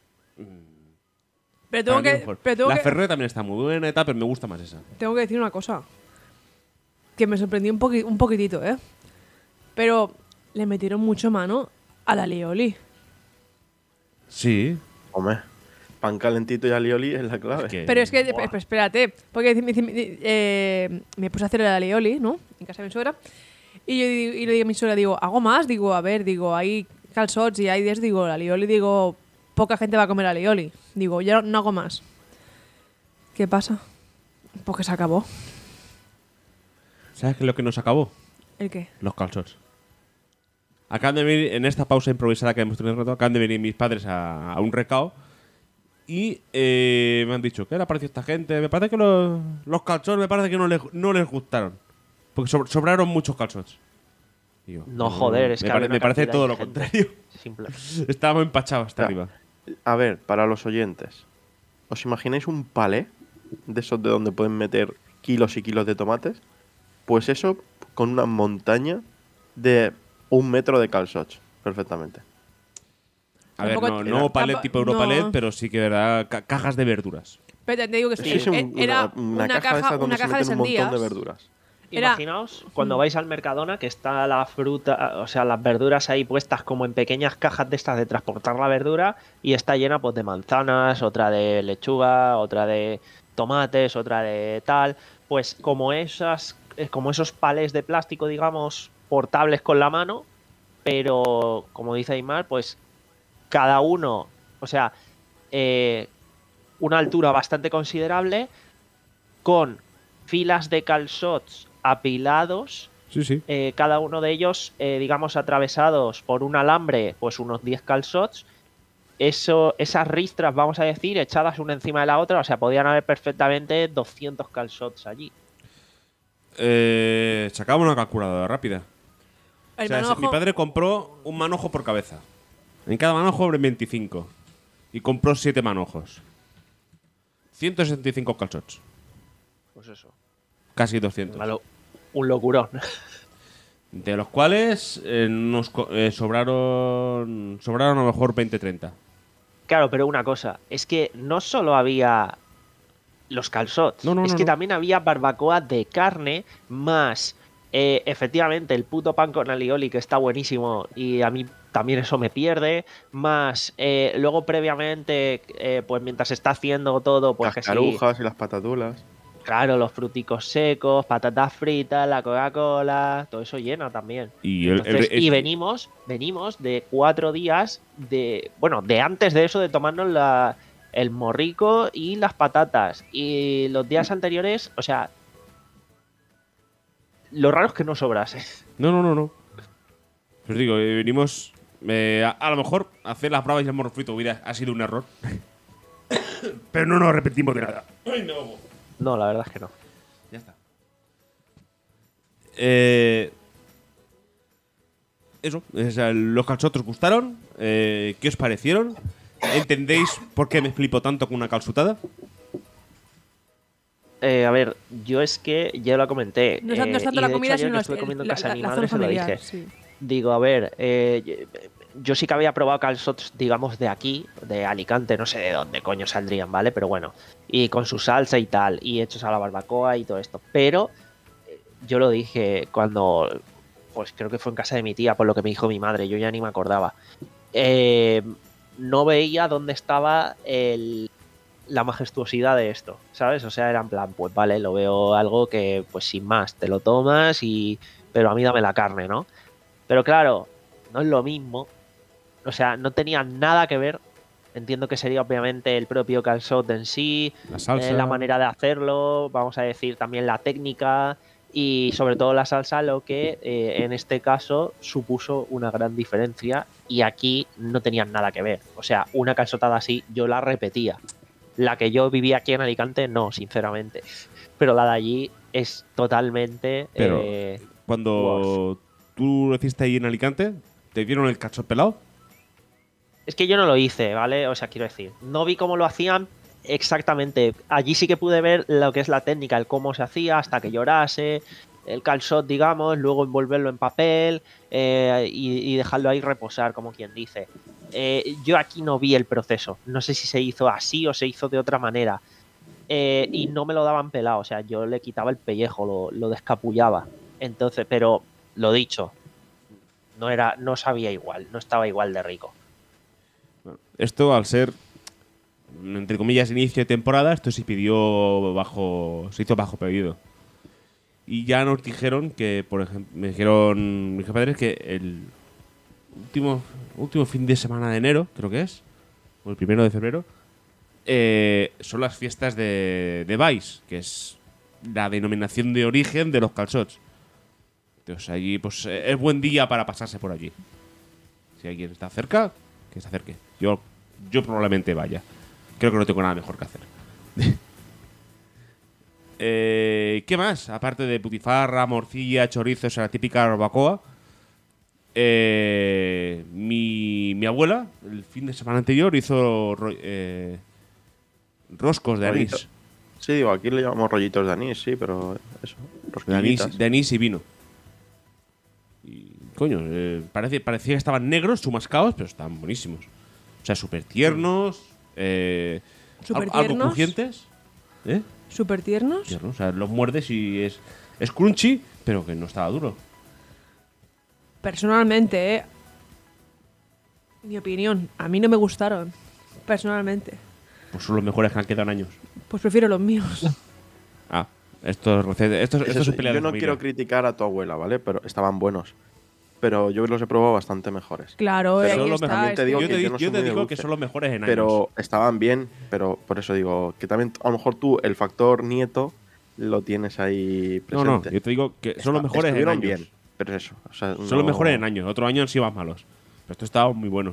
Pero tengo Para mí que, mejor. pero tengo la que, Ferré también está muy buena y tal, pero me gusta más esa. tengo que decir una cosa. Que me sorprendió un, poqui- un poquitito, ¿eh? Pero le metieron mucho mano a la Lioli. Sí. Hombre, pan calentito y alioli es la clave. Es que- Pero es que, Buah. pero espérate, porque me, me- eh, me puse a hacer el alioli, ¿no? En casa de mi suegra. Y yo digo- y le digo a mi suegra, digo, ¿hago más? Digo, a ver, digo, hay calzots y hay días, digo, el alioli, digo, poca gente va a comer alioli. Digo, ya no hago más. ¿Qué pasa? Pues que se acabó. ¿Sabes qué es lo que nos acabó? ¿El qué? Los calzots. Acaban de venir, en esta pausa improvisada que hemos tenido un rato, acaban de venir mis padres a, a un recao y eh, me han dicho, ¿qué le ha parecido a esta gente? Me parece que los, los calzots me parece que no les, no les gustaron. Porque so- sobraron muchos calzots. Y yo, No, joder, es me que pare- había una me parece cantidad todo lo ingente. contrario. Simple. Estábamos empachados hasta Ya. arriba. A ver, para los oyentes, ¿os imagináis un palé de esos de donde pueden meter kilos y kilos de tomates? Pues eso con una montaña de un metro de calzots, perfectamente. A ver, Tampoco- no, no palet Tampo- tipo Europalet, no. pero sí que verdad ca- cajas de verduras. Pero te digo que Es sí. que es un- e- era una, una, caja, de caja, esas donde una se caja de meten un montón sandías. de verduras. Era- Imaginaos cuando vais al Mercadona que está la fruta, o sea, las verduras ahí puestas como en pequeñas cajas de estas de transportar la verdura y está llena pues de manzanas, otra de lechuga, otra de tomates, otra de tal, pues como esas, eh, como esos palés de plástico, digamos, portables con la mano, pero como dice Aymar, pues cada uno, o sea, eh, una altura bastante considerable con filas de calzots apilados, Sí, sí. eh, cada uno de ellos, eh, digamos, atravesados por un alambre, pues unos diez calzots. Eso, esas ristras, vamos a decir, echadas una encima de la otra, o sea, podían haber perfectamente doscientos calzots allí. Eh, sacamos una calculadora rápida. El O sea, manojo- mi padre compró un manojo por cabeza. En cada manojo abren veinticinco. Y compró siete manojos. ciento sesenta y cinco calzots. Pues eso. Casi doscientos. Una lo- un locurón. De los cuales eh, nos co- eh, sobraron sobraron a lo mejor veinte treinta. Claro, pero una cosa, es que no solo había los calzots, No, no, es no, que no. también había barbacoa de carne más eh, efectivamente el puto pan con alioli que está buenísimo y a mí también eso me pierde, más eh, luego previamente, eh, pues mientras se está haciendo todo, pues que sí, Cascarujas y las patatulas. Claro, los fruticos secos, patatas fritas, la Coca-Cola, todo eso llena también. Y, el, Entonces, el- y el- venimos, venimos de cuatro días de, bueno, de antes de eso, de tomarnos la, el morrico y las patatas. Y los días anteriores, o sea, lo raro es que no sobrase. No, no, no, no. Os digo, eh, venimos. eh, a, a lo mejor hacer las bravas y el morro frito hubiera ha sido un error. Pero no nos arrepentimos de nada. Ay, no. No, la verdad es que no. Ya está. Eh, eso, o sea, los calzots os gustaron. Eh, ¿Qué os parecieron? ¿Entendéis por qué me flipo tanto con una calzutada? Eh, a ver, yo es que ya lo comenté. No es, no es eh, tanto y la de comida, hecho, ayer sino que los- estuve comiendo en la, casa la- de mi la madre, zona se lo familiar. dije. Sí. Digo, a ver, eh, yo sí que había probado calzots, digamos, de aquí, de Alicante, no sé de dónde coño saldrían, ¿vale? Pero bueno, y con su salsa y tal, y hechos a la barbacoa y todo esto. Pero eh, yo lo dije cuando, pues creo que fue en casa de mi tía, por lo que me dijo mi madre, yo ya ni me acordaba. Eh, no veía dónde estaba el, la majestuosidad de esto, ¿sabes? O sea, era en plan, pues vale, lo veo algo que, pues sin más, te lo tomas y... Pero a mí dame la carne, ¿no? Pero claro, no es lo mismo. O sea, no tenía nada que ver. Entiendo que sería obviamente el propio calzot en sí, La salsa. eh, la manera de hacerlo, vamos a decir también la técnica y sobre todo la salsa, lo que eh, en este caso supuso una gran diferencia y aquí no tenían nada que ver. O sea, una calzotada así yo la repetía. La que yo vivía aquí en Alicante, no, sinceramente. Pero la de allí es totalmente... Pero- eh, Cuando tú lo hiciste ahí en Alicante, ¿te dieron el calzot pelado? Es que yo no lo hice, ¿vale? O sea, quiero decir, no vi cómo lo hacían exactamente. Allí sí que pude ver lo que es la técnica, el cómo se hacía hasta que llorase, el calzot, digamos, luego envolverlo en papel eh, y, y dejarlo ahí reposar, como quien dice. Eh, yo aquí no vi el proceso. No sé si se hizo así o se hizo de otra manera. Eh, y no me lo daban pelado, o sea, yo le quitaba el pellejo, lo, lo descapullaba. Entonces, pero lo dicho, no era, no sabía igual, no estaba igual de rico. Esto, al ser, entre comillas, inicio de temporada, esto se pidió bajo. Se hizo bajo pedido. Y ya nos dijeron que, por ejemplo, me dijeron mis padres que el último, último fin de semana de enero, creo que es, o el primero de febrero, eh, son las fiestas de, de Vice, que es la denominación de origen de los calzots. Entonces allí, pues, eh, es buen día para pasarse por allí. Si alguien está cerca, que se acerque. Yo, yo probablemente vaya. Creo que no tengo nada mejor que hacer. eh, ¿Qué más? Aparte de putifarra, morcilla, chorizos, la típica barbacoa. Eh, mi, mi abuela, el fin de semana anterior, hizo ro- eh, roscos de Rollito. anís. Sí, digo, aquí le llamamos rollitos de anís, sí, pero eso, De anís, rosquillitas. de anís y vino. Y, coño, eh, parece, parecía que estaban negros, chumascados, pero estaban buenísimos. O sea, súper tiernos, eh, ¿Súper al- algo tiernos? crujientes. ¿Eh? ¿Súper tiernos? Tiernos. O sea, los muerdes y es, es crunchy, pero que no estaba duro. Personalmente, ¿eh? Mi opinión, a mí no me gustaron. Personalmente. Pues son los mejores que han quedado en años. Pues prefiero los míos. Ah, estos recetas. Estos, Es estos eso, son peleas yo de no familia. quiero criticar a tu abuela, ¿vale? Pero estaban buenos. Pero yo los he probado bastante mejores. Claro, Pero ahí son los está. mejores. es te que- digo yo que te, yo di- no yo soy te muy de digo dulce. que son los mejores en años. Pero estaban bien, pero por eso digo que también a lo mejor tú, el factor nieto, lo tienes ahí no, no, presente. yo te digo que son los Esta- mejores en estuvieron años. bien, pero es eso. O sea, Son no- los mejores en años. Otro año han sido más malos. Pero estos estaban muy buenos.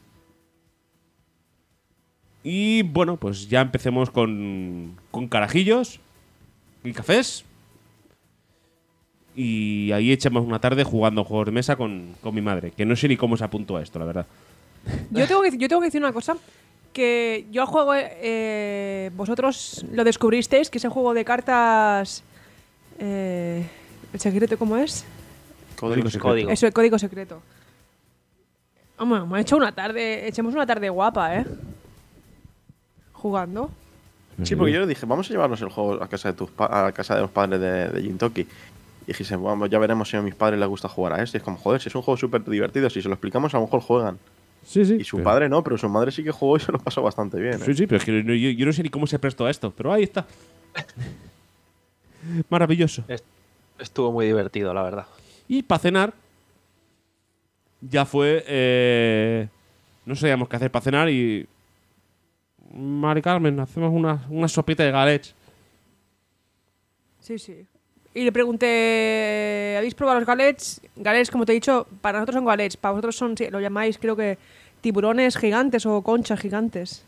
Y bueno, pues ya empecemos con, con carajillos y cafés. Y ahí echamos una tarde jugando juegos de mesa con, con mi madre. Que no sé ni cómo se apuntó a esto, la verdad. Yo tengo, que, yo tengo que decir una cosa. Que yo el juego, eh, vosotros lo descubristeis, que es el juego de cartas... eh, ¿El secreto cómo es? Código secreto. Código. Eso, el código secreto. Hombre, hemos hecho una tarde, echemos una tarde guapa, ¿eh? Jugando. Sí, porque yo le dije, vamos a llevarnos el juego a casa de tus pa- a casa de los padres de, de Jintoki. Y dije, vamos, ya veremos si a mis padres les gusta jugar a esto. Y es como, joder, si es un juego súper divertido, si se lo explicamos a lo mejor juegan. Sí, sí. Y su pero- padre no, pero su madre sí que jugó y se lo pasó bastante bien. ¿eh? Sí, sí, pero es que no- yo, yo no sé ni cómo se prestó a esto. Pero ahí está. Maravilloso. Estuvo muy divertido, la verdad. Y para cenar, ya fue. Eh, no sabíamos qué hacer para cenar y. Mari Carmen, hacemos una, una sopita de galets. Sí, sí. Y le pregunté, ¿habéis probado los galets? Galets, como te he dicho, para nosotros son galets. Para vosotros son, sí, lo llamáis, creo que, tiburones gigantes o conchas gigantes.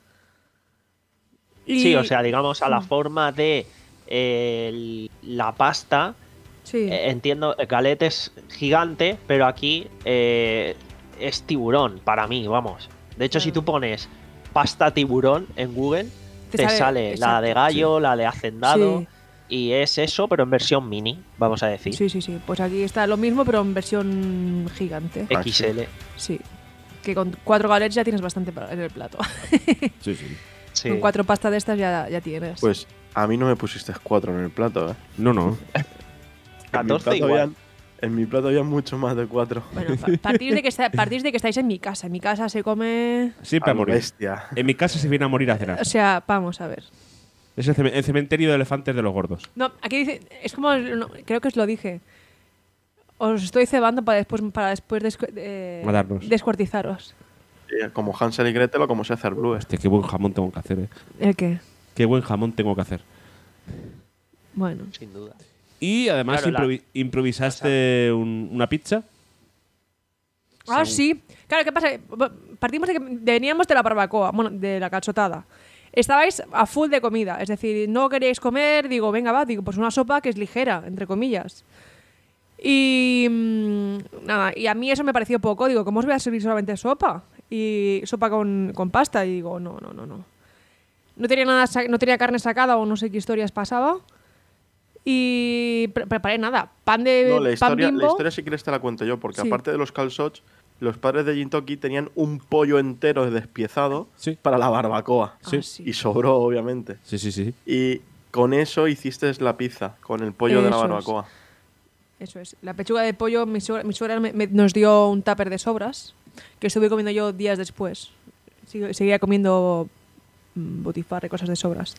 Y... Sí, o sea, digamos, a la forma de eh, el- la pasta, Sí. eh, entiendo, el galet es gigante, pero aquí eh, es tiburón, para mí, vamos. De hecho, Claro. si tú pones pasta tiburón en Google, Te te, sale- sale, la exacto. de gallo, la de hacendado, Sí. y es eso, pero en versión mini, vamos a decir. Sí, sí, sí. Pues aquí está lo mismo, pero en versión gigante. X L. Sí. Que con cuatro galets ya tienes bastante para- en el plato. Sí, sí. Sí. Con cuatro pastas de estas ya, ya tienes. Pues a mí no me pusiste cuatro en el plato, ¿eh? No, no. En mi catorce plato igual. habían- en mi plato había mucho más de cuatro. Bueno, pa- partís de, que está- partís de que estáis en mi casa. En mi casa se come... Siempre a A lo morir. bestia. En mi casa se viene a morir a cenar. O sea, vamos a ver. Es el, ceme- el cementerio de elefantes de los gordos. No, aquí dice... Es como... no, creo que os lo dije. Os estoy cebando para después, para después descu- eh, Matarnos. descuartizaros. Sí, como Hansel y Gretel o como César Blue. Hostia, qué buen jamón tengo que hacer, eh. ¿El qué? Qué buen jamón tengo que hacer. Bueno. Sin duda. Y además Claro, la- improvi- improvisaste un- una pizza. Ah, sí. Claro, ¿qué pasa? Partimos de que veníamos de la barbacoa, bueno, de la calzotada. Estabais a full de comida, es decir, no queríais comer, digo, venga, va, digo, pues una sopa que es ligera, entre comillas. Y mm, nada, y a mí eso me pareció poco, digo, ¿cómo os voy a servir solamente sopa? Y sopa con, con pasta, y digo, no, no, no, no. No tenía nada, sa- no tenía carne sacada o no sé qué historias pasaba. Y pre- preparé nada, pan de No, la pan historia, Bimbo. la historia si quieres te la cuento yo, porque Sí. aparte de los calzots, los padres de Jintoki tenían un pollo entero despiezado Sí. para la barbacoa. Ah, sí. Y sobró, obviamente. Sí, sí, sí. Y con eso hiciste la pizza, con el pollo de la Eso es. barbacoa. Eso es. La pechuga de pollo, mi suegra, mi suegra me- me- nos dio un tupper de sobras, que estuve comiendo yo días después. Sigo- seguía comiendo mm, botifarra y cosas de sobras.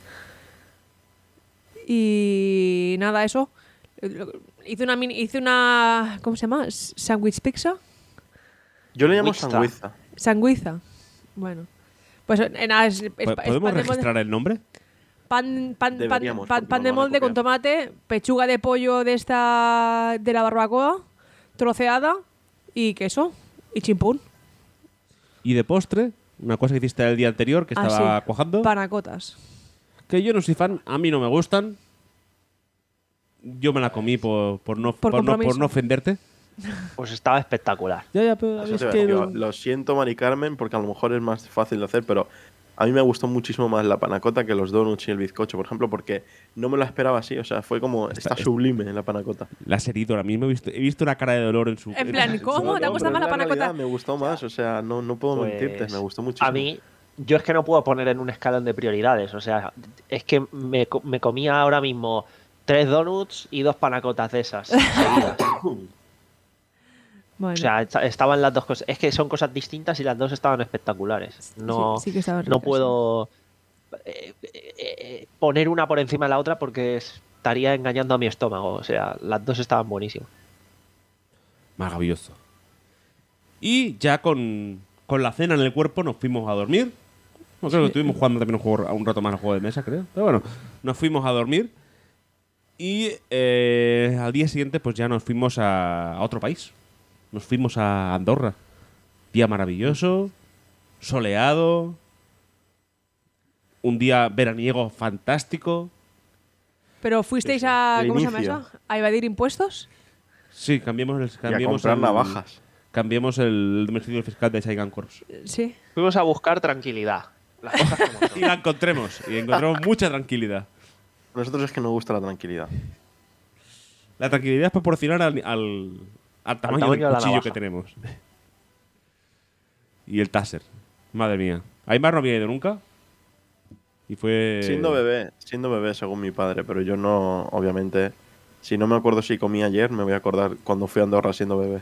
Y nada, eso. Lo- Hice una, mini- hice una ¿cómo se llama? S- ¿Sandwich pizza? Yo le llamo Wixta. sangüiza. Sanguiza. Bueno. Pues eh, nada, es, es- ¿Po- es ¿Podemos pan de molde- registrar el nombre? Pan, pan, pan, Deberíamos, pan- porque pan nos de van a molde con copiar. tomate, pechuga de pollo de esta de la barbacoa, troceada y queso y chimpún. Y de postre, una cosa que hiciste el día anterior, que Ah, estaba sí. cuajando. Panacotas. Que yo no soy fan, a mí no me gustan. Yo me la comí por, por, no, Por por, no, compromiso. por no ofenderte. Pues estaba espectacular. Ya, ya, pero Eso es te iba a que decir, no- yo Lo siento, Mari Carmen, porque a lo mejor es más fácil de hacer, pero a mí me gustó muchísimo más la panacota que los donuts y el bizcocho, por ejemplo, porque no me lo esperaba así. O sea, fue como. Está, Está- sublime la panacota. la has herido ahora mismo. He visto, he visto una cara de dolor en su. En plan, ¿cómo? No, ¿Te ha no, gustado pero más la es panacota? realidad, Me gustó más, o sea, no, no puedo Pues, mentirte, me gustó muchísimo. A mí, yo es que no puedo poner en un escalón de prioridades. O sea, es que me, co- me comía ahora mismo tres donuts y dos panacotas de esas. seguidas. Bueno, O sea, esta- estaban las dos cosas. Es que son cosas distintas y las dos estaban espectaculares. No, sí, sí que estaban no ricas, puedo eh, eh, eh, poner una por encima de la otra porque estaría engañando a mi estómago. O sea, las dos estaban buenísimas. Maravilloso. Y ya con, con la cena en el cuerpo nos fuimos a dormir. No, creo que estuvimos jugando también un, juego, un rato más al juego de mesa, creo. Pero bueno, nos fuimos a dormir. Y eh, al día siguiente pues ya nos fuimos a, a otro país. Nos fuimos a Andorra. Día maravilloso, soleado, un día veraniego fantástico. Pero fuisteis Sí, sí. a. El ¿Cómo se llama inicio. eso? ¿A evadir impuestos? Sí, cambiamos el, Y a cambiamos comprar el- navajas. Cambiamos el domicilio fiscal de Saigon Corps. Sí. Fuimos a buscar tranquilidad. Las cosas como Y son. la encontremos. Y encontramos mucha tranquilidad. A nosotros es que nos gusta la tranquilidad. La tranquilidad es proporcional al, al, al tamaño, tamaño del de la cuchillo navaja. que tenemos. Y el taser. Madre mía. Aymar no había ido nunca. Y fue. Siendo bebé, siendo bebé según mi padre, pero yo no, obviamente, si no me acuerdo si comí ayer, me voy a acordar cuando fui a Andorra siendo bebé.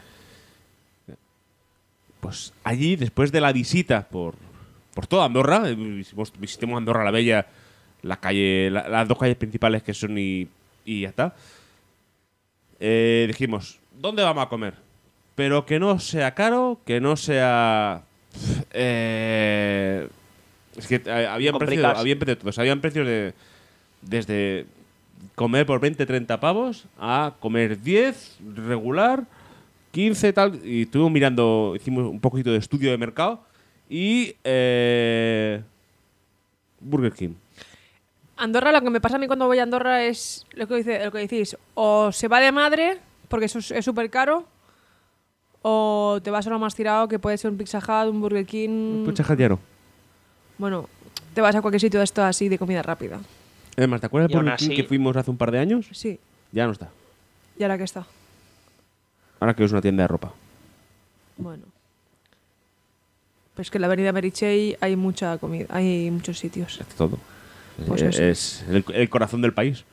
Pues allí, después de la visita por, por toda Andorra, eh, visitamos, visitamos Andorra la Bella, la calle, la- las dos calles principales que son y y ya está. Eh, dijimos, ¿dónde vamos a comer? Pero que no sea caro, que no sea... Eh, es que eh, habían precios, habían precios de todos. Habían precios de... Desde comer por veinte, treinta pavos a comer diez, regular, quince, tal. Y estuvimos mirando, hicimos un poquito de estudio de mercado. Y... Eh, Burger King. Andorra, lo que me pasa a mí cuando voy a Andorra es lo que, dice, lo que decís. O se va de madre, porque eso es súper caro, o te vas a lo más tirado, que puede ser un Pizza Hut, un Burger King... Pizza Hut ya no. Bueno, te vas a cualquier sitio de esto así, de comida rápida. Además, ¿te acuerdas Y del aún Burger King así- que fuimos hace un par de años? Sí, Ya no está. y ahora que está. Ahora que es una tienda de ropa. Bueno. Pues que en la avenida Meritxell hay mucha comida, hay muchos sitios. Es todo. Pues Eh, eso. es el, el corazón del país.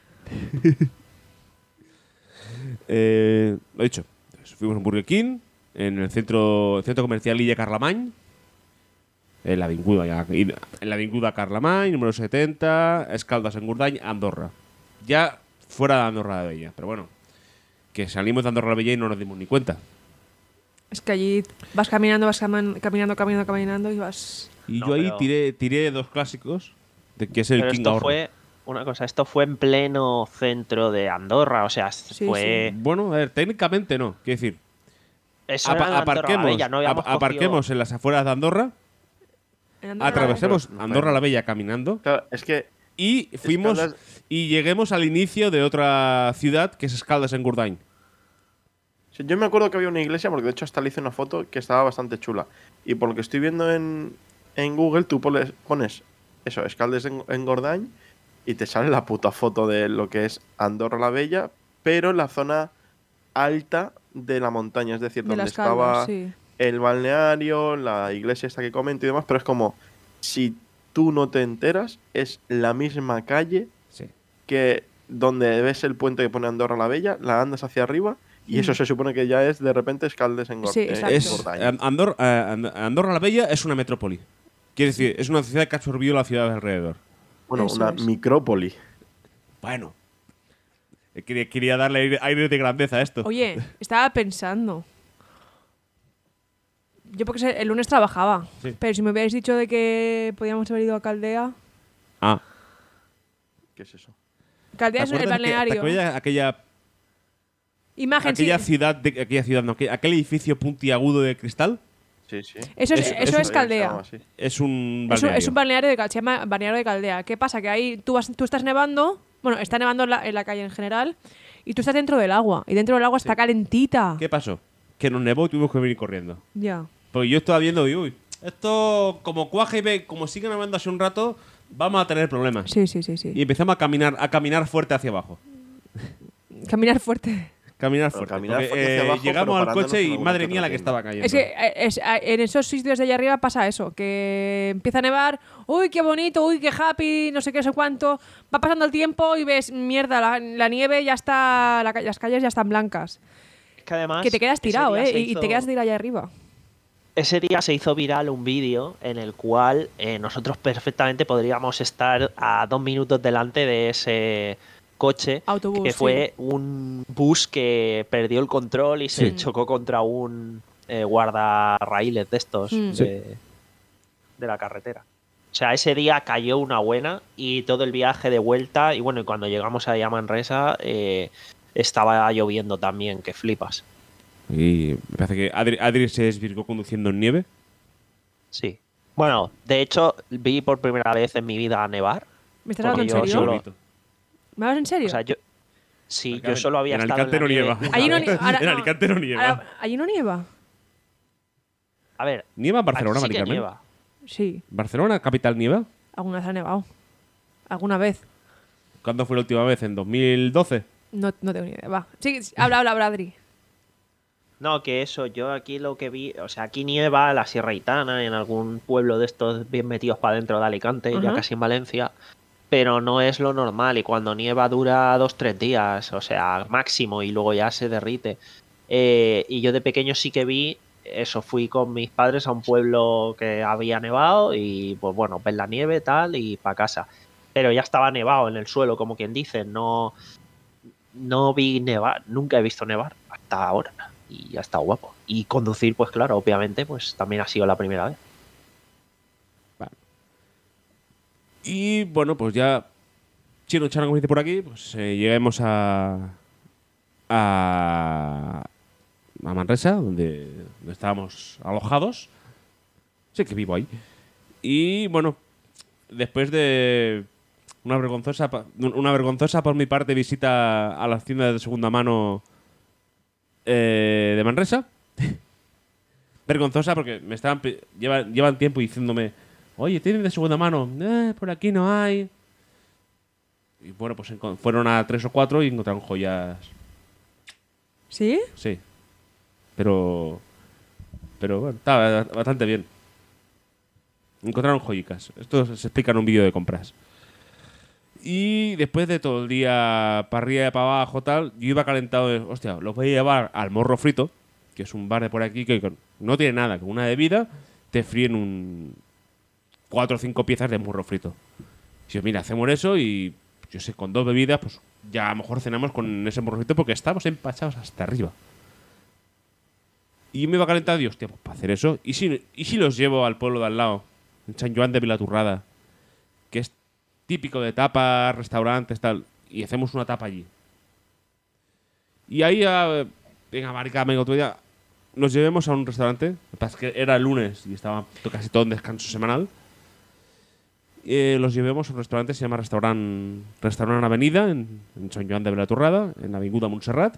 eh, lo dicho. Fuimos a un Burger King en el centro, centro comercial Illa Carlemany. En la avinguda, en la avinguda Carlemany, número setenta, Escaldas en Gordany, Andorra. Ya fuera de Andorra la Bella. Pero bueno, que salimos de Andorra la Bella y no nos dimos ni cuenta. Es que allí vas caminando, vas caman- caminando, caminando, caminando y vas... Y No, yo ahí pero- tiré, tiré dos clásicos, de que es el Pero King esto Ahorro. fue una cosa, esto fue en pleno centro de Andorra, o sea, fue... Bueno, a ver, técnicamente no. Quiero decir, Eso apa- era en Andorra la aparquemos, Bella, no habíamos ap- aparquemos cogido- en las afueras de Andorra, En Andorra, atravesemos Pero- Andorra la Bella caminando Claro, es que y fuimos Escaldas- y lleguemos al inicio de otra ciudad que es Escaldas en Gordany. sí, yo me acuerdo que había una iglesia, porque de hecho hasta le hice una foto que estaba bastante chula. Y por lo que estoy viendo en, en Google, tú pones, pones eso, Escaldes en, en Gordany, y te sale la puta foto de lo que es Andorra la Bella, pero en la zona alta de la montaña, es decir, de donde las estaba Caldas, sí. el balneario, la iglesia esta que comento y demás, pero es como, si tú no te enteras, es la misma calle Sí. que donde ves el puente que pone Andorra la Bella, la andas hacia arriba y eso se supone que ya es de repente Escaldes en, Gor- Sí, en exacto. Es, Gordany. An- Andorra, eh, And- Andorra la Bella es una metrópoli. Quiere decir, es una ciudad que ha absorbido la ciudad de alrededor. Bueno, Eso una es. micrópoli. Bueno. Eh, Quería, quería darle aire, aire de grandeza a esto. Oye, estaba pensando. Yo porque sé, el lunes trabajaba, Sí. pero si me hubierais dicho de que podíamos haber ido a Caldea... Ah. ¿Qué es eso? Caldea es el acuerdas que- balneario. ¿Te acuerdas aquella, Imagen, aquella sí. ciudad, de, aquella ciudad, no, aquel, aquel edificio puntiagudo de cristal? Sí, sí. Eso es, Eso- eso eso es se Caldea. llama así. Es un Es un, balneario. es un balneario de Cal- se llama balneario de Caldea. ¿Qué pasa? Que ahí tú, vas, tú estás nevando, bueno, está nevando en la, en la calle en general, y tú estás dentro del agua. Y dentro del agua está calentita. ¿Qué pasó? Que nos nevó y tuvimos que venir corriendo. Ya. Porque yo estaba viendo y uy, esto como cuaje y ve, como sigue nevando hace un rato, vamos a tener problemas. Sí, sí, sí, sí. Y empezamos a caminar, a caminar fuerte hacia abajo. Caminar fuerte. Caminar Pero fuerte. caminar Porque, fuerte hacia eh, abajo, llegamos pero al parándonos coche en y alguna madre que mía otra la que tienda. estaba cayendo. Es que eh, es- eh, en esos sitios de allá arriba pasa eso, que empieza a nevar, uy, qué bonito, uy, qué happy, no sé qué, no sé cuánto. Va pasando el tiempo y ves, mierda, la, la nieve ya está, la ca- las calles ya están blancas. Es que además... Que te quedas ese tirado, día ¿eh? se Y, y hizo- te quedas tirado allá arriba. Ese día se hizo viral un vídeo en el cual eh, nosotros perfectamente podríamos estar a dos minutos delante de ese coche, Autobús, que sí. fue un bus que perdió el control y se Sí. chocó contra un eh, guardarraíles de estos Mm. de, de la carretera. O sea, ese día cayó una buena y todo el viaje de vuelta, y bueno, y cuando llegamos ahí a Manresa eh, estaba lloviendo también, que flipas. Y me parece que Adri, Adri se desvirgó conduciendo en nieve. Sí. Bueno, de hecho, vi por primera vez en mi vida nevar. ¿Me estás Porque hablando yo en serio? solo- Bonito. ¿Me hablas en serio? O sea, yo. Sí, Acá yo en- solo había en estado Alicante en la no nieve nieva. una Allí no vez. nie- ahora- En no. Alicante no nieva. Ahora, ¿allí no nieva? A ver. ¿Nieva en Barcelona, aquí sí Mari que Carmen? nieva. Sí, ¿Barcelona, capital, nieva? alguna vez ha nevado. ¿Alguna vez? ¿Cuándo fue la última vez? ¿En dos mil doce? No, no tengo ni idea. Va. Sí, sí, habla, habla, habla, Adri. No, que eso, yo aquí lo que vi, o sea, aquí nieva en la Sierra Gitana, en algún pueblo de estos bien metidos para dentro de Alicante, ya Ajá. casi en Valencia, pero no es lo normal y cuando nieva dura dos, tres días, o sea, máximo, y luego ya se derrite. Eh, y yo de pequeño sí que vi eso, fui con mis padres a un pueblo que había nevado y pues bueno, ver la nieve tal y para casa. pero ya estaba nevado en el suelo, como quien dice. No, no vi nevar, nunca he visto nevar hasta ahora. Y ya está guapo. Y conducir, pues claro, obviamente, pues también ha sido la primera vez. Vale. Y bueno, pues ya Chino Chano, como dice por aquí, pues eh, lleguemos a, a a Manresa, donde, donde estábamos alojados. Sí que vivo ahí. Y bueno, después de una vergonzosa una vergonzosa por mi parte visita a las tiendas de segunda mano eh, de Manresa. Vergonzosa porque me estaban llevan, llevan tiempo diciéndome, oye, ¿tienen de segunda mano? Eh, por aquí no hay. Y bueno, pues fueron a tres o cuatro y encontraron joyas. ¿Sí? Sí. Pero... Pero bueno, estaba bastante bien. Encontraron joyicas. Esto se explica en un vídeo de compras. Y después de todo el día para arriba y para abajo, tal, yo iba calentado de, hostia, los voy a llevar al Morro Frito, que es un bar de por aquí que no tiene nada, con una bebida te fríen un cuatro o cinco piezas de morro frito. Y yo, mira, hacemos eso y yo sé, con dos bebidas, pues ya a lo mejor cenamos con ese morro frito porque estamos empachados hasta arriba. Y me iba a calentar, Dios, tío, pues para hacer eso. ¿Y si, ¿Y si los llevo al pueblo de al lado, en San Joan de Vilaturrada, que es típico de tapas, restaurantes, tal, y hacemos una tapa allí? Y ahí, a, venga, marica, amigo, otro día nos llevemos a un restaurante. Lo que pasa es que era el lunes y estaba casi todo en descanso semanal. Eh, los llevemos a un restaurante, se llama Restaurant Restaurant Avenida, en, en San Joan de Vilaturrada, en la Avinguda Montserrat.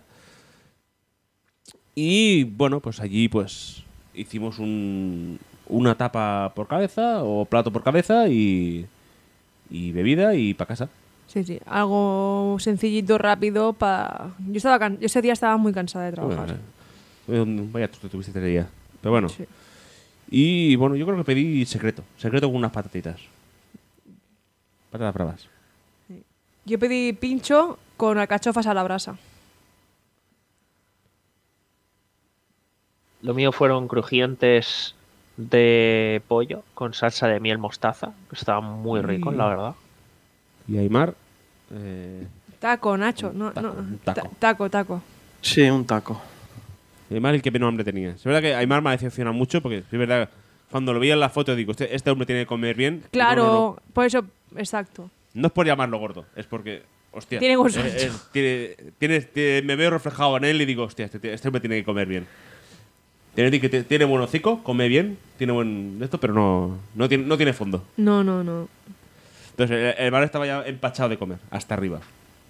Y bueno, pues allí pues hicimos un, una tapa por cabeza o plato por cabeza y, y bebida y para casa. Sí, sí, algo sencillito, rápido. Pa... Yo estaba can... yo ese día estaba muy cansada de trabajar. Bueno, vaya, tú te tuviste ese día. Pero bueno. Sí. Y bueno, yo creo que pedí secreto. Secreto con unas patatitas. Patatas bravas. Sí. Yo pedí pincho con alcachofas a la brasa. Lo mío fueron crujientes de pollo con salsa de miel mostaza, que estaban muy ricos, Y- la verdad. Y Aymar. Eh, Taco, Nacho. No, taco, no. un taco. Ta- taco, taco. Sí, un taco. Aymar el que menos hambre tenía. Es verdad que Aymar me ha decepcionado mucho porque es verdad, cuando lo veía en la foto digo, este, este hombre tiene que comer bien. Claro, No, no, no. por eso, exacto. No es por llamarlo gordo, es porque, hostia. Tiene buen eh, sueldo. eh, tiene- tiene- tiene- me veo reflejado en él y digo, hostia, este, este hombre tiene que comer bien. Tiene, que- tiene buen hocico, come bien, tiene buen esto, pero no, no, tiene, no tiene fondo. No, no, no. Entonces el, el bar estaba ya empachado de comer, hasta arriba.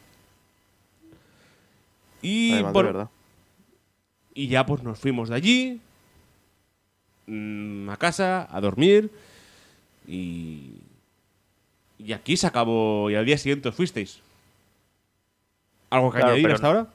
Y Además, de bueno, verdad. y ya pues nos fuimos de allí mm, a casa, a dormir. Y. Y aquí se acabó. Y al día siguiente os fuisteis. ¿Algo que Claro, añadir pero hasta no- ahora?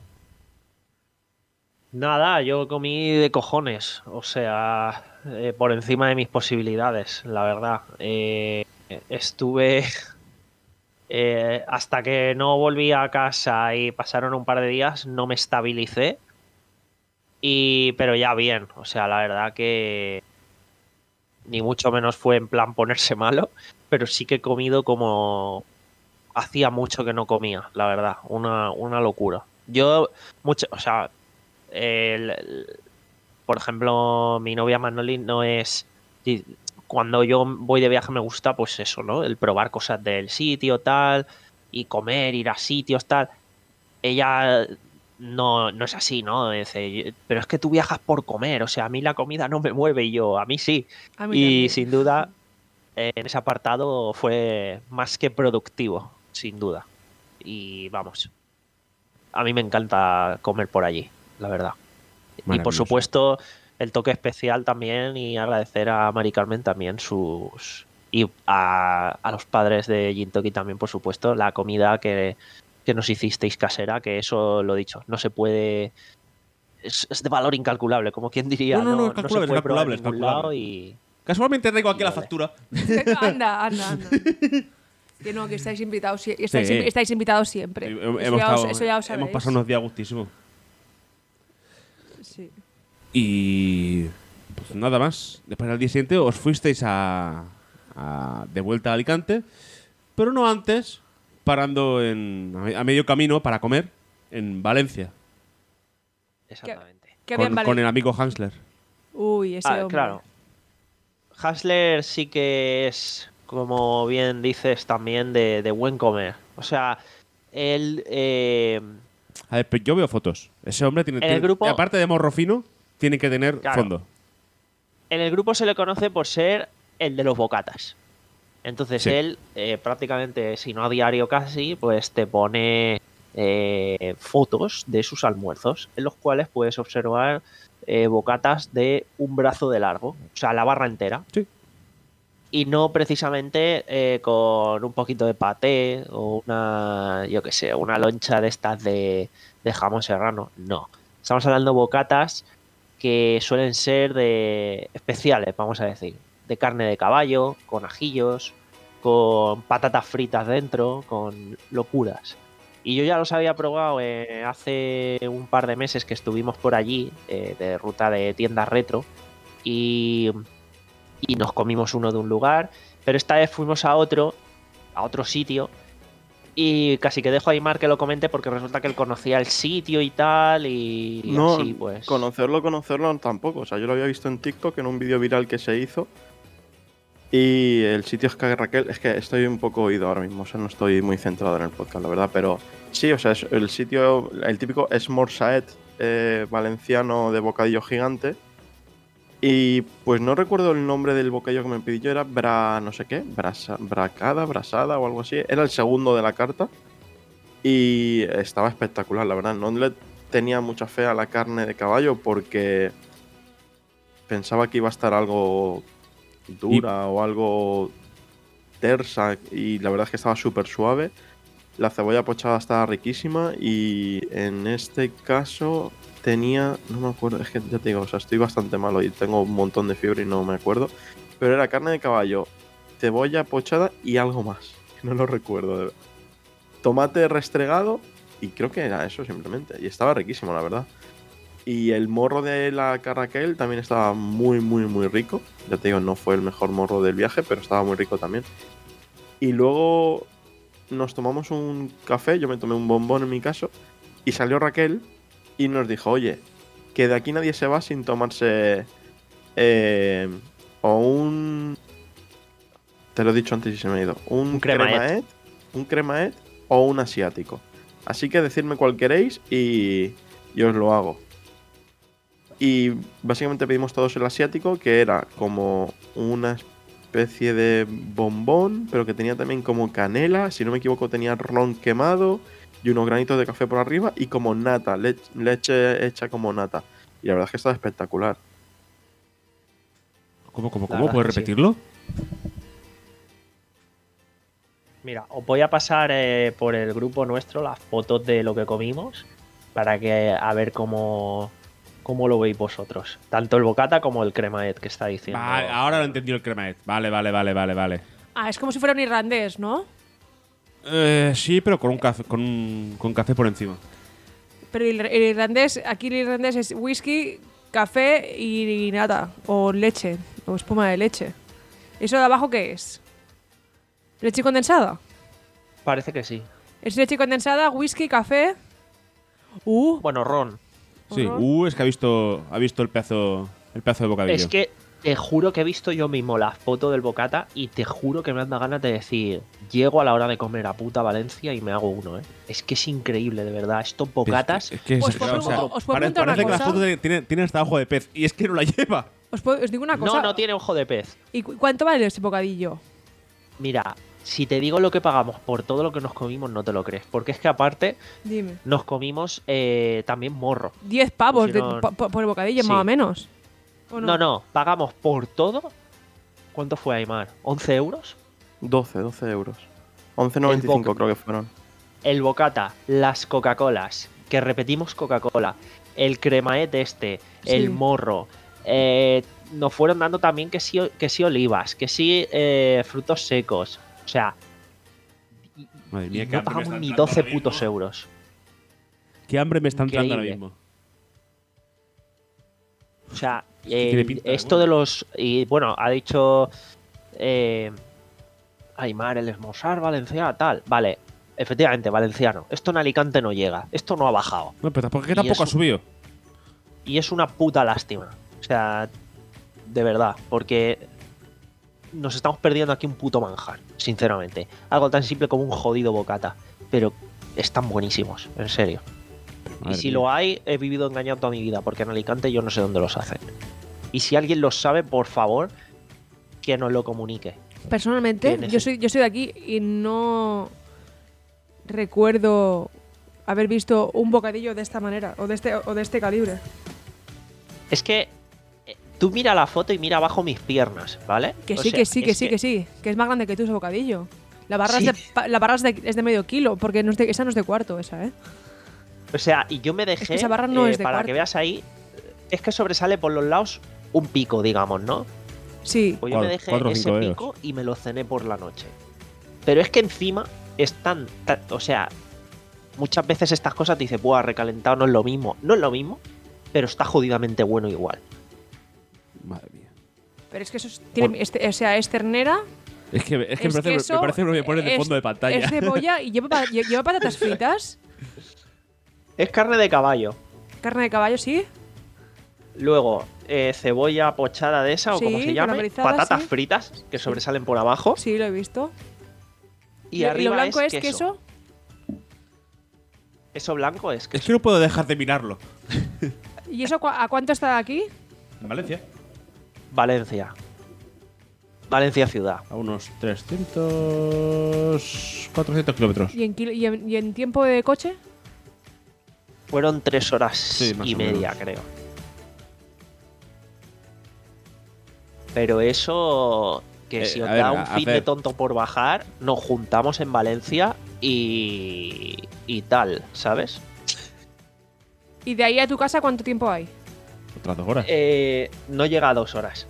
Nada, yo comí de cojones, o sea, eh, por encima de mis posibilidades, la verdad. Eh, estuve eh, hasta que no volví a casa y pasaron un par de días, no me estabilicé. Y, pero ya bien, o sea, la verdad que ni mucho menos fue en plan ponerse malo, pero sí que he comido como hacía mucho que no comía, la verdad, una, una locura. Yo, mucho, o sea, el- el- por ejemplo, mi novia Manoli no es... di- Cuando yo voy de viaje me gusta, pues eso, ¿no? El probar cosas del sitio, tal, y comer, ir a sitios, tal. Ella no, no es así, ¿no? Dice, pero es que tú viajas por comer, o sea, a mí la comida no me mueve y yo, a mí sí. A mí Y también. sin duda, eh, en ese apartado fue más que productivo, sin duda. Y vamos, a mí me encanta comer por allí, la verdad. Y por Maravilloso. supuesto, el toque especial también y agradecer a Mari Carmen también sus... Y a, a los padres de Gintoki también, por supuesto, la comida que, que nos hicisteis casera, que eso lo he dicho, no se puede... Es, es de valor incalculable, como quien diría. No, no, no, es se calculable, es puede probar calculable, en es ningún calculable. lado y... Casualmente traigo aquí la Vale. factura. anda, anda, anda. Que no, que estáis invitados, sie- estáis, Sí. estáis invitados siempre. Sí, Eso, hemos, ya os, estado- eso ya os hemos sabéis. pasado unos días gustísimos. Sí. Y pues nada más. Después al día siguiente os fuisteis a, a- de vuelta a Alicante pero no antes, parando en, a medio camino para comer en Valencia. Exactamente. ¿Qué había en Con, Vale- con el amigo Hansler. Uy, ese Ah, hombre. claro. Hansler sí que es, como bien dices, también de, de buen comer. O sea, él... eh, A ver, pero yo veo fotos. Ese hombre tiene, En el tiene- grupo- aparte de morro fino, tiene que tener Claro. fondo. en el grupo se le conoce por ser el de los bocatas. Entonces Sí. él, eh, prácticamente, si no a diario casi, pues te pone eh, fotos de sus almuerzos, en los cuales puedes observar eh, bocatas de un brazo de largo, o sea, la barra entera. Sí. Y no precisamente eh, con un poquito de paté o una, yo qué sé, una loncha de estas de, de jamón serrano. No. Estamos hablando de bocatas que suelen ser de especiales, vamos a decir. De carne de caballo, con ajillos, con patatas fritas dentro, con locuras. Y yo ya los había probado eh, hace un par de meses que estuvimos por allí, eh, de ruta de tiendas retro, y, y nos comimos uno de un lugar, pero esta vez fuimos a otro, a otro sitio, y casi que dejo a Aymar que lo comente porque resulta que él conocía el sitio y tal, y, y No, así pues. conocerlo, conocerlo tampoco. O sea, yo lo había visto en TikTok en un vídeo viral que se hizo. Y el sitio es que Raquel, es que estoy un poco oído ahora mismo, o sea, no estoy muy centrado en el podcast, la verdad, pero sí, o sea, es el sitio, el típico Smorsaet eh, valenciano de bocadillo gigante. Y pues no recuerdo el nombre del bocadillo que me pedí yo, era bra, no sé qué, brasa, bracada, brasada o algo así. Era el segundo de la carta y estaba espectacular, la verdad. No le tenía mucha fe a la carne de caballo porque pensaba que iba a estar algo dura o algo tersa y la verdad es que estaba súper suave. La cebolla pochada estaba riquísima y en este caso tenía, no me acuerdo, es que ya te digo, o sea, estoy bastante malo y tengo un montón de fiebre y no me acuerdo, pero era carne de caballo, cebolla pochada y algo más, que no lo recuerdo, de verdad. Tomate restregado y creo que era eso simplemente, y estaba riquísimo, la verdad. Y el morro de la Carraquel también estaba muy, muy, muy rico. Ya te digo, no fue el mejor morro del viaje, pero estaba muy rico también. Y luego nos tomamos un café, yo me tomé un bombón en mi caso, y salió Raquel y nos dijo, oye, que de aquí nadie se va sin tomarse eh, o un... Te lo he dicho antes y se me ha ido. Un, Un cremaet. cremaet, un cremaet o un asiático. Así que decidme cuál queréis y, y os lo hago. Y básicamente pedimos todos el asiático, que era como una especie de bombón, pero que tenía también como canela, si no me equivoco tenía ron quemado y unos granitos de café por arriba y como nata, le- leche hecha como nata. Y la verdad es que estaba espectacular. ¿Cómo, cómo, La cómo? verdad ¿Puedes que sí. repetirlo? Mira, os voy a pasar eh, por el grupo nuestro las fotos de lo que comimos para que a ver cómo, cómo lo veis vosotros. Tanto el bocata como el cremaet que está diciendo. Vale, ahora lo he entendido el cremaet. Vale, vale, vale, vale, vale. Ah, es como si fuera un irlandés, ¿no? Eh, sí, pero con un café, con un con café por encima. Pero el, el irlandés, aquí el irlandés es whisky, café y nata. O leche, o espuma de leche. ¿Eso de abajo qué es? ¿Leche condensada? Parece que sí. Es leche condensada, whisky, café. Uh, Bueno, ron. Sí, Ajá. uh, es que ha visto, ha visto el pedazo, el pedazo de bocadillo. Es que te juro que he visto yo mismo la foto del bocata y te juro que me han dado ganas de decir, llego a la hora de comer a puta Valencia y me hago uno, ¿eh? Es que es increíble, de verdad. Estos bocatas... Es que, es Pues que, os o puedo- sea, os puedo pare- preguntar una parece que la cosa. foto de- tiene, tiene hasta ojo de pez. Y es que no la lleva. os, puedo- os digo una cosa. No, no tiene ojo de pez. ¿Y cu- cuánto vale este bocadillo? Mira, si te digo lo que pagamos por todo lo que nos comimos, no te lo crees. Porque es que aparte Dime. nos comimos eh, también morro. diez pavos de- Pusieron- po- po- por el bocadillo, Sí. más o menos. ¿O No, no, pagamos por todo. ¿Cuánto fue, Aymar? ¿once euros? doce, doce euros. once noventa y cinco boca- creo que fueron. El bocata, las Coca-Colas, que repetimos Coca-Cola, el cremaet este, Sí. el morro. eh, nos fueron dando también que sí, que sí olivas, que sí eh, frutos secos. O sea, Madre y mía, qué no hambre me pagamos está ni entrando doce ahora mismo. putos euros. Qué hambre me está entrando ahora Increíble. mismo. O sea, que tiene eh, pinta de esto bueno. de los... Y bueno, ha dicho eh, Aymar, el Esmosar, Valencia, tal. Vale, efectivamente, valenciano. Esto en Alicante no llega. Esto no ha bajado. No, pero tampoco, que Y tampoco eso- ha subido. Y es una puta lástima. O sea, de verdad, porque nos estamos perdiendo aquí un puto manjar, sinceramente. Algo tan simple como un jodido bocata. Pero están buenísimos, en serio. Madre y si mía. lo hay, he vivido engañado toda mi vida, porque en Alicante yo no sé dónde los hacen. Y si alguien los sabe, por favor, que nos lo comunique. Personalmente, Tienes yo el- soy, yo soy de aquí y no recuerdo haber visto un bocadillo de esta manera o de este, o de este calibre. Es que eh, tú mira la foto y mira abajo mis piernas, ¿vale? Que O sí, sea, que sí, que es sí, que sí. Que es más grande que tú ese bocadillo. La barra, Sí. es, de, pa- la barra es, de, es de medio kilo, porque no es de- esa no es de cuarto, esa, ¿eh? O sea, y yo me dejé, que esa barra no eh, es de para cuarto. que veas ahí, es que sobresale por los lados un pico, digamos, ¿no? Sí. Pues yo me Cuatro- dejé cuatro o ese cinco dedos. pico y me lo cené por la noche. Pero es que encima están, ta- o sea, muchas veces estas cosas te dicen, buah, recalentado no es lo mismo. No es lo mismo, pero está jodidamente bueno igual. Madre mía. Pero es que eso es, tiene, este, o sea, es ternera, Es que, es que es me, parece, queso, me parece que me pones de es- fondo de pantalla. es cebolla y lleva, pa- lle- lleva patatas fritas, Es carne de caballo. carne de caballo, sí. Luego, eh, cebolla pochada de esa, Sí, o como se llame. caramelizada, Patatas sí. fritas, que sobresalen por abajo. Sí, lo he visto. Y, lo arriba blanco es es queso. Eso blanco es queso. Es que no puedo dejar de mirarlo. ¿Y eso cua- a cuánto está de aquí? En Valencia. Valencia. Valencia ciudad. A unos trescientos, cuatrocientos kilómetros. ¿Y en, kilo- y en, y en tiempo de coche? Fueron tres horas Sí, más y o media, menos. creo. Pero eso, que Eh, si os a ver, da un a- fin a de ver. tonto por bajar, nos juntamos en Valencia y, y tal, ¿sabes? ¿Y de ahí a tu casa cuánto tiempo hay? Otras dos horas. Eh, no llega a dos horas.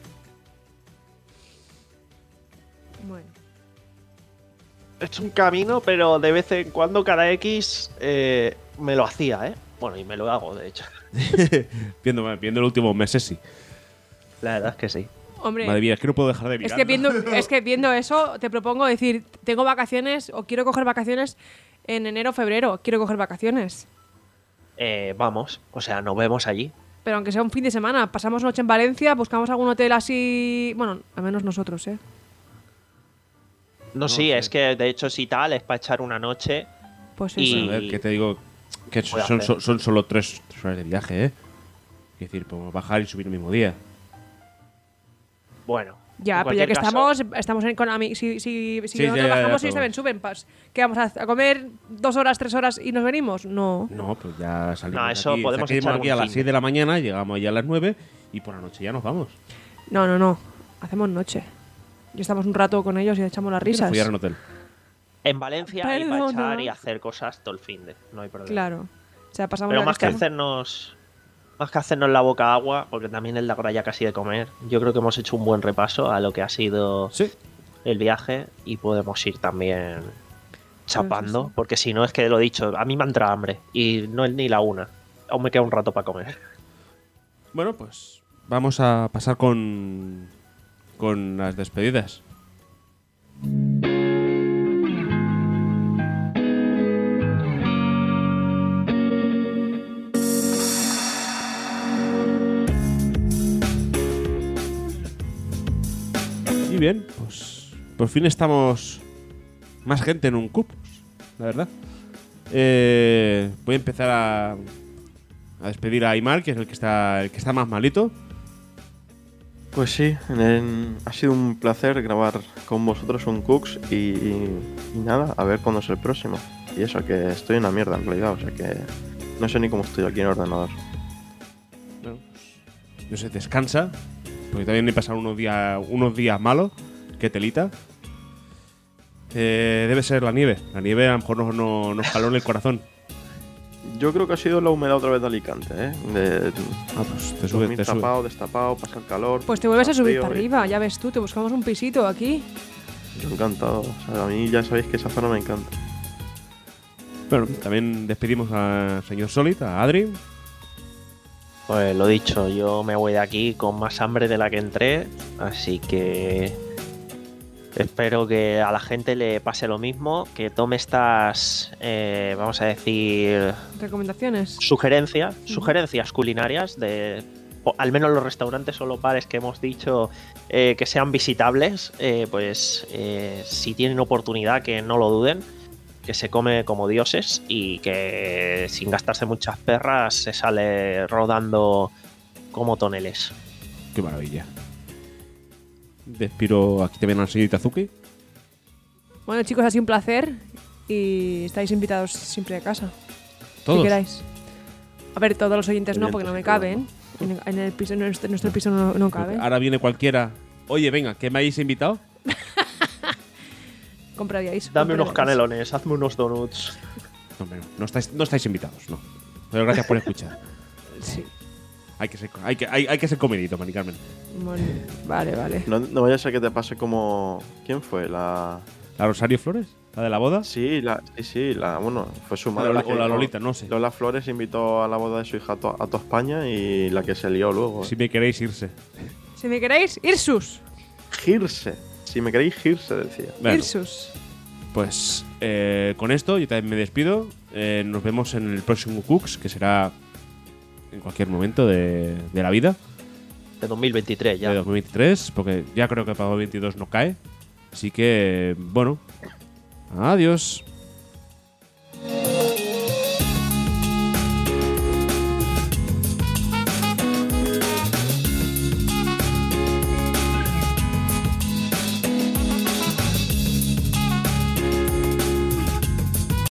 Bueno. Es un camino, pero de vez en cuando, cada X, eh, me lo hacía, ¿eh? Bueno, y me lo hago, de hecho. viendo, viendo los últimos meses, sí. La verdad es que sí. Hombre, Madre mía, es que no puedo dejar de es mirarlo. que, viendo, es que viendo eso, te propongo decir, tengo vacaciones o quiero coger vacaciones en enero o febrero. Quiero coger vacaciones. Eh, vamos, o sea, nos vemos allí. Pero aunque sea un fin de semana, pasamos noche en Valencia, buscamos algún hotel así. Bueno, al menos nosotros, ¿eh? No, sí, es que de hecho, si tal, es para echar una noche. Pues eso. Y- A ver, que te digo que Voy a son, hacer. son, son solo tres, tres horas de viaje, ¿eh? Es decir, podemos bajar y subir el mismo día. Bueno. Ya, en pero ya que cualquier caso, estamos, estamos en, con ami- si, si, si Sí, nosotros ya, ya, ya, bajamos y pero- saben, suben, pas, ¿qué vamos a, hacer? ¿A comer dos horas, tres horas y nos venimos? No. No, pues ya salimos No, eso aquí, podemos salimos echar aquí un a las fin seis de- de la mañana, llegamos allá a las nueve y por la noche ya nos vamos. No, no, no. Hacemos noche. Y estamos un rato con ellos y echamos las risas. Follar en hotel. En Valencia hay para Perdona. echar y hacer cosas todo el fin de. No hay problema. Claro. O sea, pasamos Pero la más que estamos- hacernos. Más que hacernos la boca agua, porque también es la hora ya casi de comer. Yo creo que hemos hecho un buen repaso a lo que ha sido Sí. el viaje y podemos ir también chapando, Sí, sí. porque si no es que lo he dicho, a mí me entra hambre y no es ni la una. Aún me queda un rato para comer. Bueno, pues vamos a pasar con, con las despedidas. Y bien, pues por fin estamos más gente en un cup, la verdad. Eh, voy a empezar a, a despedir a Aymar, que es el que está el que está más malito. Pues sí, en- ha sido un placer grabar con vosotros un Cooks y, y- y nada, a ver cuándo es el próximo. Y eso, que estoy en una mierda en realidad, o sea que no sé ni cómo estoy aquí en el ordenador. Bueno, pues, no sé, descansa, porque también he pasado unos días unos días malos, que telita. Eh, debe ser la nieve. La nieve a lo mejor nos, no, nos caló en el corazón. Yo creo que ha sido la humedad otra vez de Alicante, ¿eh? De Ah, pues te sube, dormir te sube. tapado, destapado, pasar calor. Pues te vuelves a pasar subir frío para y- arriba, ya ves tú, te buscamos un pisito aquí. Yo encantado. O sea, a mí ya sabéis que esa zona me encanta. Bueno, también despedimos al señor Solid, a Adri. Pues lo dicho, yo me voy de aquí con más hambre de la que entré, así que Espero que a la gente le pase lo mismo, que tome estas, eh, vamos a decir, Recomendaciones. sugerencias, sugerencias culinarias de, o al menos los restaurantes o los bares que hemos dicho eh, que sean visitables, eh, pues eh, si tienen oportunidad que no lo duden, que se come como dioses y que sin gastarse muchas perras se sale rodando como toneles. Qué maravilla. Despiro aquí también a la señorita Zuki. Bueno, chicos, ha sido un placer y estáis invitados siempre a casa. Todos. Si queráis. A ver, todos los oyentes no, porque no me Oyentes, caben. En, en el piso, en nuestro, en nuestro piso no, no caben. Ahora viene cualquiera. Oye, venga, ¿qué me habéis invitado? Compraríais. Dame unos compraríais. canelones, hazme unos donuts. No, hombre, no, no estáis, no estáis invitados, no. Pero gracias por escuchar. Sí. Hay que ser, hay que, hay, hay que ser comedito, Mari Carmen. Bueno, vale, vale. No, no vaya a ser que te pase como. ¿Quién fue? La. ¿La Rosario Flores? ¿La de la boda? Sí, la, sí, sí, la, bueno, fue su O madre. la, la que- o la Lolita, no sé. Lola Flores invitó a la boda de su hija a, to- a toda España y la que se lió luego. Si me queréis irse. Si me queréis, Irsus. Girse. Si me queréis, girse, decía. Bueno, Irsus. pues eh, con esto yo también me despido. Eh, nos vemos en el próximo Cooks, que será en cualquier momento de, de la vida, De dos mil veintitrés ya. de dos mil veintitrés, porque ya creo que para dos mil veintidós no cae. Así que, bueno, adiós.